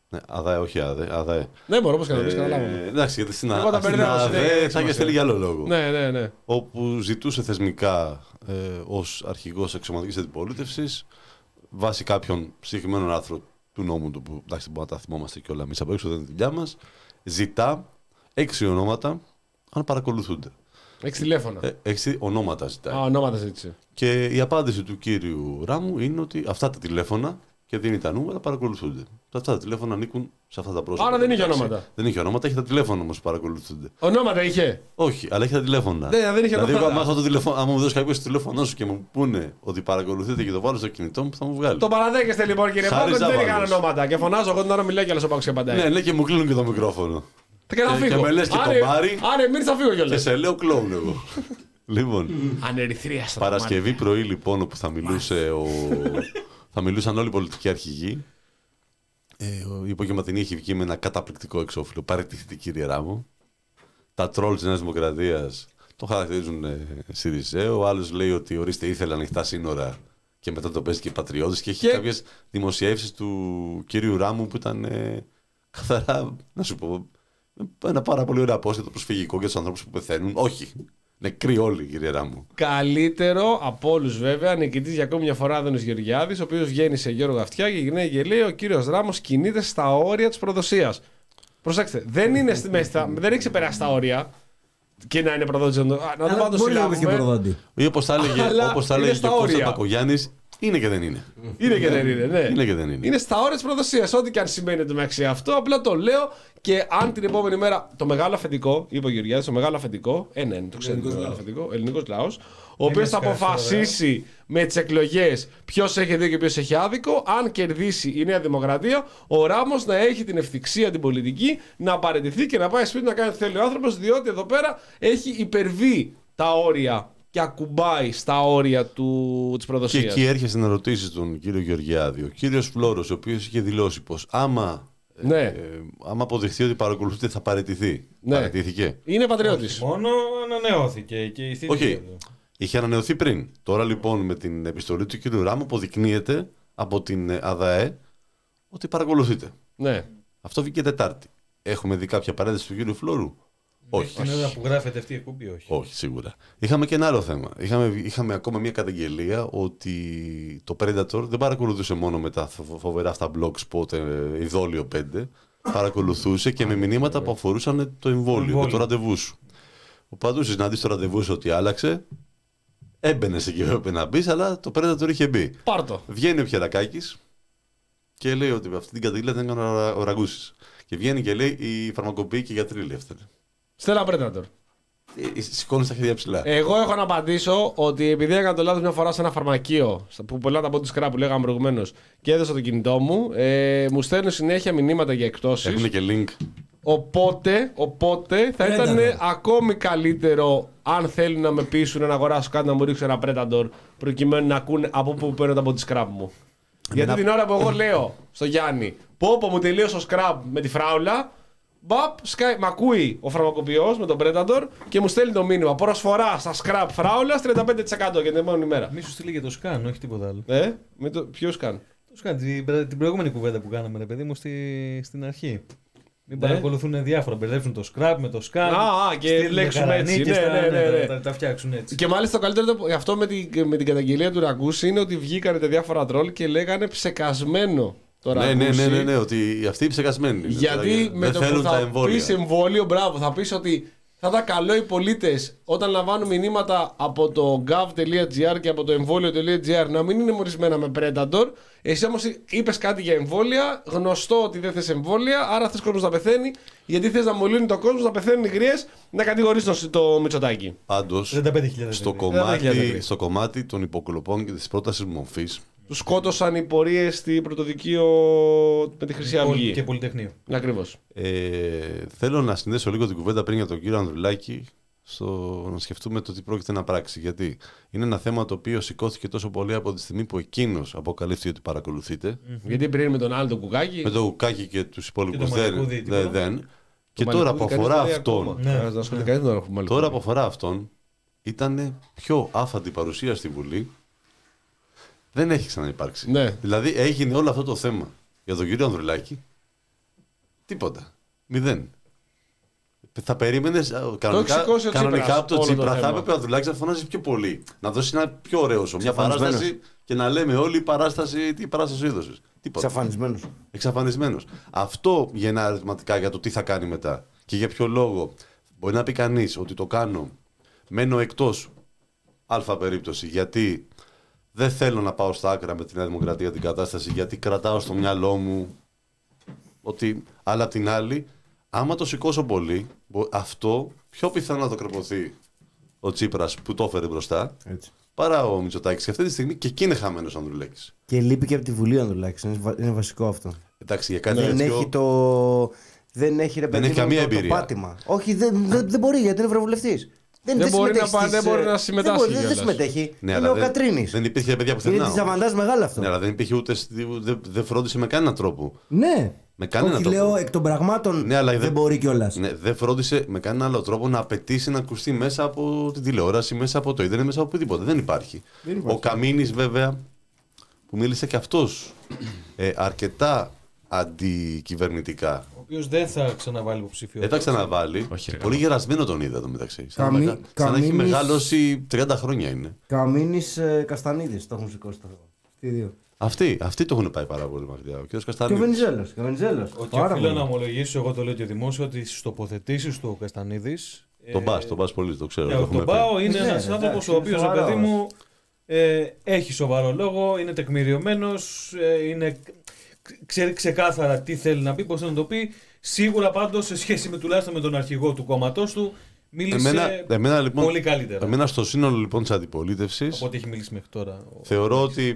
Ναι, ΑΔΑΕ, όχι ΑΔΕ. ΑΔΑΕ. Ναι, μπορώ, όπως καταλαβαίνεις, Ε, καταλάβαμε. εντάξει, γιατί στην Εγώ τα Α- στην μπερδεύω συνέχεια, ΑΔΕ έχει θα είχε σημασία. στείλει για άλλο λόγο. Ναι, ναι, ναι. Όπου ζητούσε θεσμικά ε, ως αρχηγός αξιωματικής αντιπολίτευσης βάσει κάποιων συγκεκριμένων άρθρων του νόμου του, που εντάξει μπορούμε να τα θυμόμαστε και όλα εμείς από έξω, δεν είναι δουλειά μας, ζητά έξι ονόματα αν παρακολουθούνται. Έχεις τηλέφωνα. Ε, έξι ονόματα ζητάει. Α, ονόματα ζήτησε. Και η απάντηση του κύριου Ράμου είναι ότι αυτά τα τηλέφωνα και δίνει τα νούμερα παρακολουθούνται. Αυτά τα τηλέφωνα ανήκουν σε αυτά τα πρόσωπα. Άρα δεν είχε Εντάξει, ονόματα. Δεν είχε ονόματα, έχει τα τηλέφωνα όμως που παρακολουθούνται. Ονόματα είχε. Όχι, αλλά έχει τα τηλέφωνα. Ναι, δεν είχε δηλαδή, ονόματα. άμα, αυτό το τηλέφωνο, άμα μου δώσει κάποιο το τηλέφωνό σου και μου πούνε ότι παρακολουθείτε και το βάλω στο κινητό μου, θα μου βγάλει. Το παραδέχεστε λοιπόν, κύριε Χάρης Πάκο, ότι δεν Ζάβαλος. είχαν ονόματα. Και φωνάζω εγώ την ώρα μιλάει και άλλο ο Πάκος και απαντάει. Ναι, ναι, και μου κλείνουν και το μικρόφωνο. Και να και- φύγω. και με λες και Άρε- κομπάρι. Άρε, μην θα φύγω Και κιόλας. σε λέω κλόουν εγώ. Λοιπόν, Ανερυθρία στο Παρασκευή πρωί λοιπόν, όπου θα, μιλούσε ο... θα μιλούσαν όλοι οι πολιτικοί αρχηγοί. Ε, ο υπογευματινή έχει βγει με ένα καταπληκτικό εξώφυλλο. Παραιτηθείτε, κύριε Ράμο. Τα τρόλ της Νέας Δημοκρατίας το χαρακτηρίζουν ε, Σιριζέο. Ο άλλος λέει ότι ορίστε ήθελε ανοιχτά σύνορα και μετά το παίζει και οι Πατριώτες. Και έχει Και- κάποιες δημοσιεύσεις του κύριου Ράμου που ήταν ε, καθαρά, να σου πω, ένα πάρα πολύ ωραίο απόσχετο προσφυγικό για τους ανθρώπους που πεθαίνουν. Όχι. Νεκροί όλοι, κύριε Ράμου. Καλύτερο από όλου βέβαια, νικητής για ακόμη μια φορά Άδωνης Γεωργιάδης, ο οποίος βγαίνει σε Γιώργο Αυτιά και γυρνάει και λέει: ο κύριος Ράμος κινείται στα όρια της προδοσίας. Προσέξτε, δεν, είναι στη μέση, θα- δεν έχει ξεπεράσει τα όρια και να είναι προδότης. Να το Αλλά πάμε το μπορεί να βρει και συλλάβουμε. προδότη. Ή όπως τα έλεγε, Αλλά όπως τα είναι έλεγε και στα ο Κώστας όρια. Πακογιάννης, είναι και δεν είναι. Είναι και δεν είναι, ναι. Είναι και δεν είναι. Είναι στα όρια τη προδοσία. Ό,τι και αν σημαίνει το μεταξύ αυτό, απλά το λέω και αν την επόμενη μέρα. Το μεγάλο αφεντικό, είπε ο Γεωργιάδης, το μεγάλο αφεντικό, ένα είναι, το ξέρετε το μεγάλο αφεντικό, ελληνικό λαό, ο οποίο θα σκάσει αποφασίσει με τι εκλογέ ποιο έχει δίκιο και ποιο έχει άδικο. Αν κερδίσει η Νέα Δημοκρατία, ο Ράμος να έχει την ευθυξία την πολιτική να παραιτηθεί και να πάει σπίτι να κάνει ό,τι θέλει ο άνθρωπο, διότι εδώ πέρα έχει υπερβεί τα όρια και ακουμπάει στα όρια του, της Και προδοσίας. εκεί έρχεσαι να ρωτήσει τον κύριο Γεωργιάδη. Ο κύριος Φλόρος, ο οποίος είχε δηλώσει πως άμα, Ναι. ε, άμα αποδειχθεί ότι παρακολουθείτε θα παραιτηθεί. Ναι. Παραιτήθηκε. Είναι πατριώτης. Μόνο ανανεώθηκε και η θητεία Όχι. του. Είχε ανανεωθεί πριν. Τώρα λοιπόν με την επιστολή του κύριου Ράμου αποδεικνύεται από την ε, ΑΔΑΕ ότι παρακολουθείτε. Ναι. Αυτό βγήκε Τετάρτη. Έχουμε δει κάποια παρένθεση του κύριου Φλόρου. Όχι. Την ώρα που γράφεται αυτή η εκπομπή, όχι. Όχι, σίγουρα. Είχαμε και ένα άλλο θέμα. Είχαμε, είχαμε ακόμα μια καταγγελία ότι το Predator δεν παρακολουθούσε μόνο με τα φο- φοβερά αυτά blog spot ε, ειδόλιο πέντε. Παρακολουθούσε και με μηνύματα που αφορούσαν το εμβόλιο και εμβόλιο. το ραντεβού σου. Οπότε συναντήσει το ραντεβού σου ότι άλλαξε. Έμπαινε εκεί που έπρεπε να μπει, αλλά το Predator είχε μπει. Πάρτο. Βγαίνει ο Πιερακάκης και λέει ότι αυτή την καταγγελία την έκανε ο Ραγκούσης. Και βγαίνει και λέει οι φαρμακοποιοί και οι γιατροί λέει αυτά. Στέλλα Predator. Ε, Σηκώνει τα χέρια ψηλά. Εγώ έχω να απαντήσω ότι επειδή έκανα το λάθος μια φορά σε ένα φαρμακείο που πολλά τα body scrap που λέγαμε προηγουμένω και έδωσα το κινητό μου, ε, μου στέλνουν συνέχεια μηνύματα για εκτόσεις. Έχουν και link. Οπότε, οπότε θα ήταν Predator. ακόμη καλύτερο αν θέλουν να με πείσουν να αγοράσω κάτι να μου ρίξουν ένα Predator προκειμένου να ακούνε από πού παίρνω τα body scrap μου. Γιατί την ώρα που εγώ λέω στο Γιάννη, πω πω μου τελείωσε ο scrap με τη φράουλα, μπαπ, σκάει, μ' ακούει ο φαρμακοποιός με τον Predator και μου στέλνει το μήνυμα. Προσφορά στα scrap φράουλα τριάντα πέντε τοις εκατό για την επόμενη μέρα. Μη σου στείλει και το σκάν, όχι τίποτα άλλο. Ε, με το, ποιος κάνει. Το σκάν, την, την προηγούμενη κουβέντα που κάναμε, ρε παιδί μου, στη, στην αρχή. Μην Ναι. παρακολουθούν διάφορα. Μπερδέψουν το scrap με το σκάν. Α, α, και στείλουν λέξουμε έτσι. καρανίκες, Ναι, τα- ναι, ναι, ναι. Τα, τα φτιάξουν έτσι. Και μάλιστα το καλύτερο το- αυτό με την, με την καταγγελία του Ραγκούση είναι ότι βγήκανε τα διάφορα τρόλ και λέγανε ψεκασμένο το Ναι, Ραγκούση. ναι, ναι, ναι, ναι, ότι αυτοί οι ψεκασμένοι. είναι. Γιατί Δηλαδή, με δεν το που θέλουν τα θα εμβόλια. πεις εμβόλιο, μπράβο, θα πεις ότι θα ήταν καλό οι πολίτες όταν λαμβάνουν μηνύματα από το gov.gr και από το εμβόλιο.gr να μην είναι μορισμένα με Predator. Εσύ όμως είπες κάτι για εμβόλια, γνωστό ότι δεν θες εμβόλια, άρα θες κόσμος να πεθαίνει, γιατί θες να μολύνει το κόσμο, να πεθαίνουν οι γριές, να κατηγορείς το, το Μητσοτάκη. Πάντως, τριάντα πέντε χιλιάδες στο ευρώ. κομμάτι, ευρώ. στο κομμάτι των υποκλοπών και της πρότασης μορφής, Του σκότωσαν οι πορείες στη πρωτοδικείο με τη Χρυσή Πολ- Αυγή. Και Πολυτεχνείο. Ακριβώς. ε, θέλω να συνδέσω λίγο την κουβέντα πριν για τον κύριο Ανδρουλάκη στο να σκεφτούμε το τι πρόκειται να πράξει. Γιατί είναι ένα θέμα το οποίο σηκώθηκε τόσο πολύ από τη στιγμή που εκείνος αποκαλύφθηκε ότι παρακολουθείτε. Γιατί πριν με τον άλλο τον Κουκάκη. Με το Ουκάκι και τους υπόλοιπους Και το δεν. Μαλικούδη, δεν, τίποτα. δεν. Και τώρα που αφορά αυτόν, Ναι. Ναι. τώρα που αφορά αυτόν, ήταν πιο άφαντη παρουσία στη Βουλή. Δεν έχει ξαναυπάρξει. Ναι. Δηλαδή έγινε όλο αυτό το θέμα για τον κύριο Ανδρουλάκη Τίποτα. Μηδέν. Θα περίμενε κανονικά, το κανονικά από τον Τσίπρα. Θα έπρεπε ο Δουλάκης να φωνάζει πιο πολύ. Να δώσει ένα πιο ωραίο σου. Μια παράσταση και να λέμε όλη η παράσταση, τι παράσταση είδωσε. Εξαφανισμένος. Εξαφανισμένος. Αυτό γεννά ερωτηματικά για το τι θα κάνει μετά. Και για ποιο λόγο. Μπορεί να πει κανείς ότι το κάνω. Μένω εκτός. Αλφα περίπτωση. Γιατί δεν θέλω να πάω στα άκρα με τη Νέα Δημοκρατία την κατάσταση. Γιατί κρατάω στο μυαλό μου ότι. Αλλά απ' την άλλη, άμα το σηκώσω πολύ, αυτό πιο πιθανό να το κρεπωθεί ο Τσίπρας που το έφερε μπροστά. Έτσι. Παρά ο Μητσοτάκης. Και αυτή τη στιγμή και εκεί είναι χαμένος ο Ανδρουλάκης. Και λείπει και από τη Βουλή ο Ανδρουλάκης. Είναι, είναι βασικό αυτό. Εντάξει, για κάτι δεν τέτοιο... έχει το. Δεν έχει, ρε, δεν έχει καμία το, εμπειρία. Το πάτημα. Όχι, δεν, δεν, δεν μπορεί γιατί είναι ευρωβουλευτής. Δεν, δεν, μπορεί να, στις... δεν μπορεί να συμμετάσχει. Δεν, μπορεί, δεν συμμετέχει. Ναι, είναι ο δεν, Κατρίνης. Δεν υπήρχε παιδιά που είναι της αβαντάζ μεγάλο αυτό. Ναι, αλλά δεν υπήρχε ούτε. Δεν, δεν φρόντισε με κανέναν τρόπο. Ναι. Με κανέναν Όχι, τρόπο. λέω εκ των πραγμάτων ναι, δεν, δεν μπορεί κιόλας. Ναι, δεν φρόντισε με κανέναν άλλο τρόπο να απαιτήσει να ακουστεί μέσα από την τηλεόραση, μέσα από το ίντερνετ, μέσα από οτιδήποτε. Δεν υπάρχει. Δεν υπάρχει. Ο Καμίνης, βέβαια, που μίλησε και αυτός ε, αρκετά αντικυβερνητικά. Ο οποίος δεν θα ξαναβάλει υποψηφιότητα. Δεν θα ξαναβάλει. Όχι, πολύ γερασμένο τον είδα εδώ μεταξύ. Σαν, Καμί... να, σαν Καμίνης... να έχει μεγαλώσει τριάντα χρόνια είναι. Καμίνης ε, Καστανίδης το έχουν σηκώσει το δύο. Αυτοί, αυτοί το έχουν πάει πάρα πολύ μακριά. Ο κ. Καστανίδης. Και ο Βενιζέλος. Και ο Βενιζέλος. Και οφείλω να ομολογήσω, εγώ το λέω και δημόσιο, ότι στις τοποθετήσεις του ο Καστανίδης. Τον πα, τον πα πολύ, το ξέρω. Ναι, το τον πάω, είναι ναι, ένας άνθρωπος ο οποίος, ο παιδί μου, ε, έχει σοβαρό λόγο, είναι τεκμηριωμένος, ε, είναι, ξέρει ξεκάθαρα τι θέλει να πει, πώς θέλει να το πει. Σίγουρα πάντως σε σχέση με τουλάχιστον με τον αρχηγό του κόμματός του, μίλησε εμένα, εμένα, λοιπόν, πολύ καλύτερα. Εμένα στο σύνολο λοιπόν της αντιπολίτευσης, από ό,τι έχει μιλήσει μέχρι τώρα. Θεωρώ ότι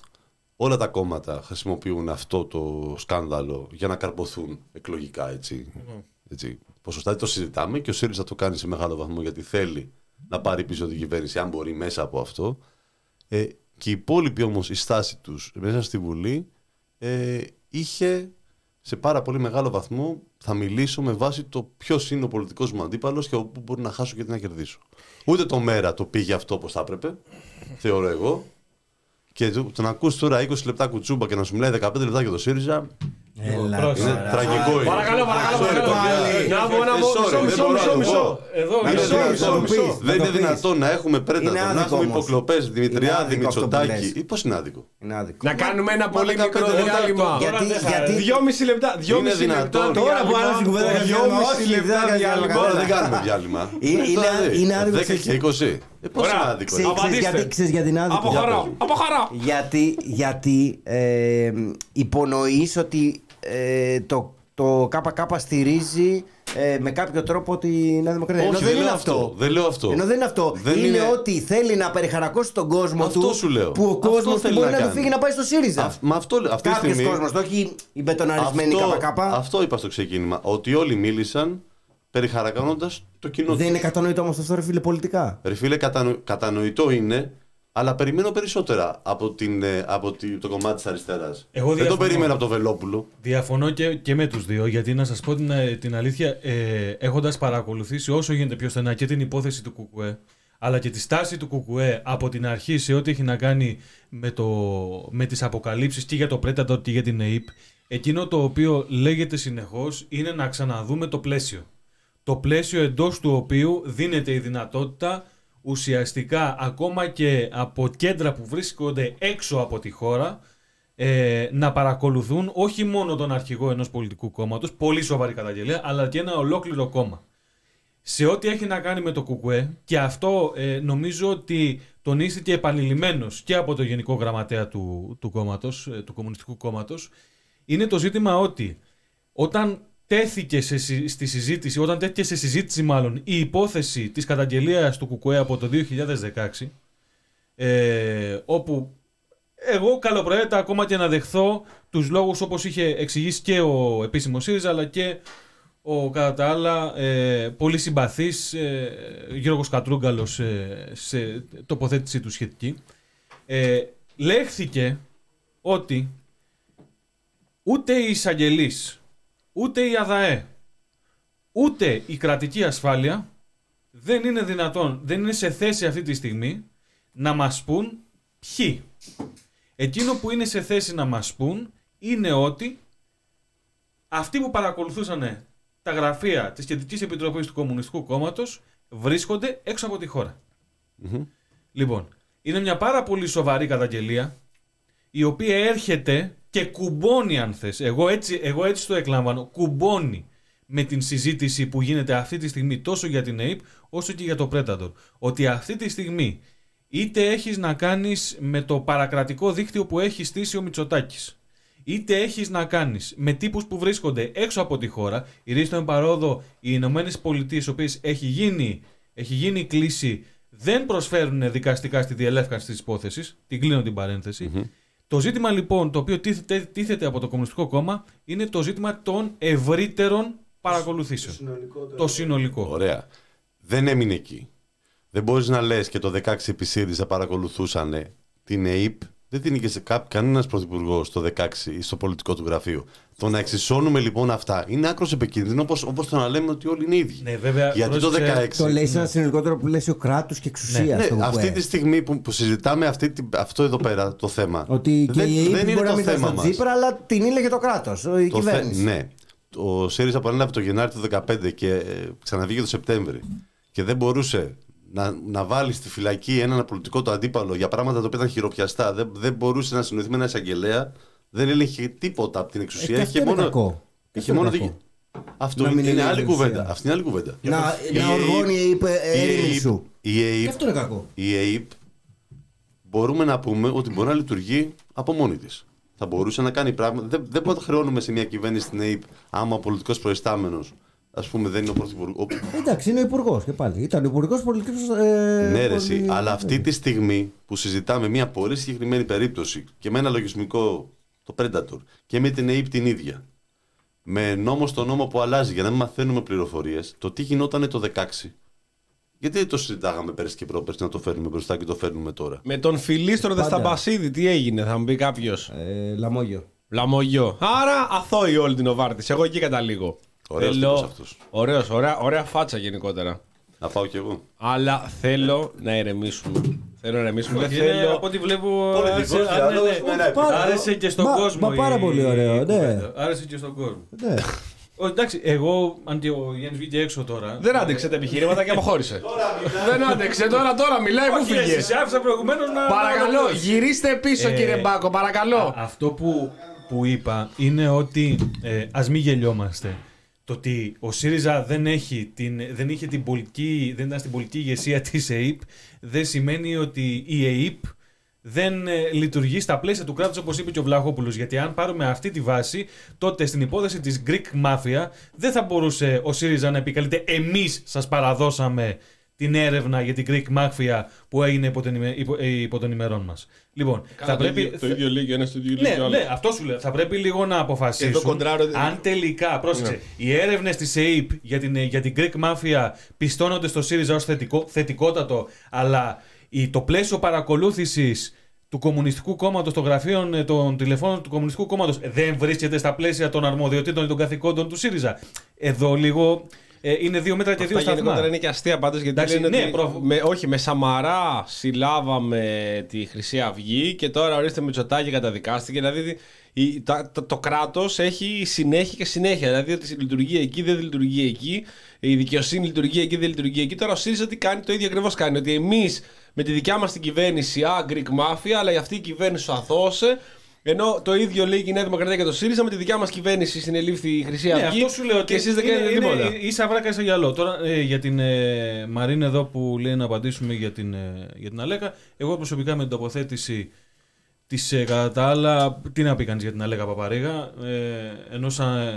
όλα τα κόμματα χρησιμοποιούν αυτό το σκάνδαλο για να καρποθούν εκλογικά, έτσι. Mm. έτσι. Ποσοστά το συζητάμε και ο ΣΥΡΙΖΑ το κάνει σε μεγάλο βαθμό γιατί θέλει να πάρει πίσω την κυβέρνηση, αν μπορεί, μέσα από αυτό. Ε, και οι υπόλοιποι όμως, η στάση τους μέσα στη Βουλή ε, είχε σε πάρα πολύ μεγάλο βαθμό, θα μιλήσω με βάση το ποιος είναι ο πολιτικός μου αντίπαλος και όπου μπορεί να χάσω και τι να κερδίσω. Ούτε το μέρα το πήγε αυτό όπως θα έπρεπε, θεωρώ εγώ. Και το, το να ακούς τώρα είκοσι λεπτά κουτσούμπα και να σου μιλάει δεκαπέντε λεπτά για το ΣΥΡΙΖΑ. Έλα, είναι τραγικό. Είναι. Παρακαλώ, παρακαλώ. Να πω, να πω. Μισό, μισό, μισό. Εδώ, δεν είναι δυνατόν να έχουμε πρέτατο, να έχουμε υποκλοπές Δημητριάδη, Μητσοτάκη. Ή πώς είναι άδικο. Να κάνουμε ένα πολύ μικρό διάλειμμα. Δυόμιση λεπτά. Είναι δυνατόν. Τώρα που άλλα στην κουβέντα για δυόμιση λεπτά διάλειμμα. Τώρα δεν κάνουμε διάλειμμα. Είναι άδικο. δέκα και είκοσι. Πώς είναι άδικο. Ξέρεις γιατί είναι άδικο. Από χαρά. Γιατί υπονοείς ότι Ε, το, το ΚΚ στηρίζει ε, με κάποιο τρόπο τη Νέα Δημοκρατία. Όχι, Ενώ δεν, δεν είναι αυτό. αυτό. Δεν λέω αυτό. Ενώ δεν είναι αυτό. Δεν είναι, είναι ότι θέλει να περιχαρακώσει τον κόσμο αυτό του. Σου λέω. Που ο κόσμος του μπορεί να, να του φύγει να πάει στο ΣΥΡΙΖΑ. Α, μα αυτό, αυτή Κάποιος στιγμή, κόσμος, το όχι η μπετοναρισμένη ΚΚ. Αυτό είπα στο ξεκίνημα. Ότι όλοι μίλησαν περιχαρακώνοντας το κοινό. Δεν είναι κατανοητό όμως αυτό, ρε φίλε, πολιτικά. Ρε φίλε, κατανο... κατανοητό είναι. Αλλά περιμένω περισσότερα από, την, από το κομμάτι της αριστεράς. Εγώ δεν το περίμενα από το Βελόπουλο. Διαφωνώ και, και με τους δύο, γιατί να σας πω την, την αλήθεια, ε, έχοντας παρακολουθήσει όσο γίνεται πιο στενά και την υπόθεση του ΚΚΕ, αλλά και τη στάση του ΚΚΕ από την αρχή σε ό,τι έχει να κάνει με, το, με τις αποκαλύψεις και για το Predator και για την ΕΙΠ, εκείνο το οποίο λέγεται συνεχώς είναι να ξαναδούμε το πλαίσιο. Το πλαίσιο εντός του οποίου δίνεται η δυνατότητα ουσιαστικά ακόμα και από κέντρα που βρίσκονται έξω από τη χώρα ε, να παρακολουθούν όχι μόνο τον αρχηγό ενός πολιτικού κόμματος, πολύ σοβαρή καταγγελία, αλλά και ένα ολόκληρο κόμμα. Σε ό,τι έχει να κάνει με το ΚΚΕ, και αυτό ε, νομίζω ότι τονίστηκε επανειλημμένος και από το Γενικό Γραμματέα του, του, κόμματος, ε, του Κομμουνιστικού Κόμματος, είναι το ζήτημα ότι όταν τέθηκε σε, στη συζήτηση, όταν τέθηκε σε συζήτηση μάλλον η υπόθεση της καταγγελίας του ΚΚΕ από το δύο χιλιάδες δεκαέξι, ε, όπου εγώ καλοπροαίρετα ακόμα και να δεχθώ τους λόγους όπως είχε εξηγήσει και ο επίσημος ΣΥΡΙΖΑ, αλλά και ο κατά τα άλλα ε, πολύ συμπαθής ε, Γιώργος Κατρούγκαλος ε, σε τοποθέτησή του σχετική, ε, λέχθηκε ότι ούτε οι εισαγγελείς, ούτε η ΑΔΑΕ, ούτε η κρατική ασφάλεια δεν είναι δυνατόν, δεν είναι σε θέση αυτή τη στιγμή να μας πούν ποιοι. Εκείνο που είναι σε θέση να μας πούν είναι ότι αυτοί που παρακολουθούσαν τα γραφεία της Κεντρικής Επιτροπής του Κομμουνιστικού Κόμματος βρίσκονται έξω από τη χώρα. Mm-hmm. Λοιπόν, είναι μια πάρα πολύ σοβαρή καταγγελία, η οποία έρχεται και κουμπώνει, αν θες, εγώ έτσι, εγώ έτσι το εκλαμβάνω, κουμπώνει με την συζήτηση που γίνεται αυτή τη στιγμή τόσο για την ΕΙΠ όσο και για το Predator. Ότι αυτή τη στιγμή είτε έχεις να κάνεις με το παρακρατικό δίκτυο που έχει στήσει ο Μητσοτάκης, είτε έχεις να κάνεις με τύπους που βρίσκονται έξω από τη χώρα, ηρίστον εν παρόδο οι Ηνωμένες Πολιτείες, οι οποίες έχει γίνει, έχει γίνει κλίση, δεν προσφέρουν δικαστικά στη διελεύκανση της υπόθεσης, την κλείνω την παρένθεση. Mm-hmm. Το ζήτημα λοιπόν το οποίο τίθεται, τίθεται από το Κομμουνιστικό Κόμμα είναι το ζήτημα των ευρύτερων παρακολουθήσεων. Το συνολικό. Το συνολικό. Ωραία. Δεν έμεινε εκεί. Δεν μπορείς να λες και το δεκαέξι επί ΣΥΡΙΖΑ παρακολουθούσαν την ΕΙΠ. Δεν την είχε κανένας πρωθυπουργός το δεκαέξι στο πολιτικό του γραφείο. Το να εξισώνουμε λοιπόν αυτά είναι άκρως επικίνδυνο, όπως, όπως το να λέμε ότι όλοι είναι ίδιοι. Ναι, βέβαια, γιατί το δεκαέξι. Το λέει σε ένα συνολικότερο πλαίσιο κράτους και εξουσίας. Ναι, ναι, αυτή τη στιγμή που, που συζητάμε αυτή, αυτό εδώ πέρα το θέμα. Ότι και δεν, η ΕΙΠ μπορεί να μην ήταν στον μας. Τσίπρα, αλλά την ήλεγε το κράτος, η το κυβέρνηση. Θε, ναι. Ο ΣΥΡΙΖΑ παρέλαβε το Γενάρη του δύο χιλιάδες δεκαπέντε και ε, ξαναβγήκε το Σεπτέμβρη. Και δεν μπορούσε να, να βάλει στη φυλακή έναν πολιτικό του αντίπαλο για πράγματα τα οποία ήταν χειροπιαστά. Δεν, δεν μπορούσε να συνοηθεί με ένα εισαγγελέα. Δεν έλεγε τίποτα από την εξουσία. Ε, αυτό είναι μόνο, κακό. είχε μόνο κακό. Δι... Αυτό είναι, είναι άλλη κουβέντα. Αυτή είναι άλλη κουβέντα. Να, να οργώνει η ΕΙΠ έρημη σου. Η ΕΙΠ, αυτό είναι κακό. Η ΕΙΠ μπορούμε να πούμε ότι μπορεί να λειτουργεί από μόνη της. Θα μπορούσε να κάνει πράγματα. Δεν, δεν μπορούμε να χρεώνουμε σε μια κυβέρνηση στην ΕΙΠ άμα ο πολιτικός προϊστάμενος, ας πούμε, δεν είναι ο πρωθυπουργός. Εντάξει, είναι ο υπουργός και πάλι. Ήταν ο υπουργός πολιτικός. Ε, ναι, ρε, εσύ, αλλά αυτή τη στιγμή που συζητάμε μια πολύ συγκεκριμένη περίπτωση και με ένα λογισμικό, το Predator, και με την ΕΙΠ την ίδια, με νόμο στο νόμο που αλλάζει για να μην μαθαίνουμε πληροφορίες, το τι γινόταν το δεκαέξι. Γιατί δεν το συζητάγαμε πέρσι και πρόπερσι να το φέρνουμε μπροστά και το φέρνουμε τώρα. Με τον Φιλίστρο Δεσταμπασίδη, τι έγινε, θα μου πει κάποιος. Ε, λαμόγιο. Λαμόγιο. Άρα αθώοι όλη την Οβάρτης. Εγώ εκεί καταλήγω. Ωραίος θέλω... τύπος αυτός. Ωραίος, ωραία, ωραία φάτσα γενικότερα. Να πάω κι εγώ. Αλλά θέλω να ηρεμήσουμε. Θέλω να ηρεμήσουμε. Δεν είναι, θέλω. Από ό,τι βλέπω. Πολιτικός Άρεσε, διάλογος, ναι, ναι. με ένα Πάρα- Άρεσε και στον Μα- κόσμο. μα πάρα η- πολύ ωραίο, η ναι. κουβέντα. Άρεσε και στον κόσμο. Ναι. Ω, εντάξει, εγώ, αν και ο Γιάννης βγήκε έξω τώρα. Δεν άντεξε τα επιχειρήματα και αποχώρησε. Δεν άντεξε, τώρα τώρα μιλάει, πού Όχι, φύγε. εσύ άφησα προηγουμένως να. Παρακαλώ, να- γυρίστε πίσω Ε, κύριε Μπάκο, παρακαλώ. Α, αυτό που, που είπα είναι ότι ε, ας μην γελιόμαστε. Το ότι ο ΣΥΡΙΖΑ δεν, έχει την, δεν, είχε την πολιτική, δεν ήταν στην πολιτική ηγεσία της ΕΙΠ δεν σημαίνει ότι η ΕΙΠ δεν ε, λειτουργεί στα πλαίσια του κράτους, όπως είπε και ο Βλαχόπουλος. Γιατί αν πάρουμε αυτή τη βάση, τότε στην υπόθεση της Greek Mafia δεν θα μπορούσε ο ΣΥΡΙΖΑ να επικαλείται εμείς σας παραδώσαμε την έρευνα για την Greek Mafia που έγινε υπό, την, υπό, υπό των ημερών μας. Λοιπόν, Καλά, θα το πρέπει... ίδιο- το ίδιο λέει και ένας, το ίδιο λέει Ναι, και ο άλλος. ναι, αυτό σου λέω. Θα πρέπει λίγο να αποφασίσουν Εδώ κοντράρω- αν τελικά, πρόσεξε, Ναι. οι έρευνες της ΕΙΠ για την, για την Greek Mafia πιστώνονται στο ΣΥΡΙΖΑ ως θετικό, θετικότατο, αλλά η, το πλαίσιο παρακολούθησης του Κομμουνιστικού Κόμματος, των γραφείων των τηλεφώνων του Κομμουνιστικού Κόμματος δεν βρίσκεται στα πλαίσια των αρμοδιοτήτων ή των καθηκόντων του ΣΥΡΙΖΑ. Εδώ λίγο ε, είναι δύο μέτρα και δύο Αυτά γενικότερα σταθμά. είναι και αστεία πάντως, γιατί Εντάξει, λένε ναι, ότι προ- με, όχι, με Σαμαρά συλλάβαμε τη Χρυσή Αυγή και τώρα ορίστε Μητσοτάκη καταδικάστηκε. Δηλαδή η, τα, το, το κράτος έχει συνέχεια και συνέχεια. Δηλαδή ότι λειτουργεί εκεί, δεν λειτουργεί εκεί. Η δικαιοσύνη λειτουργεί εκεί, δεν λειτουργεί εκεί. Τώρα ο ΣΥΡΙΖΑ τι κάνει, το ίδιο ακριβώς κάνει. Ότι εμείς με τη δικιά μας την κυβέρνηση, α, Greek Mafia, αλλά αυτή η κυβέρνηση σου αθώωσε. Ενώ το ίδιο λέει και η Νέα Δημοκρατία και το ΣΥΡΙΖΑ, με τη δικιά μας κυβέρνηση συνελήφθη η Χρυσή Ναι, Αυγή. αυτό σου λέω ότι και εσείς δεν είναι- κάνετε είναι τίποτα. Ή σαν βράκα ή σαν γυαλό. Τώρα ε, για την ε, Μαρίνα εδώ που λέει να απαντήσουμε για την, ε, για την Αλέκα. Εγώ προσωπικά με την τοποθέτηση της ε, κατά τα άλλα, τι να πει κανείς για την Αλέκα Παπαρίγα, ε, ενός, ε,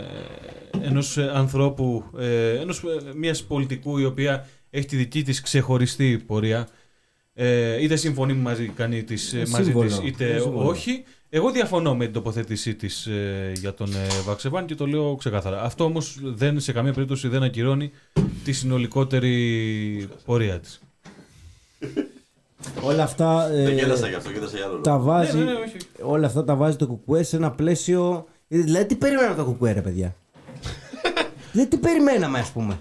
ενός ε, ανθρώπου, ε, ενός, ε, μιας πολιτικού η οποία έχει τη δική της ξεχωριστή πορεία. Ε, είτε συμφωνεί μαζί, κάνει της, ε, μαζί Σύμβολο. της είτε Είναι σύμβολο. όχι. Εγώ διαφωνώ με την τοποθέτησή της ε, για τον ε, Βαξεβάν και το λέω ξεκάθαρα. Αυτό όμως δεν, σε καμία περίπτωση δεν ακυρώνει τη συνολικότερη πορεία της. Όλα αυτά. ε, Δεν γέλασα γι' αυτό, γέλασα για άλλο. τα βάζει, Ναι, ναι, ναι, όχι. όλα αυτά τα βάζει το κουκουέ σε ένα πλαίσιο. Δηλαδή, τι περιμέναμε από το κουκουέ, ρε παιδιά. Δηλαδή, τι περιμέναμε, ας πούμε.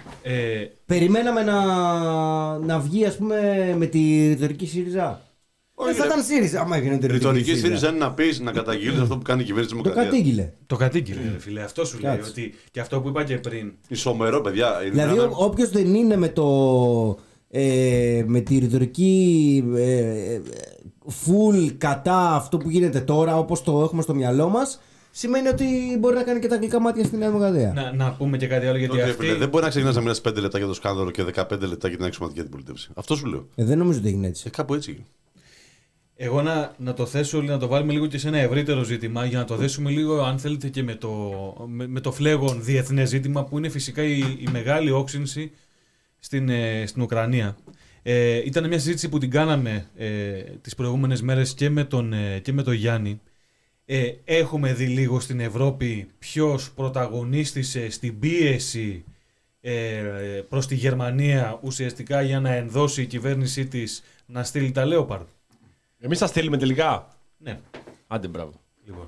Ε, Περιμέναμε να, να βγει, ας πούμε, με τη ρητορική ΣΥΡΙΖΑ. Δεν θα ήταν ΣΥΡΙΖΑ. Άμα έγινε Η ρητορική ΣΥΡΙΖΑ είναι να πει, να καταγγείλει αυτό που κάνει η κυβέρνηση τη Το Δημοκρατία. κατήγγειλε. Το κατήγγειλε, mm. φίλε. Αυτό σου λέει. Κάτσε. Ότι, και αυτό που είπα και πριν. Ισομερό, παιδιά. Δηλαδή, όποιο δεν είναι με το. Ε, με τη ρητορική ε, full κατά αυτό που γίνεται τώρα, όπως το έχουμε στο μυαλό μας, σημαίνει ότι μπορεί να κάνει και τα αγγλικά μάτια στην Νέα Δημοκρατία. Να, να πούμε και κάτι άλλο γιατί Τότε, αυτή... φίλε, δεν μπορεί να ξεκινά να μιλά πέντε λεπτά για το σκάνδαλο και δεκαπέντε λεπτά για την αξιωματική αντιπολίτευση. Αυτό σου λέω. Ε, δεν νομίζω ότι έγινε έτσι. Ε, κάπου έτσι έγινε. Εγώ να, να το θέσω, να το βάλουμε λίγο και σε ένα ευρύτερο ζήτημα για να το δέσουμε λίγο, αν θέλετε, και με το, με, με το φλέγον διεθνές ζήτημα που είναι φυσικά η, η μεγάλη όξυνση στην, ε, στην Ουκρανία. Ε, ήταν μια συζήτηση που την κάναμε ε, τις προηγούμενες μέρες και με τον, ε, και με τον Γιάννη. Ε, έχουμε δει λίγο στην Ευρώπη ποιος πρωταγωνίστησε στην πίεση ε, προς τη Γερμανία ουσιαστικά για να ενδώσει η κυβέρνησή της να στείλει τα Λέοπαρντ. Εμείς θα στείλουμε τελικά. Ναι. Άντε, μπράβο. Λοιπόν.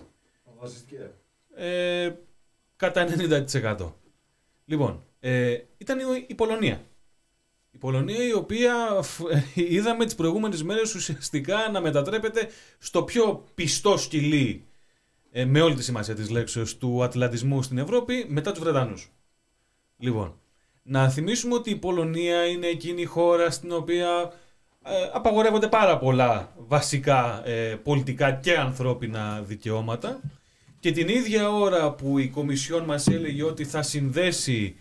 Ε, κατά ενενήντα τοις εκατό. Λοιπόν, ε, ήταν η, η Πολωνία. Η Πολωνία η οποία είδαμε τις προηγούμενες μέρες ουσιαστικά να μετατρέπεται στο πιο πιστό σκυλί ε, με όλη τη σημασία της λέξεως του ατλαντισμού στην Ευρώπη μετά τους Βρετανούς. Λοιπόν, να θυμίσουμε ότι η Πολωνία είναι εκείνη η χώρα στην οποία ε, απαγορεύονται πάρα πολλά βασικά ε, πολιτικά και ανθρώπινα δικαιώματα και την ίδια ώρα που η Κομισιόν μας έλεγε ότι θα συνδέσει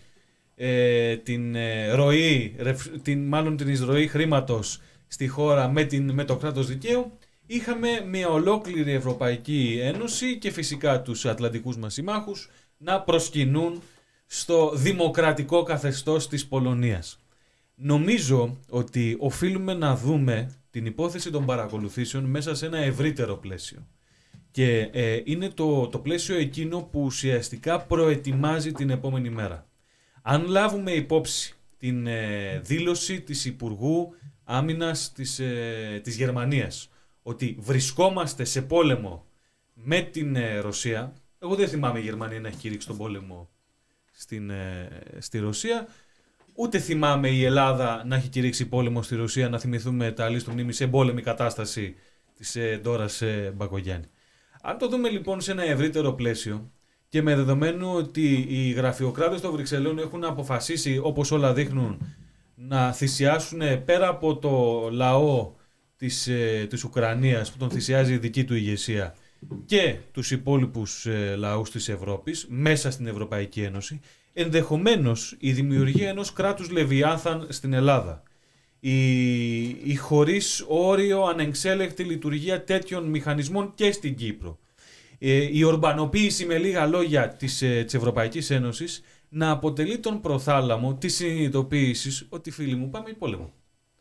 ε, την ε, ροή, την, μάλλον την εισρωή χρήματος στη χώρα με, την, με το κράτος δικαίου, είχαμε μια ολόκληρη Ευρωπαϊκή Ένωση και φυσικά τους ατλαντικούς μας συμμάχους να προσκυνούν στο δημοκρατικό καθεστώς της Πολωνίας. Νομίζω ότι οφείλουμε να δούμε την υπόθεση των παρακολουθήσεων μέσα σε ένα ευρύτερο πλαίσιο. Και ε, είναι το, το πλαίσιο εκείνο που ουσιαστικά προετοιμάζει την επόμενη μέρα. Αν λάβουμε υπόψη την ε, δήλωση της Υπουργού Άμυνας της, ε, της Γερμανίας ότι βρισκόμαστε σε πόλεμο με την ε, Ρωσία, εγώ δεν θυμάμαι η Γερμανία να έχει κηρύξει τον πόλεμο στην, ε, στη Ρωσία, ούτε θυμάμαι η Ελλάδα να έχει κηρύξει πόλεμο στη Ρωσία, να θυμηθούμε τα αλήθεια του μνήμη σε εμπόλεμη κατάσταση της ε, Ντόρας ε, Μπακογιάννη. Αν το δούμε λοιπόν σε ένα ευρύτερο πλαίσιο και με δεδομένο ότι οι γραφειοκράτες των Βρυξελών έχουν αποφασίσει, όπως όλα δείχνουν, να θυσιάσουν πέρα από το λαό της, ε, της Ουκρανίας που τον θυσιάζει η δική του ηγεσία και τους υπόλοιπους ε, λαούς της Ευρώπης μέσα στην Ευρωπαϊκή Ένωση, ενδεχομένως η δημιουργία ενός κράτους Λεβιάθαν στην Ελλάδα, η, η χωρίς όριο ανεξέλεκτη λειτουργία τέτοιων μηχανισμών και στην Κύπρο, ε, η ορμπανοποίηση με λίγα λόγια της, ε, της Ευρωπαϊκής Ένωσης να αποτελεί τον προθάλαμο της συνειδητοποίησης ότι φίλοι μου πάμε πόλεμο.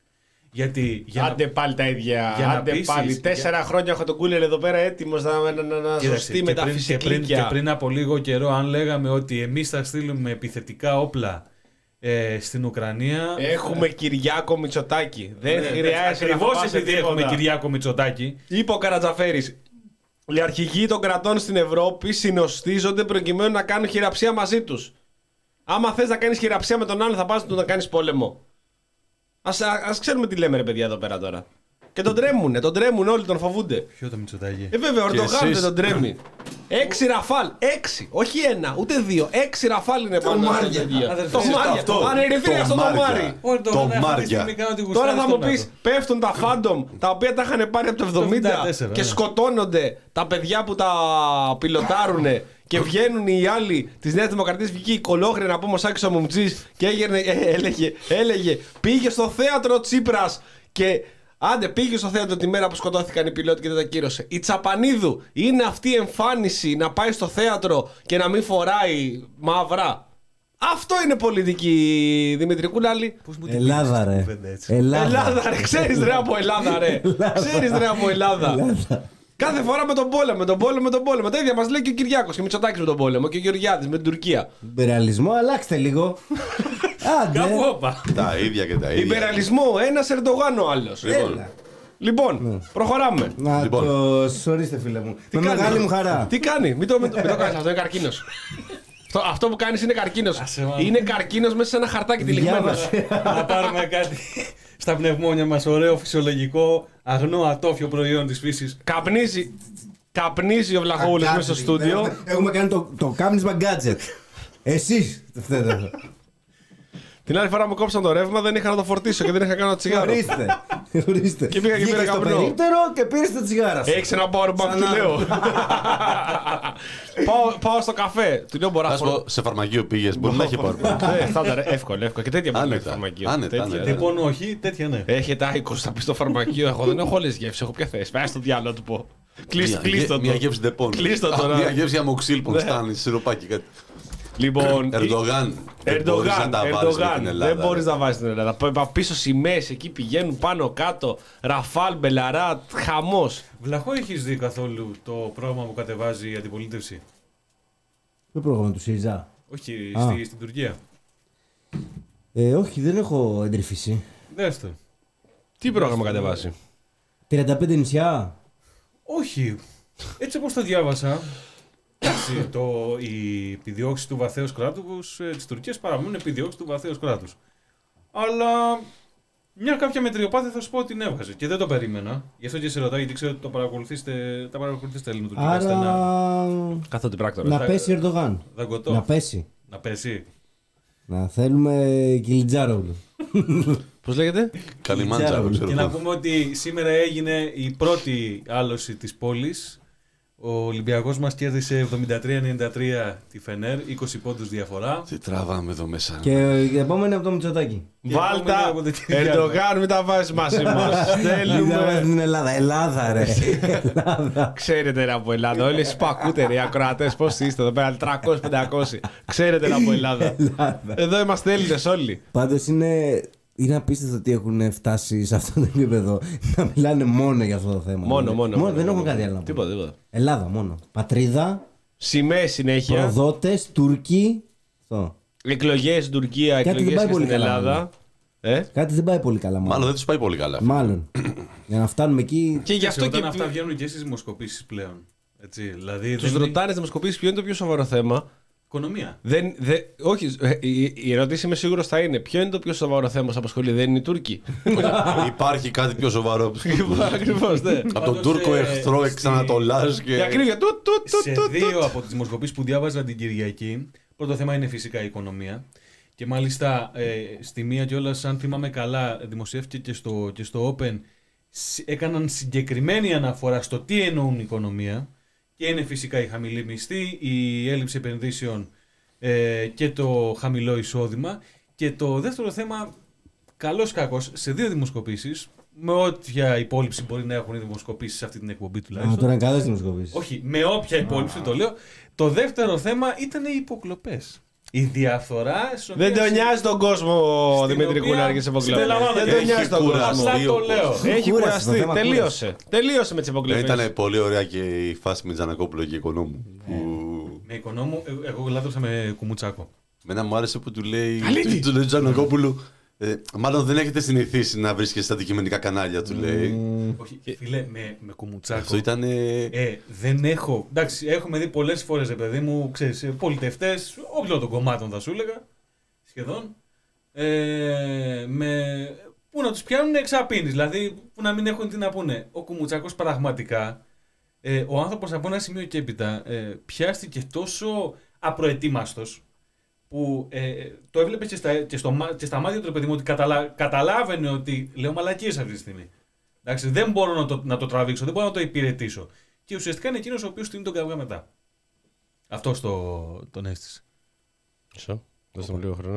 Γιατί, για Άντε να... πάλι τα ίδια. Για Άντε πείσεις, πάλι. Τέσσερα για... χρόνια έχω τον Κούλερ εδώ πέρα έτοιμος να, να, να, να σωστεί με τα φυσικά. Και, και πριν από λίγο καιρό, αν λέγαμε ότι εμείς θα στείλουμε επιθετικά όπλα ε, στην Ουκρανία. Έχουμε Κυριάκο Μητσοτάκη. Δεν χρειάζεται. Ακριβώς επειδή έχουμε Κυριάκο Μητσοτάκη. Είπε ο Καρατζαφέρης. Οι αρχηγοί των κρατών στην Ευρώπη συνοστίζονται προκειμένου να κάνουν χειραψία μαζί τους. Άμα θες να κάνεις χειραψία με τον άλλον, θα πας να κάνεις πόλεμο. Ας, ας ξέρουμε τι λέμε, ρε παιδιά, εδώ πέρα τώρα. Και τον τρέμουνε, τον τρέμουν όλοι, τον φοβούνται. Ποιο το Μητσοτάκη? Ε, βέβαια, ο Ερντογάν δεν τον τρέμει. Έξι ραφάλ, έξι, όχι ένα, ούτε δύο. Έξι ραφάλ είναι πάνω. Το Μάρια. Το Μάρια. Ανερυθρία στο Μάρι. Το Μάρια. Τώρα θα μου πεις, πέφτουν τα Phantom, τα οποία τα είχαν πάρει από το εβδομήντα και σκοτώνονται τα παιδιά που τα πιλοτάρουνε. Και βγαίνουν οι άλλοι τη Νέα Δημοκρατία, βγήκε η κολόγρια να πούμε ο Σάκης ο Μουμτζής και έγερνε, ε, έλεγε, έλεγε, πήγε στο θέατρο Τσίπρας και άντε πήγε στο θέατρο τη μέρα που σκοτώθηκαν οι πιλότοι και δεν τα κύρωσε. Η Τσαπανίδου είναι αυτή η εμφάνιση να πάει στο θέατρο και να μην φοράει μαύρα. Αυτό είναι πολιτική, Δημήτρη Κούλαλη. Ελλάδα ρε. Ελλάδα. Ελλάδα ρε, ξέρεις ρε από Ελλάδα ρε. Ξέρεις ρε από Ελλάδα. Κάθε φορά με τον πόλεμο, με τον πόλεμο, με τον πόλεμο. Τα ίδια μας λέει και ο Κυριάκος και ο Μητσοτάκης με τον πόλεμο και ο Γεωργιάδης με την Τουρκία. Ιμπεραλισμό, αλλάξτε λίγο. Άντε. Κάπου όπα. Τα ίδια και τα ίδια. Ιμπεραλισμό, ένας Ερντογάν ο άλλος. Λοιπόν, λοιπόν προχωράμε. Να Λοιπόν. το σωρίστε φίλε μου. Με μεγάλη μου χαρά. Τι κάνει, μην το, μην το, μην το κάνεις αυτό, είναι καρκίνος. Αυτό, αυτό που κάνεις είναι καρκίνος. Είναι καρκίνος μέσα σε ένα χαρτάκι τυλιγμένο. Να πάρουμε κάτι. στα πνευμόνια μας ωραίο, φυσιολογικό, αγνό, ατόφιο προϊόν της φύσης. Καπνίζει, καπνίζει ο Βλαχόπουλος μέσα στο στούντιο. Έχουμε κάνει το, το κάπνισμα gadget. Εσείς φταίτε. Την άλλη φορά μου κόψαν το ρεύμα, δεν είχα να το φορτίσω και δεν είχα κάνει ένα τσιγάρο. Ορίστε. Ορίστε. Και πήγα και πήρα στο καπνό. περίπτερο και πήρες τα τσιγάρα σου. Έχεις ένα powerbank, του λέω. πάω, πάω στο καφέ. Του λέω μπορώ να Ας πω, σε φαρμακείο πήγες, μπορεί να έχει powerbank. Ε, θα ήταν εύκολο, εύκολο. Και τέτοια μπορεί να έχει Άνετα. φαρμακείο. Άνετα, Τέτοια, άνετα. ναι. Λοιπόν, όχι, τέτοια ναι. Έχετε άικος, θα πει στο φαρμακείο. Εγώ δεν έχω όλες γεύσεις, έχω ποια θέση. Πάει στο διάλογο του πω. Κλείστο Μια το. γεύση ντεπών. Κλείστο τώρα. Μια γεύση αμοξίλπων, στάνει, σιροπάκι κάτι. Λοιπόν, Ερντογάν. Δεν μπορείς να Ερντογάν, τα βάλεις με Ερντογάν. την Ελλάδα. Δεν μπορείς να βάζεις την Ελλάδα. Π- Πίσω σημαίες εκεί πηγαίνουν πάνω κάτω. Ραφάλ, Μπελαρά, χαμός. Βλαχό, έχεις δει καθόλου το πρόγραμμα που κατεβάζει η αντιπολίτευση? Το πρόγραμμα του ΣΥΡΙΖΑ. Όχι, Α. στη, στην Τουρκία. Ε, όχι, δεν έχω εντρυφήσει. Δες το. Τι πρόγραμμα κατεβάσει. τριάντα πέντε νησιά. Όχι. Έτσι όπως το διάβασα, εντάξει, το, οι επιδιώξεις του βαθέως κράτους ε, της Τουρκίας παραμένουν επιδιώξεις του βαθέως κράτους. Αλλά μια κάποια μετριοπάθεια θα σου πω ότι την έβγαζε και δεν το περίμενα. Γι' αυτό και σε ρωτάω, γιατί ξέρω ότι το παρακολουθήσετε, τα παρακολουθήσετε ελληνοτουρκικά στενά. Άρα. Καθότι πράκτορα. Να Θα- πέσει Ερντογάν. Δαγκωτό. Να πέσει. Να πέσει. Να θέλουμε Κιλιτζάρογλου. Πώς λέγεται? Καλιμάντζαρο, ξέρω Και να εγώ. πούμε ότι σήμερα έγινε η πρώτη άλωση της πόλης. Ο Ολυμπιακός μας κέρδισε εβδομήντα τρία ενενήντα τρία τη Φενέρ, είκοσι πόντους διαφορά. Τι τραβάμε εδώ μέσα. Και η επόμενη από το Μητσοτάκι. Βάλτα, επόμενη από την Κυριάκη. Ερντογάν, μην τα βάζεις μαζί μας. Στέλνουμε. Στην Ελλάδα. Ελλάδα, ρε. Ελλάδα. Ξέρετε ρε από Ελλάδα. Όλοι εσείς που ακούτε ρε οι ακροατές, πώς είστε εδώ πέρα, τριακόσιοι πεντακόσιοι. Ξέρετε ρε από Ελλάδα. Εδώ είμαστε Έλληνες όλοι. Πάντως είναι. Είναι απίστευτο ότι έχουν φτάσει σε αυτό το επίπεδο να μιλάνε μόνο για αυτό το θέμα. Μόνο, Δηλαδή. μόνο. μόνο, Δεν μόνο. έχουν κάτι άλλο να Τίποτα, πω. τίποτα. Ελλάδα μόνο. Πατρίδα, Σημαίες συνέχεια. προδότες, Τούρκοι. Αυτό. Εκλογές στην Τουρκία, Κάτι δεν εκλογές πάει και πολύ στην καλά, Ελλάδα. Ε? Κάτι δεν πάει πολύ καλά, μάλλον. Μάλλον δεν του πάει πολύ καλά. Μάλλον. Για να φτάνουμε εκεί. Και γι' αυτό Όταν και αυτά βγαίνουν και στις δημοσκοπήσεις πλέον. Έτσι, δηλαδή τους δεν- ρωτάνε δημοσκοπήσεις ποιο είναι το πιο σοβαρό θέμα. Οικονομία. Δεν, δε, όχι, ε, η, η ερώτηση είμαι σίγουρος θα είναι ποιο είναι το πιο σοβαρό θέμα που σας απασχολεί, δεν είναι οι Τούρκοι. Υπάρχει κάτι πιο σοβαρό από τους Τούρκους. Ακριβώς, ναι. Από τον Πάντως, Τούρκο ε, εχθρό στη- εξανατολάς Η και. ακρίβεια. Του, του, του, Σε του, δύο του. από τις δημοσκοπήσεις που διάβαζα την Κυριακή, πρώτο θέμα είναι φυσικά η οικονομία. Και μάλιστα ε, στη μία κιόλας, αν θυμάμαι καλά, δημοσιεύτηκε και στο, και στο Open, σ- έκαναν συγκεκριμένη αναφορά στο τι εννοούν οικονομία. Και είναι φυσικά η χαμηλή μισθή, η έλλειψη επενδύσεων ε, και το χαμηλό εισόδημα. Και το δεύτερο θέμα, καλώς κακώς, σε δύο δημοσκοπήσεις, με όποια υπόλοιψη μπορεί να έχουν οι δημοσκοπήσεις σε αυτή την εκπομπή Α, τουλάχιστον. τώρα είναι καλές δημοσκοπήσεις. Όχι, με όποια υπόλοιψη το λέω. Το δεύτερο θέμα ήταν οι υποκλοπές. Η διαφθορά. στις Δεν οποίες- τον νοιάζει τον κόσμο ο στην Δημήτρη οποία Κουλάρη και σε υποκλοπές. συμπεριλαμβάνονται. Δεν τον Έχει νοιάζει τον κουραστεί κόσμο. Απλά το ο λέω. κόσμος. Έχει Κούρασε το κουραστεί. θέμα, Τελείωσε. Τελείωσε με τις Δεν υποκλοπές. ήταν πολύ ωραία και η φάση με Τζανακόπουλο και οικονόμου. Που... Με οικονόμου, ε, εγώ λάτρεψα με Κουμουτσάκο. Μένα μου άρεσε που του λέει. Αλήτη. Του λέει Τζανακόπουλου. Ε, μάλλον δεν έχετε συνηθίσει να βρίσκεστε στα αντικειμενικά κανάλια, του λέει. Όχι, φίλε, με, με Κουμουτσάκο. Αυτό ήταν. Ε, δεν έχω. Εντάξει, έχουμε δει πολλές φορές, ρε παιδί μου, ξέρεις, πολιτευτές, όποιων των κομμάτων θα σου έλεγα, σχεδόν, ε, με, που να τους πιάνουν εξαπίνεις, δηλαδή που να μην έχουν τι να πούνε. Ο Κουμουτσάκος πραγματικά, ε, ο άνθρωπος από ένα σημείο και έπειτα, ε, πιάστηκε τόσο απροετοίμαστος, που ε, το έβλεπε και στα, και, στο, μα- και στα μάτια του, ρε παιδί μου, ότι καταλα, καταλάβαινε ότι λέω μαλακίες αυτή τη στιγμή. Εντάξει, δεν μπορώ να το, να το τραβήξω, δεν μπορώ να το υπηρετήσω. Και ουσιαστικά είναι εκείνος ο οποίος στείνει τον καυγά μετά. Αυτό το, τον αίσθησε. Μισό. Δώστε μου λίγο χρόνο.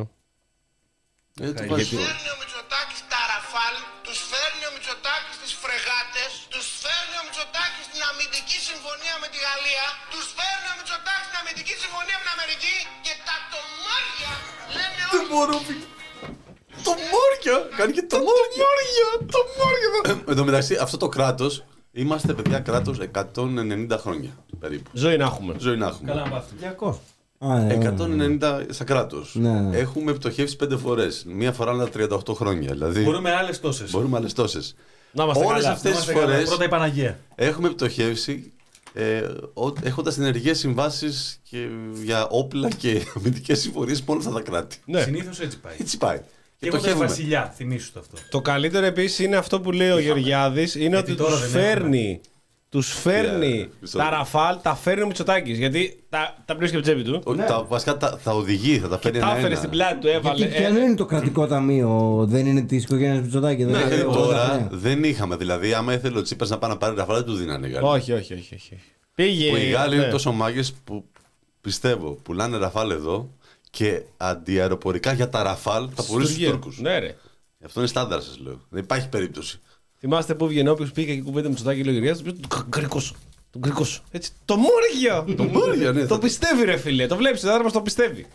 Ε, του Γιατί- βάζει το- Φέρνει ο Μητσοτάκης τα ραφάλ, τους φέρνει ο Μητσοτάκης τις φρεγάτες, τους φέρνει ο Μητσοτάκης την αμυντική συμφωνία με τη Γαλλία, τους φέρνει ο Μητσοτάκης την αμυντική συμφωνία με την Αμερική και τα τομάρια λένε όχι. Το Μόρια! Κάνει και το Μόρια! Το Μόρια! Εν τω μεταξύ, αυτό το κράτο. Είμαστε παιδιά κράτο εκατόν ενενήντα χρόνια περίπου. Ζωή να έχουμε. Ζωή να έχουμε. Καλά να πάθει. διακόσια. Α, ναι, ναι, ναι. εκατόν ενενήντα σαν κράτο. Ναι, ναι. Έχουμε πτωχεύσει πέντε φορέ. Μία φορά ανά τριάντα οκτώ χρόνια. Δηλαδή, Μπορούμε άλλες τόσες. μπορούμε άλλε τόσε. Να είμαστε Όλες καλά. αυτές Είμαστε τις καλά. φορές Πρώτα η Παναγία. έχουμε πτωχεύσει ε, έχοντα ενεργέ συμβάσει για όπλα και αμυντικέ συμφωνίε με όλα αυτά τα κράτη. Ναι. Συνήθως έτσι πάει. Έτσι πάει. Και το εγώ χαίρομαι. Βασιλιά, θυμίσου το αυτό. Το καλύτερο επίσης είναι αυτό που λέει ο Γεωργιάδης, είναι Γιατί ότι τώρα τους δεν φέρνει, τους φέρνει Yeah, τα Ραφάλ, τα φέρνει ο Μητσοτάκης. Γιατί τα, τα βρίσκει από την τσέπη του. Όχι, τα, βασικά τα, θα οδηγεί, θα τα φέρνει Τα έφερε ένα-ένα. στην πλάτη του, έβαλε. Γιατί και ε, αν είναι το κρατικό ταμείο, δεν είναι τη οικογένεια Μητσοτάκη. δεν Ναι, είναι δηλαδή ογδόντα τώρα χρόνια. δεν είχαμε. Δηλαδή, άμα ήθελε ο Τσίπρας να πάει να πάρει Ραφάλ, δεν του δίνανε Γάλλοι. όχι, όχι, όχι, όχι. Πήγε. Που οι Γάλλοι ναι. είναι τόσο μάγκες που πιστεύω πουλάνε Ραφάλ εδώ και αντιαεροπορικά για τα Ραφάλ θα πουλήσουν στους Τουρκία. Τούρκους. Ναι, ρε. Αυτό είναι στάνταρ, σας λέω. Δεν υπάρχει περίπτωση. Θυμάστε που βγαίνει όποιος πήγε και κουβέντα με Μητσοτάκη και λέει ο Γεωργιάδης, τον γκρικό. Τον γκρικό. Έτσι. Το Μόργιο! Το Μόργιο, ναι. Το πιστεύει, ρε φίλε. Το βλέπει, ο άνθρωπος το πιστεύει.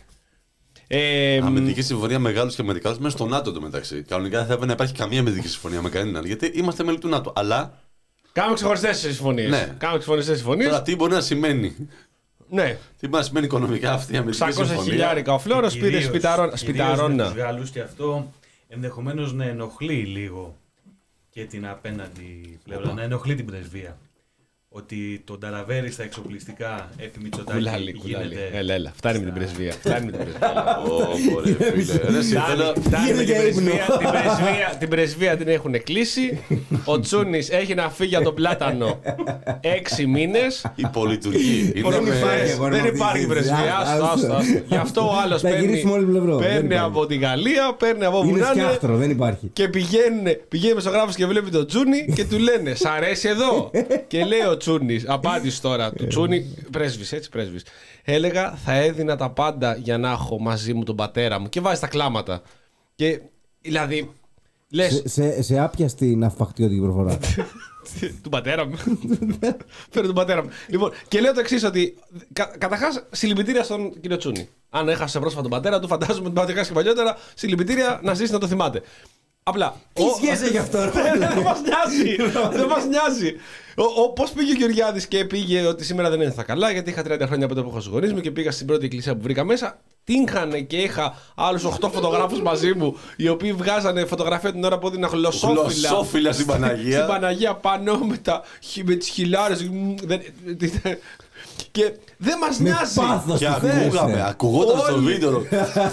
Ε, Αμυντική συμφωνία μεγάλου και Αμερικάνου μέσα στο ΝΑΤΟ το μεταξύ. Κανονικά δεν θα έπρεπε να υπάρχει καμία αμυντική συμφωνία με κανέναν. Γιατί είμαστε μέλη του ΝΑΤΟ. Αλλά Κάνουμε ξεχωριστές συμφωνίες. Ναι. Κάνουμε ξεχωριστές συμφωνίες. τώρα τι μπορεί να σημαίνει. Ναι. Τι μπορεί να σημαίνει οικονομικά αυτή η αμυντική εξακόσια συμφωνία. χιλιάρικα ο Φλόρος πήρε Κυρίως- σπιταρών- κυρίως σπιταρώνα. με τους Γάλλους και αυτό ενδεχομένως να ενοχλεί λίγο και την απέναντι πλευρά, να ενοχλεί την πρεσβεία. Ότι το Νταραβέρι στα εξοπλιστικά επί Μητσοτάκη Κουλάλι, κουλάλι. γίνεται. Έλα, έλα. Φτάνει με την πρεσβεία. Φτάνει με την πρεσβεία. Ω, ωραία, φίλε. Ρε, εσύ, θέλω- Φτάνει, φτάνει με την για ύπνο. πρεσβεία, την, πρεσβεία, την πρεσβεία την έχουν κλείσει. Ο Τσούνης έχει να φύγει για τον πλάτανο έξι μήνες. Η πολιτουργή. Είναι Δεν με- υπάρχει αγώνα Δεν αυτή υπάρχει τη πρεσβεία. συζήτηση. Άστο, άστο, άστο. Γι' αυτό ο άλλος Θα παίρνει, γυρίσουμε όλη πλευρό. Δεν παίρνει υπάρχει. από τη Γαλλία, παίρνει από όπου Είναι να είναι. σκιάχτρο, δεν υπάρχει. Και πηγαίνει, πηγαίνει μεσογράφος και βλέπει τον Τσούνη και του λένε «Σ' αρέσει εδώ?» Και λέει ο Τσούνης, απάντηση τώρα του Τσούνη, πρέσβης, έτσι πρέσβης. Έλεγα θα έδινα τα πάντα για να έχω μαζί μου τον πατέρα μου. Και βάζει τα κλάματα. Και δηλαδή, λες, Σε, σε, σε άπιαστη ναυπακτιώτικη προφορά. του πατέρα μου. Φέρε τον πατέρα μου. Λοιπόν, και λέω το εξή: ότι κα, καταρχάς συλληπιτήρια στον κύριο Τσούνη. Αν έχασε πρόσφατα τον πατέρα του, φαντάζομαι ότι πατέρα και παλιότερα. Συλληπιτήρια να ζήσει να το θυμάται. Απλά. Τι σχέση έχει αυτό, ρε? Δεν μας νοιάζει. Δεν μας νοιάζει. Πώς πήγε ο Γεωργιάδης και πήγε ότι σήμερα δεν ένιωθα καλά, γιατί είχα τριάντα χρόνια από το που έχω στους γονείς μου και πήγα στην πρώτη εκκλησία που βρήκα μέσα. Τύχανε και είχα άλλους οκτώ φωτογράφους μαζί μου, οι οποίοι βγάζανε φωτογραφία την ώρα που έδινα γλωσσόφυλλα. Γλωσσόφυλλα στην Παναγία. Στην Παναγία πάνω με, τα, με τις χιλιάρες. Μ, δεν- Και δεν μας Με νοιάζει. πάθος Και το ακούγαμε, θέλεστε. ακουγόταν στο Όλοι. βίντεο.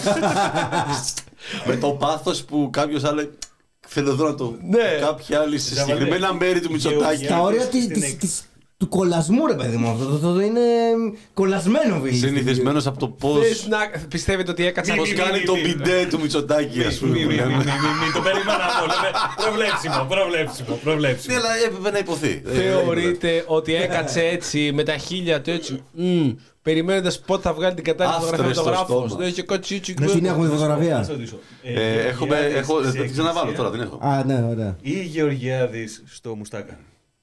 Με το πάθος που κάποιος άλλο θέλω εδώ να το. Ναι. Κάποιοι άλλοι σε συγκεκριμένα μέρη του Μητσοτάκη. Τα όρια Στην της- της- εκ- της- του κολλασμού, ρε παιδί μου. Αυτό το- το- το είναι κολλασμένο βίλι. Συνηθισμένος από το πώς. Θες να πιστεύετε ότι έκατσα. Πώς κάνει το μπιντέ του Μητσοτάκη, ας πούμε. Μη, που μη, μη, λέμε. μη, μη, μη, το περίμενα αυτό. Προβλέψιμο, προβλέψιμο, Ναι, προβλέψιμο. αλλά έπρεπε να υποθεί. Θεωρείτε ότι έκατσε έτσι με τα χίλια του έτσι. Περιμένοντας πότε θα βγάλει την κατάλληλη Άφτρες φωτογραφία στο του γράφου. στόμα. Δεν είχε κάτσει έτσι. Να την έχουμε τη Να φωτογραφία. σε ρωτήσω. Ε, Έχουμε. Γεωργιάδης έχω- σε Θα την ξαναβάλω εκκλησία τώρα, την έχω. Α, ναι, ωραία. Ή Γεωργιάδης στο Μουστάκα.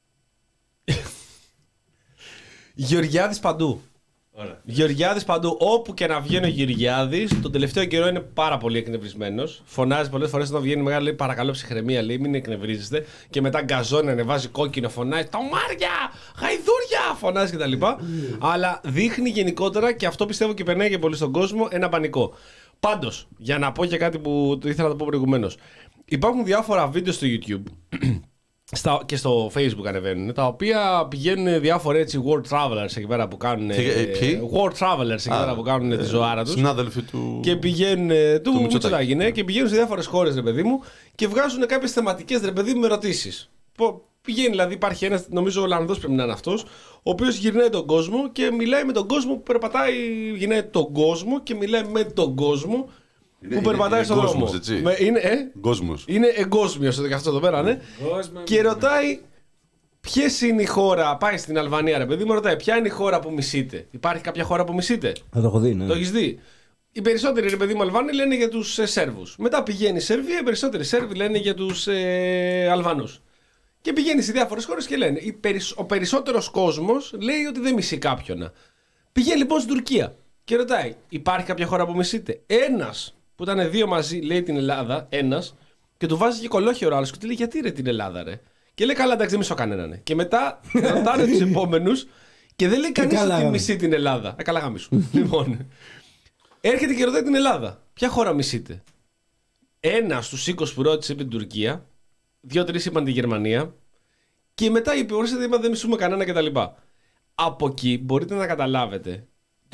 Γεωργιάδης παντού. Ωραία. Γεωργιάδης παντού. Όπου και να βγαίνει ο Γεωργιάδης, τον τελευταίο καιρό είναι πάρα πολύ εκνευρισμένος. Φωνάζει πολλές φορές όταν βγαίνει μεγάλο, λέει παρακαλώ ψυχραιμία, λέει μην εκνευρίζεστε. Και μετά γκαζώνει, ανεβάζει κόκκινο, φωνάζει Τομάρια, γαϊδούρια, φωνάζει κτλ. Αλλά δείχνει γενικότερα και αυτό πιστεύω και περνάει και πολύ στον κόσμο ένα πανικό. Πάντως, για να πω και κάτι που το ήθελα να το πω προηγουμένως. Υπάρχουν διάφορα βίντεο στο YouTube. Στα, και στο Facebook ανεβαίνουν, τα οποία πηγαίνουν διάφοροι έτσι world travelers εκεί πέρα που κάνουν. Τι- ε, ποιοι? World travelers εκεί Α, πέρα που κάνουν τη ζωάρα τους. Συνάδελφοι του. Και πηγαίνουν. ε, Του Μητσοτάκη. Μητσοτάκη, ναι, και πηγαίνουν σε διάφορες χώρες, ρε παιδί μου, και βγάζουν κάποιες θεματικές, ρε παιδί μου, με ερωτήσεις. Πηγαίνει, δηλαδή, υπάρχει ένας, νομίζω ο Ολλανδός πρέπει να είναι αυτός, ο οποίος γυρνάει τον κόσμο και μιλάει με τον κόσμο που περπατάει. Γυρνάει τον κόσμο και μιλάει με τον κόσμο Είναι- που περπατάει είναι στον δρόμο. κόσμος, έτσι. Με- είναι, ε, Κόσμος. είναι εγκόσμιος και αυτό εδώ πέρα, ναι. Κόσμος. Και ρωτάει ποιες είναι η χώρα. Πάει στην Αλβανία, ρε παιδί μου, ρωτάει ποια είναι η χώρα που μισείτε. Υπάρχει κάποια χώρα που μισείτε. Θα το έχω δει, ναι. Το έχει δει. Οι περισσότεροι, ρε παιδί μου, Αλβάνοι λένε για τους ε, Σέρβους. Μετά πηγαίνει η Σερβία, οι περισσότεροι Σέρβοι λένε για τους ε, Αλβανούς. Και πηγαίνει σε διάφορες χώρες και λένε. Οι περισ- ο περισσότερος κόσμος λέει ότι δεν μισεί κάποιον. Πηγαίνει λοιπόν στην Τουρκία και ρωτάει: υπάρχει κάποια χώρα που μισείτε. Ένας που ήταν δύο μαζί λέει την Ελλάδα, ένας, και του βάζει και κολόχερο άλλος και του λέει: γιατί ρε την Ελλάδα, ρε. Και λέει: καλά, εντάξει, δεν μισώ κανέναν. Και μετά ρωτάνε τους επόμενους και δεν λέει κανείς καλά ότι γάμο. μισεί την Ελλάδα. Ε, καλά γάμισου. Λοιπόν. Έρχεται και ρωτάει την Ελλάδα. Ποια χώρα μισείτε. Ένα στους είκοσι που ρώτησε είπε την Τουρκία. Δύο-τρεις είπαν τη Γερμανία. Και μετά είπε: ορίστε, είπα, δεν μισούμε κανένα κτλ. Από εκεί μπορείτε να καταλάβετε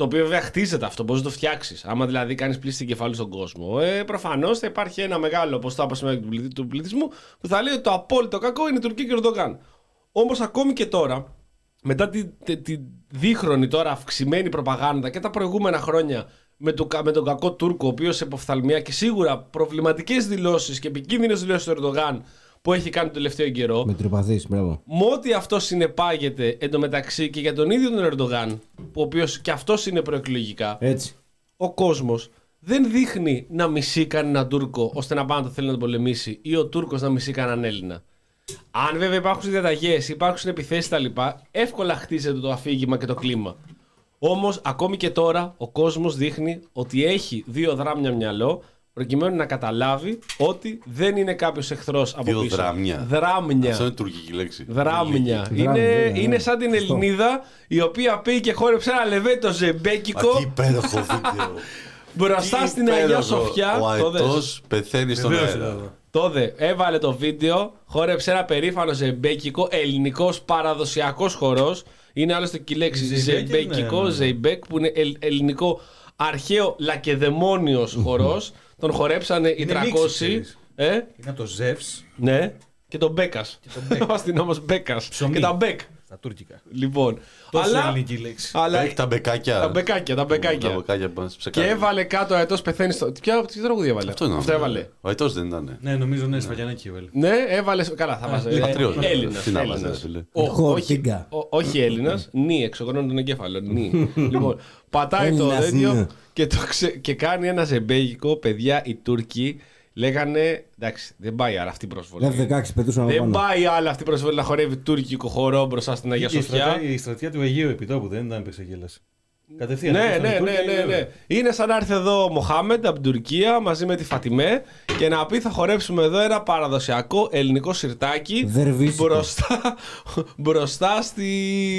Το οποίο βέβαια χτίζεται αυτό, μπορεί να το φτιάξει. Άμα δηλαδή κάνει πλήση εγκεφάλου στον κόσμο, ε, προφανώς θα υπάρχει ένα μεγάλο ποσοστό του πληθυσμού που θα λέει ότι το απόλυτο κακό είναι η Τουρκία και ο Ερντογάν. Όμως ακόμη και τώρα, μετά τη, τη, τη δίχρονη τώρα αυξημένη προπαγάνδα και τα προηγούμενα χρόνια με, το, με τον κακό Τούρκο, ο οποίος σε υποφθαλμιά και σίγουρα προβληματικές δηλώσεις και επικίνδυνες δηλώσεις του Ερντογάν που έχει κάνει το τελευταίο καιρό. Με τρυπαθείς, μπράβο. Με ό,τι αυτό συνεπάγεται εντωμεταξύ και για τον ίδιο τον Ερντογάν, ο οποίος και αυτός είναι προεκλογικά, Έτσι. ο κόσμος δεν δείχνει να μισεί κανέναν Τούρκο ώστε να πάει να το θέλει να τον πολεμήσει ή ο Τούρκος να μισεί κανέναν Έλληνα. Αν βέβαια υπάρχουν διαταγές, υπάρχουν επιθέσεις κτλ., εύκολα χτίζεται το αφήγημα και το κλίμα. Όμως, ακόμη και τώρα, ο κόσμος δείχνει ότι έχει δύο δράμια μυαλό, προκειμένου να καταλάβει ότι δεν είναι κάποιος εχθρός από δύο πίσω. δράμια. Δράμια. Αυτό είναι τουρκική λέξη. Δράμια. Είναι, Δράμια, ναι. είναι σαν την Ελληνίδα η οποία πήγε και χόρεψε ένα λεβέντο ζεμπέκικο. Μα τι υπέροχο βίντεο. Μπροστά Τι στην Αγία υπέροχο. Σοφιά. Ο το δες. αετός πεθαίνει στον Βεβαίως αέρα. είναι. Τότε έβαλε το βίντεο, χόρεψε ένα περήφανο ζεμπέκικο, ελληνικός παραδοσιακός χορός. Είναι άλλωστε και η λέξη Ζεϊμπέκ, ζεμπέκικο, ναι, ναι. ζεϊμπέκ, που είναι ελ- ελληνικό αρχαίο λακεδαιμόνιος χορός. Τον χορέψανε οι Είναι μίξη, τριακόσιοι. ξέρεις. Ε, Είναι από το Ζεύς ναι, και τον Μπέκας. Ο αστυνόμος Μπέκας. Ψωμί. Και τα Μπέκ. στα τουρκικά. Λοιπόν. Τόσο αλλά, ελληνική λέξη. αλλά, Έχει τα μπεκάκια. τα μπεκάκια, τα μπεκάκια. Τα μπεκάκια που μας Και ψεκάνε. έβαλε κάτω αετός πεθαίνει στο. Ποια τι τραγούδι έβαλε. Αυτό είναι. Αυτό έβαλε. Ο αετός δεν ήταν. Ναι, νομίζω ναι, Σφαγιανάκη έβαλε. Ναι, έβαλε. Καλά, θα βάζω. Πατριώτα. Έλληνας. Τι να βάζεις, Έλληνας. φίλε. Ο- Χορ, όχι- τίγκα. ο- Όχι Έλληνα, νη, εξωγονών τον εγκέφαλο. Νη. Λοιπόν, πατάει το Έλληνας, τέτοιο ναι. και, το ξε- και κάνει ένα ζεμπέγικο. Παιδιά, οι Τούρκοι λέγανε. Εντάξει, δεν πάει άρα αυτή η προσβολή. εφ δεκαέξι πετούσαν από Δεν πάνω. πάει άλλα αυτή η προσβολή να χορεύει τουρκικό χορό μπροστά στην Αγία Και η Σοφιά. στρατιά, η στρατιά του Αιγαίου επιτόπου δεν ήταν έπαιξε γέλαση. Κατευθείαν. Ναι, έπαιξαν οι ναι, Τούρκοι, ναι, ναι, ναι. Είναι σαν να έρθει εδώ ο Μοχάμεντ από την Τουρκία μαζί με τη Φατιμέ και να πει θα χορέψουμε εδώ ένα παραδοσιακό ελληνικό σιρτάκι Δερβίσικο. μπροστά, μπροστά στη,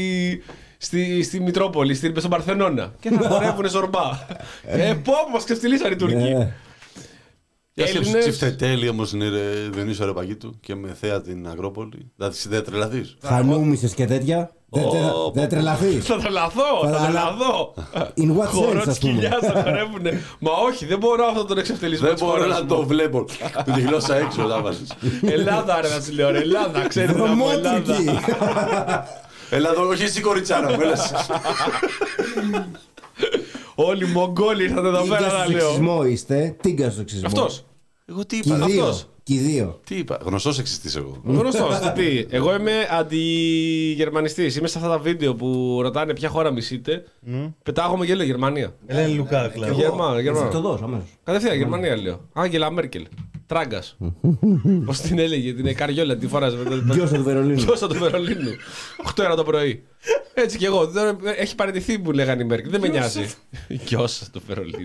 στη, στη Μητρόπολη, στην, στον Παρθενώνα. Και θα χορεύουν ζορμπά. ε, πω, μας ξεφτυλίσαν οι Τούρκοι. Ναι. Για σκέψου Έλληνες- τσιφτετέλη όμως είναι ρε, Διονύσιο Αρεπαγίτου και με θέα την Αγρόπολη. Δηλαδή δεν τρελαθείς. Χανούμισες και τέτοια. Δεν- δεν- Ω, Δεν τρελαθείς. Θα τρελαθώ, θα Αλλά- τρελαθώ. In what Χορό sense, της ας πούμε. κοιλιάς θα χορεύουνε. Μα όχι, δεν μπορώ αυτό τον εξευτελισμό Δεν της μπορώ χώρας να μου. το βλέπω. Με τη γλώσσα έξω να βάζεις. Ελλάδα ρε να σου λέω, ρε, Ελλάδα, ξέρετε από Ελλάδα. Βρωμότουρκοι. Έλα εδώ, όχι εσύ κοριτσάρα μου, έλα. Όλοι οι Μογγόλοι ήρθατε εδώ Τίγκα πέρα στο να λέω. σεξισμό είστε. Τίγκα στο σεξισμό. Αυτός. Εγώ τι Και είπα. οι δύο. αυτός. Και οι δύο. Τι είπα. Γνωστός εξιστής εγώ. Γνωστός, τι. Εγώ είμαι αντιγερμανιστής. Είμαι σε αυτά τα βίντεο που ρωτάνε ποια χώρα μισείτε. Πετάγομαι και λέω Γερμανία. Ελένη Λουκά, κλάδο. Γερμανία, Θα το Γερμανία. δώσω αμέσως. Κατευθείαν Γερμανία λέω. Άγγελα Μέρκελ. Τράγκας. Πώς την έλεγε, την Καριόλα, τη φοράς με το. Γιος του Βερολίνου. Ποιος του Βερολίνου. οκτώ ώρα το πρωί. Έτσι κι εγώ. Δεν- Έχει παραιτηθεί που λέγανε η Μέρκελ. Δεν με νοιάζει. Γιος του Βερολίνου.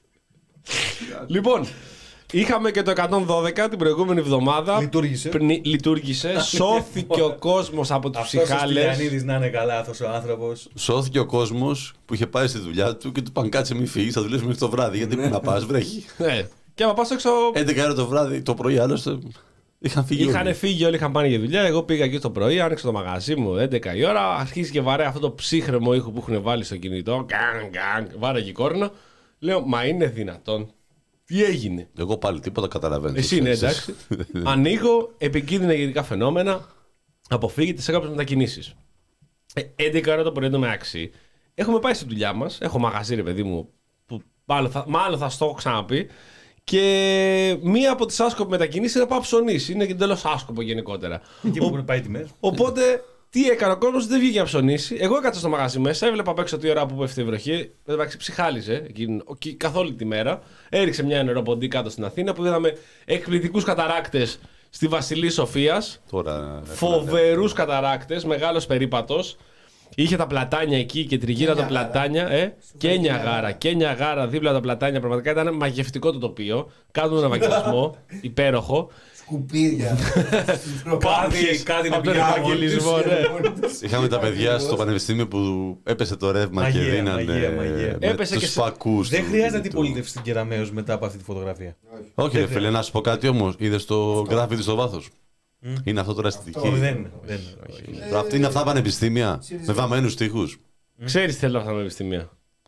Λοιπόν, είχαμε και το εκατόν δώδεκα την προηγούμενη εβδομάδα. Λειτουργήσε. Πνι- Λειτουργήσε. Σώθηκε ο κόσμος από τους Αυτός ο ψυχάλες. Στυλιανίδης να είναι καλά αυτός ο άνθρωπος. Σώθηκε ο κόσμος που είχε πάει στη δουλειά του και του πάνε κάτσε μην φύγεις, θα δουλέψουμε μέχρι το βράδυ. Γιατί πού να πας, βρέχει. Ναι. Και άμα πας έξω. έντεκα ώρα το βράδυ, το πρωί άλλωστε είχαν φύγει. Είχαν όλοι. φύγει όλοι, είχαν πάνε για δουλειά. Εγώ πήγα εκεί το πρωί, άνοιξα το μαγαζί μου έντεκα η ώρα. Αρχίζει και βαρέα αυτό το ψύχρεμο ήχο που έχουν βάλει στο κινητό. Γκάν, γκάν, βάρε και κόρνα. Λέω, μα είναι δυνατόν. Τι έγινε. Εγώ πάλι τίποτα καταλαβαίνω. Εσύ είναι εντάξει. Ανοίγω επικίνδυνα γενικά φαινόμενα. Αποφύγετε σε κάποιε μετακινήσει. έντεκα ώρα το πρωί εντωμεταξύ. Έχουμε πάει στη δουλειά μα. Έχω μαγαζί, ρε παιδί μου, που μάλλον θα, μάλλον θα στο έχω ξαναπεί. Και μία από τι άσκοπε μετακινήσει είναι να πάω ψωνίσει. Είναι εντελώ άσκοπο γενικότερα. Εκεί που έχουν πάει τιμές. Οπότε, τι έκανε ο κόσμο, δεν βγήκε να ψωνίσει. Εγώ έκατσα στο μαγαζί μέσα, έβλεπα απ' έξω τη ώρα που πέφτει η βροχή. Εντάξει, ψυχάλιζε εκείνη, ο- καθ' όλη τη μέρα. Έριξε μια νεροποντή κάτω στην Αθήνα που είδαμε εκπληκτικού καταράκτε στη Βασιλή Σοφία. Τώρα. Φοβερού καταράκτε, μεγάλο περίπατο. Είχε τα πλατάνια εκεί και τριγύρω τα πλατάνια. Ε, και Νιαγάρα. Και Νιαγάρα δίπλα τα πλατάνια. Πραγματικά ήταν μαγευτικό το τοπίο. Κάνουν τον Ευαγγελισμό. Υπέροχο. Σκουπίδια. Κάτι, κάτι να Από τον πηγαίνει Ευαγγελισμό, ναι. Είχαμε τα παιδιά στο πανεπιστήμιο που έπεσε το ρεύμα Μαγεία, και δίνανε μαγεία, μαγεία. με Έπεσε και τους σε- φακούς Δεν του χρειάζεται κινητού. αντιπολίτευση στην Κεραμέως μετά από αυτή τη φωτογραφία. Όχι, ρε φίλε, να σου πω κάτι όμως. Είδες το γκράφιτι στο βάθος. Είναι αυτό τώρα αισθητική. Όχι, δεν είναι. δεν είναι. Αυτή είναι αυτά πανεπιστήμια με βαμμένους τοίχους. Ξέρει τι θέλω αυτά τα πανεπιστήμια.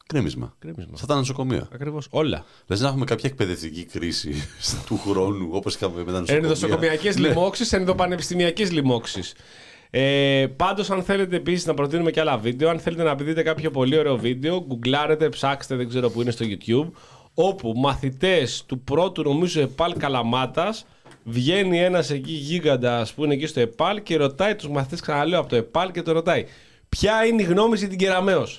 Κρέμισμα. Κρέμισμα. Σαν τα νοσοκομεία. Ακριβώς. Όλα. Λες να έχουμε κάποια εκπαιδευτική κρίση του χρόνου, όπως είχαμε με τα νοσοκομεία. Ενδοσοκομιακές λοιμώξεις, ενδοπανεπιστημιακές λοιμώξεις. Ε, πάντως, αν θέλετε επίσης να προτείνουμε και άλλα βίντεο, αν θέλετε να δείτε κάποιο πολύ ωραίο βίντεο, γκουγκλάρετε, ψάξτε, δεν ξέρω που είναι στο YouTube, όπου μαθητές του πρώτου, νομίζω, ΕΠΑΛ Καλαμάτας, βγαίνει ένας εκεί γίγαντας που είναι εκεί στο ΕΠΑΛ και ρωτάει τους μαθητές, ξαναλέω, από το ΕΠΑΛ και το ρωτάει ποια είναι η γνώμη για την Κεραμέως.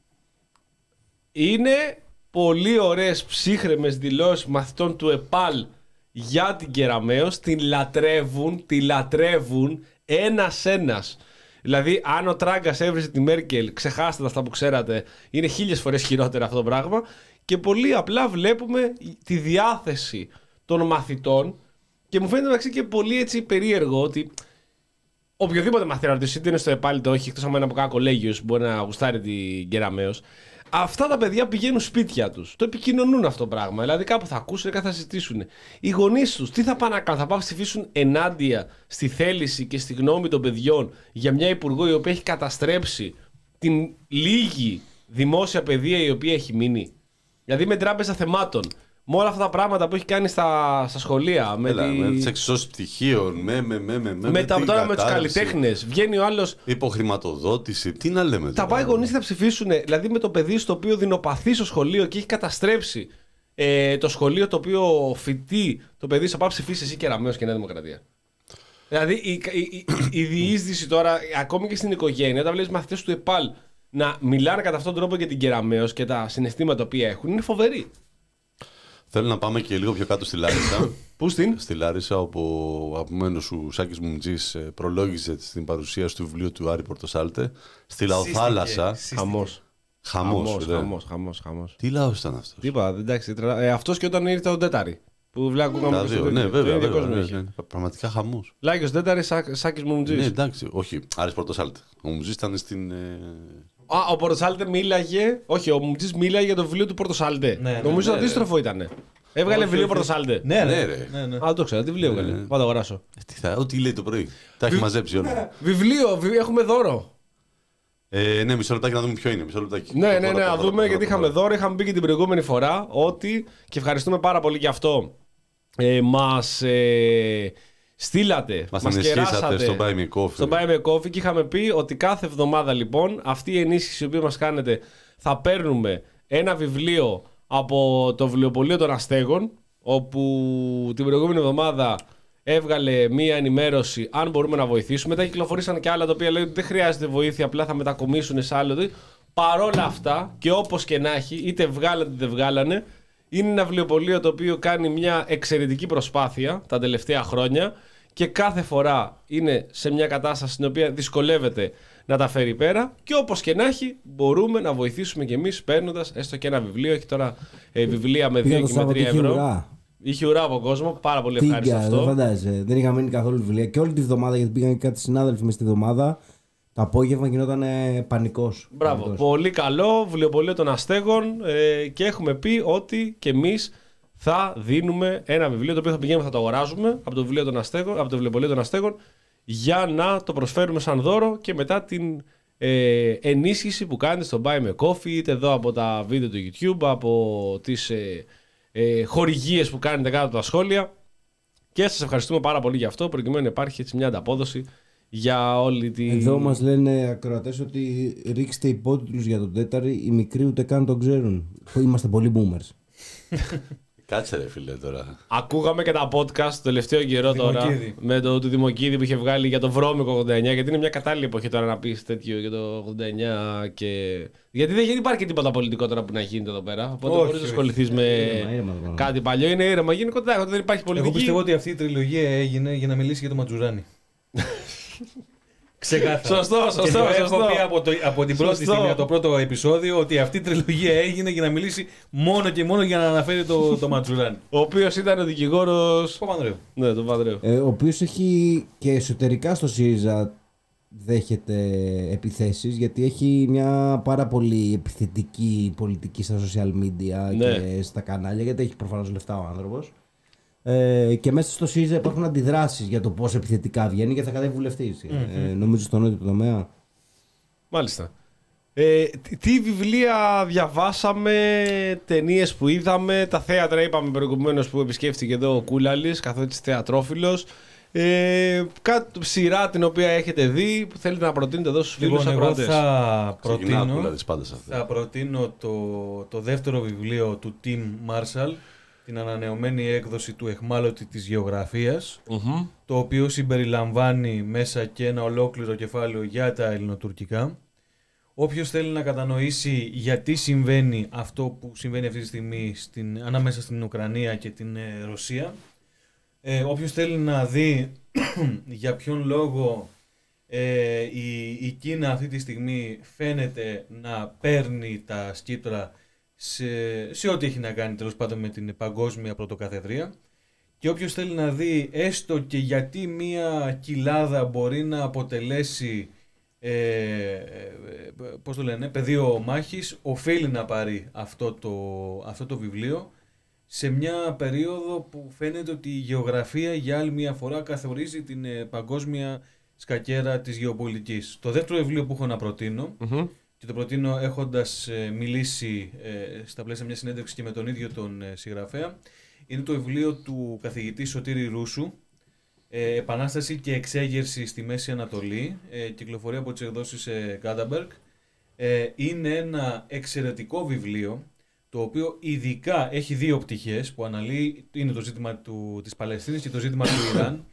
Είναι πολύ ωραίες ψύχρεμες δηλώσεις μαθητών του ΕΠΑΛ για την Κεραμέως, την λατρεύουν, τη λατρεύουν ένας-ένας. Δηλαδή, αν ο Τράγκας έβριζε τη Μέρκελ, ξεχάστε τα αυτά που ξέρατε, είναι χίλιες φορές χειρότερα αυτό το πράγμα. Και πολύ απλά βλέπουμε τη διάθεση των μαθητών και μου φαίνεται μεταξύ και πολύ έτσι περίεργο ότι οποιοδήποτε μαθητή να ρωτήσει, είτε είναι στο ΕΠΑΛ είτε όχι, εκτός από ένα από κάνα κολέγιο μπορεί να γουστάρει την Κεραμέως, αυτά τα παιδιά πηγαίνουν σπίτια τους. Το επικοινωνούν αυτό το πράγμα. Δηλαδή κάπου θα ακούσουν, κάτι θα συζητήσουν. Οι γονείς τους τι θα πάνε να κάνουν, θα πάνε να ψηφίσουν ενάντια στη θέληση και στη γνώμη των παιδιών για μια υπουργό η οποία έχει καταστρέψει την λίγη δημόσια παιδεία η οποία έχει μείνει. Δηλαδή με τράπεζα θεμάτων. Με όλα αυτά τα πράγματα που έχει κάνει στα, στα σχολεία. Με, Έλα, τη... με τις εξισώσεις πτυχίων, με, με, με, με, με, με τα την τώρα με τους κατάρρευση, καλλιτέχνες. Βγαίνει ο άλλος. Υποχρηματοδότηση, τι να λέμε Θα τώρα. πάει γονείς και θα ψηφίσουν. Δηλαδή με το παιδί στο οποίο δεινοπαθεί στο σχολείο και έχει καταστρέψει ε, το σχολείο το οποίο φοιτεί το παιδί, θα πάει ψηφίσει εσύ Κεραμέως και Νέα Δημοκρατία. Δηλαδή η, η, η, η διείσδυση τώρα, ακόμη και στην οικογένεια, όταν βλέπει μαθητές του ΕΠΑΛ να μιλάνε κατά αυτόν τον τρόπο για την Κεραμέως και τα συναισθήματα τα οποία έχουν, είναι φοβερή. Θέλω να πάμε και λίγο πιο κάτω στη Λάρισα. Πού στην? Στη Λάρισα, όπου ο αγαπημένος σου Σάκης Μουμτζής προλόγησε στην παρουσίαση του βιβλίου του Άρη Πορτοσάλτε. Στη Λαοθάλασσα. Χαμός. Χαμός, ρε. χαμός, χαμός, χαμός. Τι λαός ήταν αυτός. Τι είπα, εντάξει. Ε, αυτός και όταν ήρθε ο Ντέταρη. Που βλέπουμε Τα δύο, ναι, βέβαια. βέβαια, ναι, ναι. Πραγματικά χαμός. Λάκης Ντέταρη, Σάκης Μουμτζής. Ναι, εντάξει, όχι. Άρης Πορτοσάλτε. Ο Μουμτζής ήταν στην. Ε... Α, ο Πορτοσάλτε μίλαγε. Όχι, ο Μουμτζής μίλαγε για το βιβλίο του Πορτοσάλτε. Ναι, ναι, Νομίζω ναι, αντίστροφο ήταν. Έβγαλε Όχι, βιβλίο όχι. Πορτοσάλτε. Ναι, Ναι, ναι, ρε. ναι, ναι. Α, το ξέρω, τι βιβλίο έβγαλε. Ναι. Πάω να το αγοράσω. Ε, τι θα, ό,τι λέει το πρωί. Τα έχει μαζέψει όλα. Βιβλίο, βι- έχουμε δώρο. Ε, ναι, μισό λεπτάκι να δούμε ποιο είναι. Μισό λεπτάκι. Ναι, ναι, Προχώρα, ναι, να προχώρα, δούμε γιατί προχώρα, είχαμε προχώρα. δώρο. Είχαμε πει και την προηγούμενη φορά ότι. Και ευχαριστούμε πάρα πολύ γι' αυτό. Ε, μας ε, στείλατε, Μας μας ενισχύσατε κεράσατε στο Buy Me Coffee. στο Buy Me Coffee και είχαμε πει ότι κάθε εβδομάδα λοιπόν αυτή η ενίσχυση που μας κάνετε θα παίρνουμε ένα βιβλίο από το βιβλιοπωλείο των Αστέγων, όπου την προηγούμενη εβδομάδα έβγαλε μία ενημέρωση αν μπορούμε να βοηθήσουμε. Μετά κυκλοφορήσαν και άλλα τα οποία λέει ότι δεν χρειάζεται βοήθεια, απλά θα μετακομίσουν σε άλλο. Παρόλα αυτά και όπως και να έχει, είτε βγάλανε είτε δεν βγάλανε, είναι ένα βιβλιοπωλείο το οποίο κάνει μια εξαιρετική προσπάθεια τα τελευταία χρόνια και κάθε φορά είναι σε μια κατάσταση στην οποία δυσκολεύεται να τα φέρει πέρα και όπως και να έχει μπορούμε να βοηθήσουμε κι εμείς παίρνοντας έστω και ένα βιβλίο. Έχει τώρα ε, βιβλία με Πήγα δύο το και με Σάββατο, τρία είχε ευρώ. ουρά. Είχε ουρά από κόσμο, πάρα πολύ ευχάριστο Τίγκα, δεν αυτό. φαντάζεσαι. Δεν είχα μείνει καθόλου βιβλία. Και όλη τη βδομάδα, γιατί πήγαν και κάτι συνάδελφοι μες τη βδομάδα, το απόγευμα γινόταν πανικός. Μπράβο, Πανικός. πολύ καλό βιβλιοπωλείο των Αστέγων ε, και έχουμε πει ότι και εμείς θα δίνουμε ένα βιβλίο το οποίο θα πηγαίνουμε, θα το αγοράζουμε από το, βιβλίο των Αστέγων, από το βιβλιοπωλείο των Αστέγων για να το προσφέρουμε σαν δώρο και μετά την ε, ενίσχυση που κάνετε στο Buy Me Coffee, είτε εδώ από τα βίντεο του YouTube, από τις ε, ε, χορηγίες που κάνετε κάτω από τα σχόλια και σας ευχαριστούμε πάρα πολύ για αυτό προκειμένου να υπάρχει έτσι μια ανταπόδοση για όλη τη... Εδώ μας λένε ακροατές ότι ρίξτε υπότιτλους για τον Τέταρη, οι μικροί ούτε καν τον ξέρουν. Είμαστε πολύ boomers. Κάτσε ρε φίλε τώρα. Ακούγαμε και τα podcast το τελευταίο καιρό τώρα Δημοκίδη. με το του Δημοκίδη που είχε βγάλει για το βρώμικο ογδόντα εννιά. Γιατί είναι μια κατάλληλη εποχή τώρα να πει τέτοιο για το ογδόντα εννιά. Και... Γιατί δεν υπάρχει και τίποτα πολιτικό τώρα που να γίνεται εδώ πέρα. Οπότε Όχι, μπορεί να όχι. ασχοληθεί με Ήρεμα, ήρεμα το πράγμα. κάτι παλιό. Είναι ήρεμα. Γενικότερα όταν δεν υπάρχει Εγώ πολιτική. πιστεύω ότι αυτή η τριλογία έγινε για να μιλήσει για το Ματζουράνι. Ξεκάθαρα. Σωστό, σωστό, Και το σωστό. έχω πει από, το, από την πρώτη Σωστό. στιγμή, από το πρώτο επεισόδιο, ότι αυτή η τριλογία έγινε για να μιλήσει μόνο και μόνο για να αναφέρει το, το Ματζουράνι. Ο οποίο ήταν ο δικηγόρο. Παπανδρέου. Ναι, τον Παδρέου. Ε, ο οποίος έχει και εσωτερικά στο ΣΥΡΙΖΑ δέχεται επιθέσεις, γιατί έχει μια πάρα πολύ επιθετική πολιτική στα social media Ναι. και στα κανάλια, γιατί έχει προφανώς λεφτά ο άνθρωπος. Ε, και μέσα στο ΣΥΡΙΖΑ υπάρχουν αντιδράσεις για το πώς επιθετικά βγαίνει και θα κατέβει βουλευτής. Ε, νομίζω στον νότιο τομέα. Μάλιστα. Ε, τι, τι βιβλία διαβάσαμε, ταινίες που είδαμε, τα θέατρα είπαμε προηγουμένως που επισκέφθηκε εδώ ο Κούλαλης, καθότι θεατρόφιλος. Ε, κάτι σειρά την οποία έχετε δει που θέλετε να προτείνετε εδώ στους φίλους Λοιπόν, εγώ Ξεκινά θα προτείνω, Κούλαλης πάντα σε αυτό. θα προτείνω το, το δεύτερο βιβλίο του Tim Marshall, την ανανεωμένη έκδοση του Αιχμάλωτη της Γεωγραφίας, Mm-hmm. το οποίο συμπεριλαμβάνει μέσα και ένα ολόκληρο κεφάλαιο για τα ελληνοτουρκικά. Όποιος θέλει να κατανοήσει γιατί συμβαίνει αυτό που συμβαίνει αυτή τη στιγμή στην, ανάμεσα στην Ουκρανία και την ε, Ρωσία, ε, όποιος θέλει να δει για ποιον λόγο ε, η, η Κίνα αυτή τη στιγμή φαίνεται να παίρνει τα σκύπτρα σε, σε ό,τι έχει να κάνει τέλος πάντων με την παγκόσμια πρωτοκαθεδρία, και όποιος θέλει να δει έστω και γιατί μία κοιλάδα μπορεί να αποτελέσει Ε, πώς το λένε, πεδίο μάχης, οφείλει να πάρει αυτό το, αυτό το βιβλίο σε μια περίοδο που φαίνεται ότι η γεωγραφία για άλλη μια φορά καθορίζει την ε, παγκόσμια σκακέρα της γεωπολιτικής. Το δεύτερο βιβλίο που έχω να προτείνω, Mm-hmm. και το προτείνω έχοντας ε, μιλήσει ε, στα πλαίσια μια συνέντευξη και με τον ίδιο τον ε, συγγραφέα, είναι το βιβλίο του καθηγητή Σωτήρη Ρούσου, Ε, Επανάσταση και εξέγερση στη Μέση Ανατολή, ε, κυκλοφορεί από τις εκδόσεις ε, Gutenberg. Ε, είναι ένα εξαιρετικό βιβλίο, το οποίο ειδικά έχει δύο πτυχές που αναλύει, είναι το ζήτημα του, της Παλαιστίνης και το ζήτημα του Ιράν.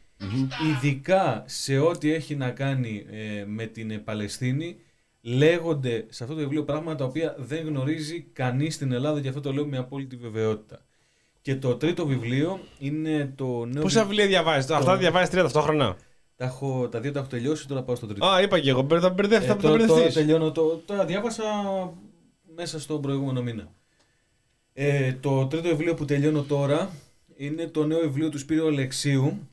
Ειδικά σε ό,τι έχει να κάνει ε, με την ε, Παλαιστίνη, λέγονται σε αυτό το βιβλίο πράγματα τα οποία δεν γνωρίζει κανείς στην Ελλάδα, και αυτό το λέω με απόλυτη βεβαιότητα. Και το τρίτο βιβλίο είναι το νέο. Πόσα βιβλία διαβάζεις, το... αυτά διαβάζεις τρία ταυτόχρονα. Τα, έχω, τα δύο τα έχω τελειώσει, τώρα πάω στο τρίτο. Α, είπα και εγώ, θα μπερδευτείς. ε, τώρα, τώρα τελειώνω, το, τώρα διάβασα μέσα στον προηγούμενο μήνα. Ε, το τρίτο βιβλίο που τελειώνω τώρα είναι το νέο βιβλίο του Σπύριου Αλεξίου.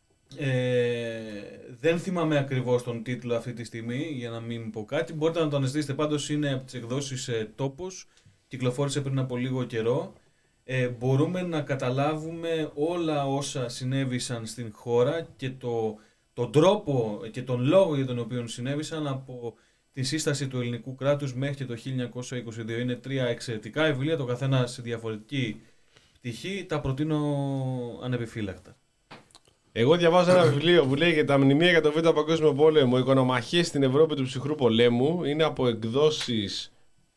Ε, δεν θυμάμαι ακριβώς τον τίτλο αυτή τη στιγμή, για να μην πω κάτι. Μπορείτε να το αναζητήσετε, πάντως είναι από τις εκδόσεις ε, Τόπος. Κυκλοφόρησε πριν από λίγο καιρό. Ε, μπορούμε να καταλάβουμε όλα όσα συνέβησαν στην χώρα και το, τον τρόπο και τον λόγο για τον οποίο συνέβησαν από τη σύσταση του ελληνικού κράτους μέχρι και το χίλια εννιακόσια είκοσι δύο. Είναι τρία εξαιρετικά βιβλία, το καθένα σε διαφορετική πτυχή. Τα προτείνω ανεπιφύλακτα. Εγώ διαβάζω ένα βιβλίο που λέγεται «Τα μνημεία για τον Β' Παγκόσμιο Πόλεμο, εικονομαχίες στην Ευρώπη του ψυχρού πολέμου». Είναι από εκδόσεις...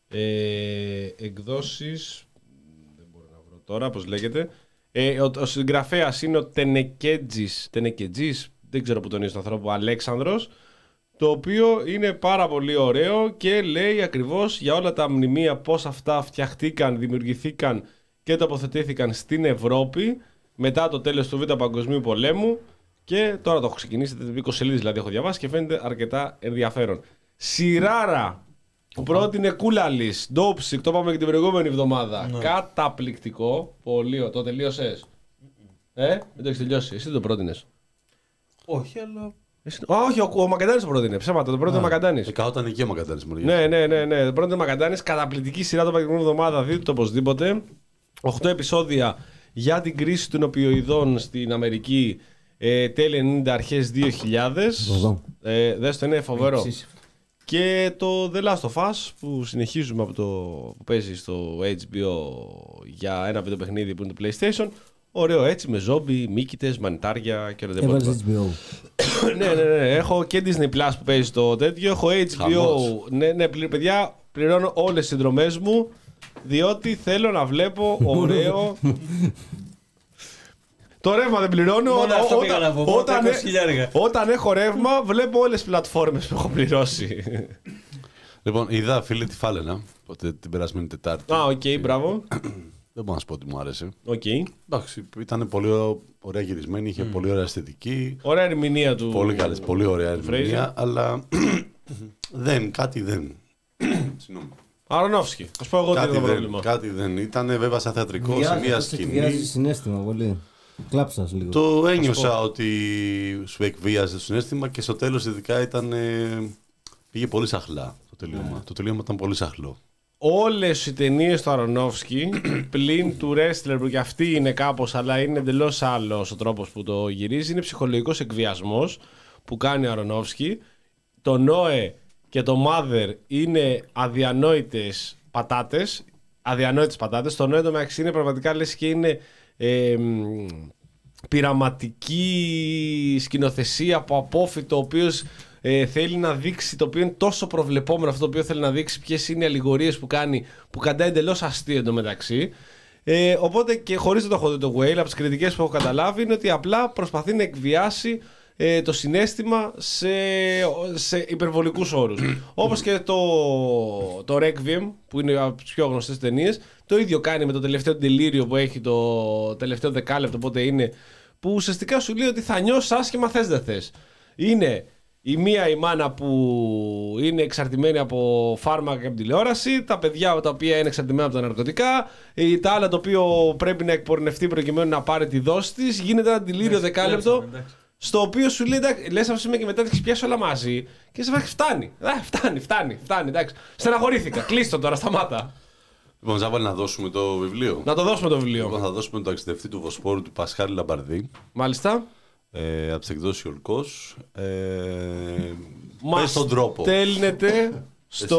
Ε, εκδόσεις... Τώρα, πώς λέγεται. Ε, ο ο συγγραφέας είναι ο Τενεκέτζης, Τενεκέτζης, δεν ξέρω που τον είναι τον άνθρωπο, Αλέξανδρος, το οποίο είναι πάρα πολύ ωραίο και λέει ακριβώς για όλα τα μνημεία πώς αυτά φτιαχτήκαν, δημιουργηθήκαν και τοποθετήθηκαν στην Ευρώπη μετά το τέλος του Β' Παγκοσμίου Πολέμου, και τώρα το έχω ξεκινήσει, είκοσι σελίδες δηλαδή έχω διαβάσει και φαίνεται αρκετά ενδιαφέρον. Σειράρα που πρότεινε Κούλαλης, Ντόψικ, το είπαμε και την προηγούμενη εβδομάδα. Ναι. Καταπληκτικό. Πολύ ωραίο. Το τελείωσες? Ε, δεν το έχεις τελειώσει. Εσύ δεν το πρότεινες? Όχι, αλλά. Εσύ... Α, όχι, ο, ο Μακαντάνης το πρότεινε. Ψέματα, το πρότεινε ο Μακαντάνης. Ε, Καόταν εκεί ο Μακαντάνης μου. Ναι, ναι, ναι, ναι. Το πρότεινε ο Μακαντάνης. Καταπληκτική σειρά το προηγούμενη εβδομάδα. Δείτε το οπωσδήποτε. Οχτώ επεισόδια για την κρίση των οπιοειδών στην Αμερική, ε, τέλη ενενήντα, αρχές δύο χιλιάδες. Ε, δες το, είναι φοβερό. Και το The Last of Us που συνεχίζουμε από το που παίζει στο έιτς μπι ο για ένα βιντεοπαιχνίδι που είναι το PlayStation. Ωραίο έτσι, με ζόμπι, μύκητες, μανιτάρια και όλα τα Έβαλες έιτς μπι ο. ναι, ναι, ναι. Έχω και Disney Plus που παίζει στο τέτοιο. Έχω έιτς μπι ο. Χαμός. Ναι, ναι, παιδιά, πληρώνω όλες τις συνδρομές μου διότι θέλω να βλέπω ωραίο. Το ρεύμα δεν πληρώνω. Μόνο αυτό Ό- πήγα να πω, όταν, μόνο είκοσι χιλιάρικα. όταν έχω ρεύμα, βλέπω όλες τις πλατφόρμες που έχω πληρώσει. Λοιπόν, είδα φίλε τη Φάλαινα, οπότε την περασμένη Τετάρτη. Α, οκ, μπράβο. Δεν μπορώ να σου πω ότι μου άρεσε. Οκ. Εντάξει, ήταν πολύ ω- ωραία γυρισμένη, είχε πολύ ωραία αισθητική. Ωραία ερμηνεία του. Πολύ καλές, πολύ ωραία ερμηνεία, Fraser. αλλά δεν, κάτι δεν. Συγγνώμη. Αρονόφσκι. Α πω εγώ τι είναι Κάτι το δεν, πρόβλημα. κάτι δεν. Ήταν βέβαια σαν θεατρικό, σε Βιάζει, μια αυτός σκηνή. εκβιάζει συναίσθημα πολύ. Κλάψας λίγο. Το ένιωσα ότι σου εκβίαζε το συναίσθημα και στο τέλος ειδικά ήταν, ε, πήγε πολύ σαχλά το τελείωμα. Το τελείωμα ήταν πολύ σαχλό. Όλες οι ταινίες του Αρονόφσκι, πλην του Wrestler που και αυτή είναι κάπως, αλλά είναι εντελώς άλλος ο τρόπος που το γυρίζει, είναι ψυχολογικός εκβιασμός που κάνει ο Αρονόφσκι. Το Νόε και το Mother είναι αδιανόητες πατάτες. Αδιανόητες πατάτες. Το νόητο μεταξύ είναι πραγματικά λες και είναι ε, πειραματική σκηνοθεσία από απόφυτο, ο οποίος ε, θέλει να δείξει, το οποίο είναι τόσο προβλεπόμενο αυτό το οποίο θέλει να δείξει ποιες είναι οι αλληγορίες που κάνει, που καντάει εντελώς αστείο εντωμεταξύ. Ε, οπότε και χωρίς να το έχω δει το Whale, από τις κριτικές που έχω καταλάβει είναι ότι απλά προσπαθεί να εκβιάσει ε, το συναίσθημα σε, σε υπερβολικούς όρους. Όπως και το, το Requiem, που είναι από τις πιο γνωστές ταινίες, το ίδιο κάνει με το τελευταίο τελείριο που έχει το τελευταίο δεκάλεπτο, οπότε είναι, που ουσιαστικά σου λέει ότι θα νιώσεις άσχημα θες δεν θες. Είναι η μία η μάνα που είναι εξαρτημένη από φάρμακα και από τηλεόραση, τα παιδιά τα οποία είναι εξαρτημένα από τα ναρκωτικά, τα άλλα το οποίο πρέπει να εκπορνευτεί προκειμένου να πάρει τη δόση της. Γίνεται ένα τελείριο δεκάλεπτο, στο οποίο σου λέει, λες αυτή τη και μετά έχεις πιάσει όλα μαζί και σε βάζει φτάνει. Α, φτάνει, φτάνει, φτάνει, εντάξει. Στεναχωρήθηκα, κλείστο τώρα, σταμάτα. Λοιπόν, Ζάβαλ, να δώσουμε το βιβλίο. Να το δώσουμε το βιβλίο. Λοιπόν, θα δώσουμε το ταξιδευτή του Βοσπόρου του Πασχάλη Λαμπαρδί. Μάλιστα. Ε, από τις εκδόσεις Ολκός. Ε, μας πες τον τρόπο. Στέλνετε στο...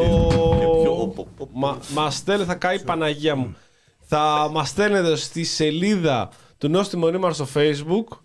Μα, μας στέλνετε, θα κάει η Παναγία μου. Θα μας στέλνετε στη σελίδα του Νόστιμου Νήμαρ στο Facebook.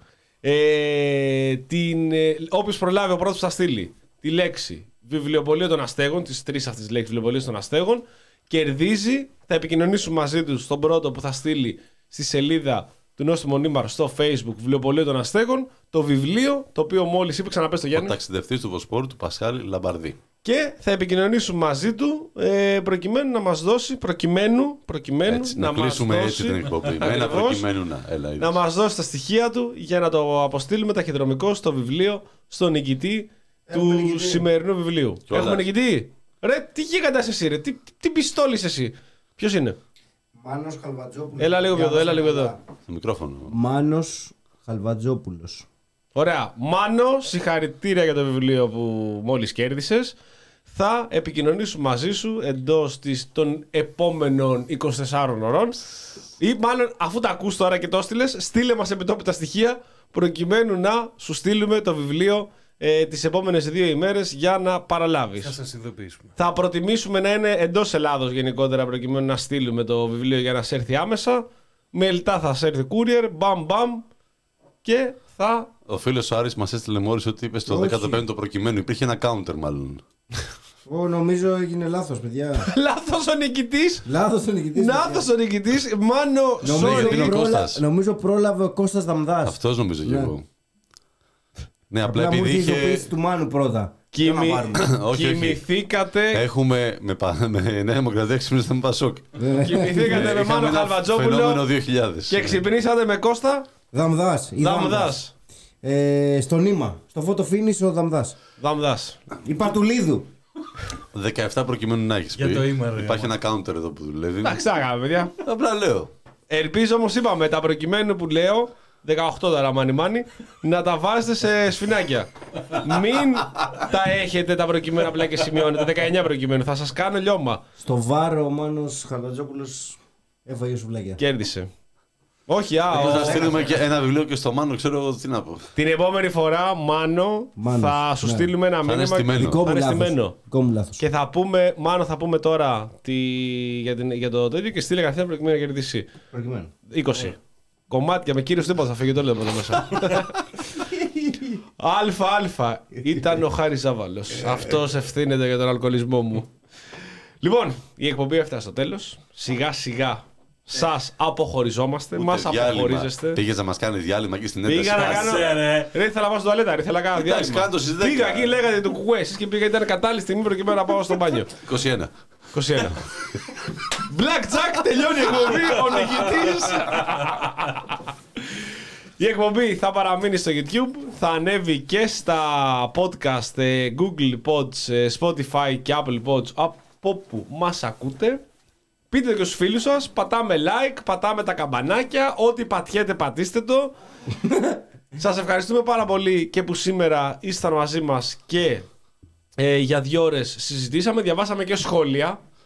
Ε, την, ε, όποιος προλάβει ο πρώτος θα στείλει τη λέξη βιβλιοπωλείο των αστέγων, τις τρεις αυτές λέξεις βιβλιοπωλείο των αστέγων, κερδίζει. Θα επικοινωνήσουμε μαζί τους τον πρώτο που θα στείλει στη σελίδα του Νόστιμου Νήμαρ στο Facebook βιβλιοπωλείο των αστέγων το βιβλίο, το οποίο μόλις είπε, ξαναπες το Γιάννη. Ο ταξιδευτής του Βοσπόρου του Πασχάλη Λαμπαρδί. Και θα επικοινωνήσουμε μαζί του ε, προκειμένου να μας δώσει, προκειμένου, προκειμένου έτσι, να, να κλείσουμε μας έτσι δώσει, την εκπομπή. Με ένα προκειμένου να, έλα, να μας δώσει τα στοιχεία του για να το αποστείλουμε ταχυδρομικό στο βιβλίο, στον νικητή του νικητή. Σημερινού βιβλίου. Κιόλας. Έχουμε νικητή. Ρε, τι γίγαντας εσύ, ρε, τι, τι πιστόλης εσύ. Ποιος είναι? Μάνος Χαλβατζόπουλος. Έλα λίγο πιο εδώ, έλα λίγο εδώ. Στο μικρόφωνο. Μάνος Χαλβατζόπουλος. Ωραία. Μάνο, συγχαρητήρια για το βιβλίο που μόλις κέρδισες. Θα επικοινωνήσουμε μαζί σου εντός της, των επόμενων είκοσι τεσσάρων ωρών. Ή μάλλον, αφού τα ακούς τώρα και το έστειλες, στείλε μας επιτόπιτα στοιχεία προκειμένου να σου στείλουμε το βιβλίο ε, τις επόμενες δύο ημέρες για να παραλάβεις. Θα σας ειδοποιήσουμε. Θα προτιμήσουμε να είναι εντός Ελλάδος γενικότερα προκειμένου να στείλουμε το βιβλίο για να σε έρθει άμεσα. Με ελτά θα σε έρθει courier, μπαμ μπαμ και θα... Ο φίλος ο Άρης μας έστειλε μόλις ότι είπε στο δέκατο πέμπτο προκειμένου. Υπήρχε ένα counter μάλλον. Ω, νομίζω έγινε λάθος, παιδιά. Λάθος ο νικητής. Λάθος ο νικητής. Λάθος ο νικητής. Μάνο, Νομίζω, είναι ο πρόλα... Κώστας. νομίζω πρόλαβε ο Κώστας Δαμδάς. Αυτός νομίζω και Ναι. εγώ. Ναι, απλά Απλά μου επειδή είχε είχε. ειδοποίηση του Μάνου πρώτα. Κοιμη... Δεν θα πάρουμε. Όχι, όχι. Κοιμηθήκατε. Έχουμε με, πα... με Νέα Δημοκρατία ξυπνήσατε με Πασόκ. Κοιμηθήκατε με Μάνο Φαινόμενο Χαλβατζόπουλο δύο χιλιάδες. και ξυπνήσατε με Κώστα Δαμδάς. η Δαμδάς. Ε, στο νήμα. Στο φωτοφίνις ο Δαμδάς. Δαμδάς. Η Πατουλίδου. δεκαεπτά προκειμένου να έχεις Για πει. το ήμαρο, Υπάρχει άμα. ένα counter εδώ που δουλεύει. Εντάξει, τα έκαμε, παιδιά. Απλά λέω. Ελπίζω όμως, είπαμε, τα προκειμένου που λέω, δεκαοκτώ τώρα μάνι μάνι, να τα βάζετε σε σφινάκια. Μην τα έχετε τα προκειμένα απλά και σημειώνετε. δεκαεννιά προκειμένου, θα σας κάνω λιώμα. Στο βάρο ο Μάνος Χαλβατζόπουλος έφαγε σουβλάκια. Κέρδισε. Όχι, α, Πώς ο- θα στείλουμε και ένα βιβλίο και στο Μάνο, ξέρω εγώ τι να πω. την επόμενη φορά, Μάνο, Μάνος, θα σου ναι. στείλουμε ένα είναι μήνυμα. στημένο. Δικό Θα μου είναι λάθος. στημένο. Δικό μου λάθος. Και θα πούμε, Μάνο, θα πούμε τώρα τη... για, την... για το τέτοιο και στείλε καθένα προκειμένου να κερδίσει. Προκειμένου. είκοσι. Κομμάτια με κύριο τίποτα θα φύγει το λέω εδώ μέσα. Αλφα, αλφα. Ήταν ο Χάρης Ζάβαλος. Αυτός ευθύνεται για τον αλκοολισμό μου. Λοιπόν, η εκπομπή έφτασε στο τέλος. Σιγά σιγά σας αποχωριζόμαστε. Ούτε Μας διάλειμμα. αποχωρίζεστε. Πήγες να μας κάνεις διάλειμμα εκεί στην ένταση. Πήγα να κάνω. Ρε, ήθελα να πάω στο τουαλέτα, ρε, ήθελα να κάνω Εντάξει, διάλειμμα. κάνε το στις δέκα. Πήγα εκεί, λέγατε του κουκουέ. Εσείς και πήγα, ήταν κατάλληλη στιγμή προκειμένου να πάω στο μπάνιο. είκοσι ένα. είκοσι ένα. Blackjack, τελειώνει η εκπομπή, ο νικητής. Η εκπομπή θα παραμείνει στο YouTube, θα ανέβει και στα podcast ε, Google Pods, ε, Spotify και Apple Pods από που μας ακούτε. Πείτε και στους φίλους σας, πατάμε like, πατάμε τα καμπανάκια, ό,τι πατιέτε πατήστε το. Σας ευχαριστούμε πάρα πολύ και που σήμερα ήσταν μαζί μας και ε, για δύο ώρες συζητήσαμε, διαβάσαμε και σχόλια.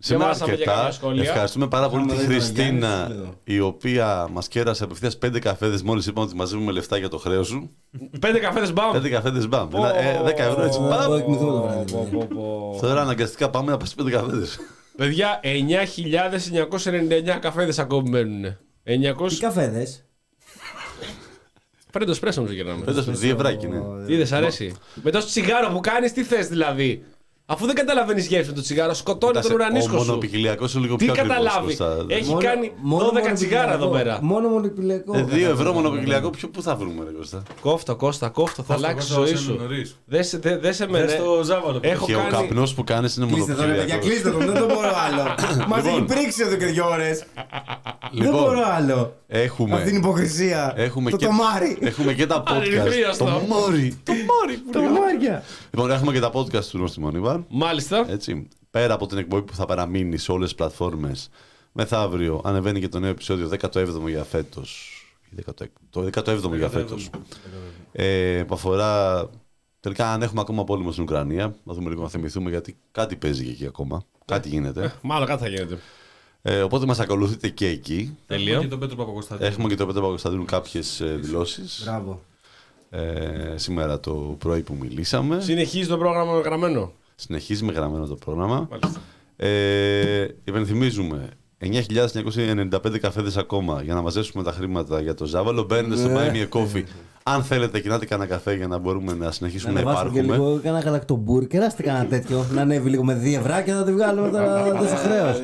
Σήμερα Διαβάσαμε και αρκετά. κάποια σχόλια. Ευχαριστούμε πάρα πολύ τη Άμα δεν ήταν Χριστίνα, Γιάννης, εδώ. η οποία μας κέρασε απευθείας πέντε καφέδες μόλις είπαμε ότι μαζεύουμε λεφτά για το χρέος σου. Πέντε καφέδες μπαμ. Πέντε καφέδες μπαμ. Ένα, ε, δέκα ευρώ έτσι. Ω, Μπαμ. Μπορεί να κοιμηθούμε το βράδυ. Πω, πω, πω. Τώρα αναγκαστικά πάμε να πας πέντε καφέδες. Παιδιά, εννιά χιλιάδες εννιακόσια ενενήντα εννιά καφέδες ακόμη μένουν. Τι εννιακόσια. καφέδες. Φέρε το εσπρέσο μου γυρνάμε. Πέντε δύο ευράκι, ναι. Τι δεν σ' αρέσει. Με το τσιγάρο που κάνεις, τι θες δηλαδή. Αφού δεν καταλαβαίνεις γεύση με το τσιγάρο, σκοτώνει τον ουρανίσκο Ο σου. μονοπικυλιακός είναι λίγο Τι πιο ακριβώς. καταλάβει. Κώστα. Έχει Μόνο- κάνει μόνο δώδεκα μονοπηλιακό. τσιγάρα εδώ πέρα. Μόνο μονοπηλιακό. Ε, Δύο ευρώ μονοπικυλιακό, ποιο πού θα βρούμε, ρε Κώστα. Κόφτο, Κώστα, κόφτο, θα Κώστα, αλλάξει η Κώστα, ζωή όσο είναι σου. νωρίς. Δεν σε- δε- δεν σε με. Δες το Ζάβαλο. Έχω Και ο κάνει. καπνός που κάνεις είναι Κλείστε τον, παιδιά, μονοπικυλιακός. κλείστε τον, δεν το μπορώ άλλο. Μας έχει πρίξει εδώ και δύο ώρες. Δεν Λοιπόν, μπορώ άλλο. Έχουμε. Αυτή την υποκρισία. Έχουμε Το και, τομάρι. έχουμε και τα podcast. Αληθρίαστο. Το μόρι. Το μόρι. που λέω. Τομάρια. Λοιπόν, έχουμε και τα podcast του Νόστιμο Μονίβαρ. Μάλιστα. Έτσι. Πέρα από την εκπομπή που θα παραμείνει σε όλες τις πλατφόρμες, μεθαύριο ανεβαίνει και το νέο επεισόδιο δέκατο έβδομο για φέτος. Το δέκατο έβδομο για φέτος. Ε, που αφορά τελικά αν έχουμε ακόμα πόλεμο στην Ουκρανία. Να δούμε λίγο να θυμηθούμε γιατί κάτι παίζει και εκεί ακόμα. Κάτι γίνεται. Μάλλον κάτι θα γίνεται. Ε, οπότε μας ακολουθείτε και εκεί. Τελείο. Έχουμε και τον Πέτρο Παπακοσταντίνου. Έχουμε και το Πέτρο Παπακοσταντίνου κάποιες ε, δηλώσεις. Μπράβο. Ε, σήμερα το πρωί που μιλήσαμε. Συνεχίζει το πρόγραμμα γραμμένο. Συνεχίζει με γραμμένο το πρόγραμμα. Μάλιστα. Ε, υπενθυμίζουμε εννιά χιλιάδες εννιακόσια ενενήντα πέντε καφέδες ακόμα για να μαζέψουμε τα χρήματα για το Ζάβαλο. Μπαίνετε στο Buy Me a Coffee. Αν θέλετε, κοινάτε κανένα καφέ για να μπορούμε να συνεχίσουμε να, Να βάζω και υπάρχουμε. λίγο κανένα γαλακτομπούρ. Κεράστε κανένα τέτοιο. Να ανέβει λίγο με δύο ευράκια να τη βγάλουμε τώρα τόσο χρέος.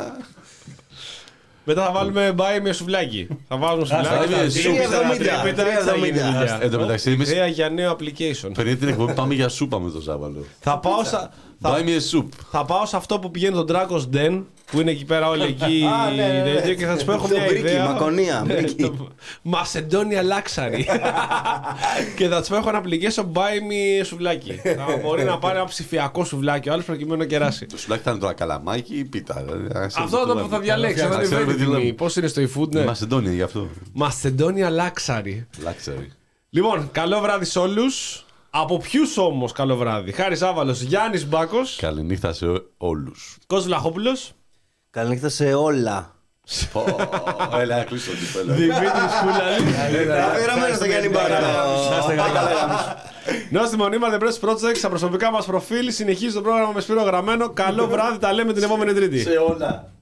Μετά θα βάλουμε buy με σουβλάκι. Θα βάλουμε σουβλάκι. buy me a θα soup. τρύπητα, τρία τρύπητα, εβδομήντα. θα γίνει δουλειά. Εν τω μεταξύ, εμείς Ιδέα για νέο application. πριν την εκπομπή πάμε για σούπα με το Ζάβαλο. Θα πάω σα- Buy θα- me a soup. Θα πάω σε αυτό που πηγαίνει στον Dragos Den, που είναι εκεί πέρα όλοι εκεί Α, ναι, ναι, ναι. τέτοιο, και θα του πω έχω Το μια μπρίκι, ιδέα. Μακονία, Ναι, μπρίκι. το- Macedonian Luxury. Και θα του πω έχω ένα application buy me σουβλάκι. Θα μπορεί να πάρει ένα ψηφιακό σουβλάκι ο άλλο προκειμένου να κεράσει. Το σουλάκι θα είναι τώρα καλαμάκι ή πίτα. δηλαδή, να ξέρουμε Αυτό τι το που θα λέμε. διαλέξει. Να Θα ξέρουμε ανεβαίνει τι η τιμή. λέμε. Πώ είναι στο eFood, ναι. Μασεντόνια γι' αυτό. Macedonian Luxury. Luxury. Λοιπόν, καλό βράδυ σε όλου. Από ποιου όμω καλό βράδυ. Χάρη Άβαλο, Γιάννη Μπάκο, Καληνύχτα σε όλους. Κώστα Βλαχόπουλο, Καληνύχτα σε όλα. Πω, Έλα, να κλείσω το κυπέλο. Δημήτρη Κούλαλη. Αφιερωμένο στο Γιάννη Μπάκα. Νόστιμο Μονίμα The Press Project στα προσωπικά μα προφίλ. Συνεχίζει το πρόγραμμα με Σπύρο Γραμμένο. Καλό βράδυ, τα λέμε την επόμενη Τρίτη. όλα.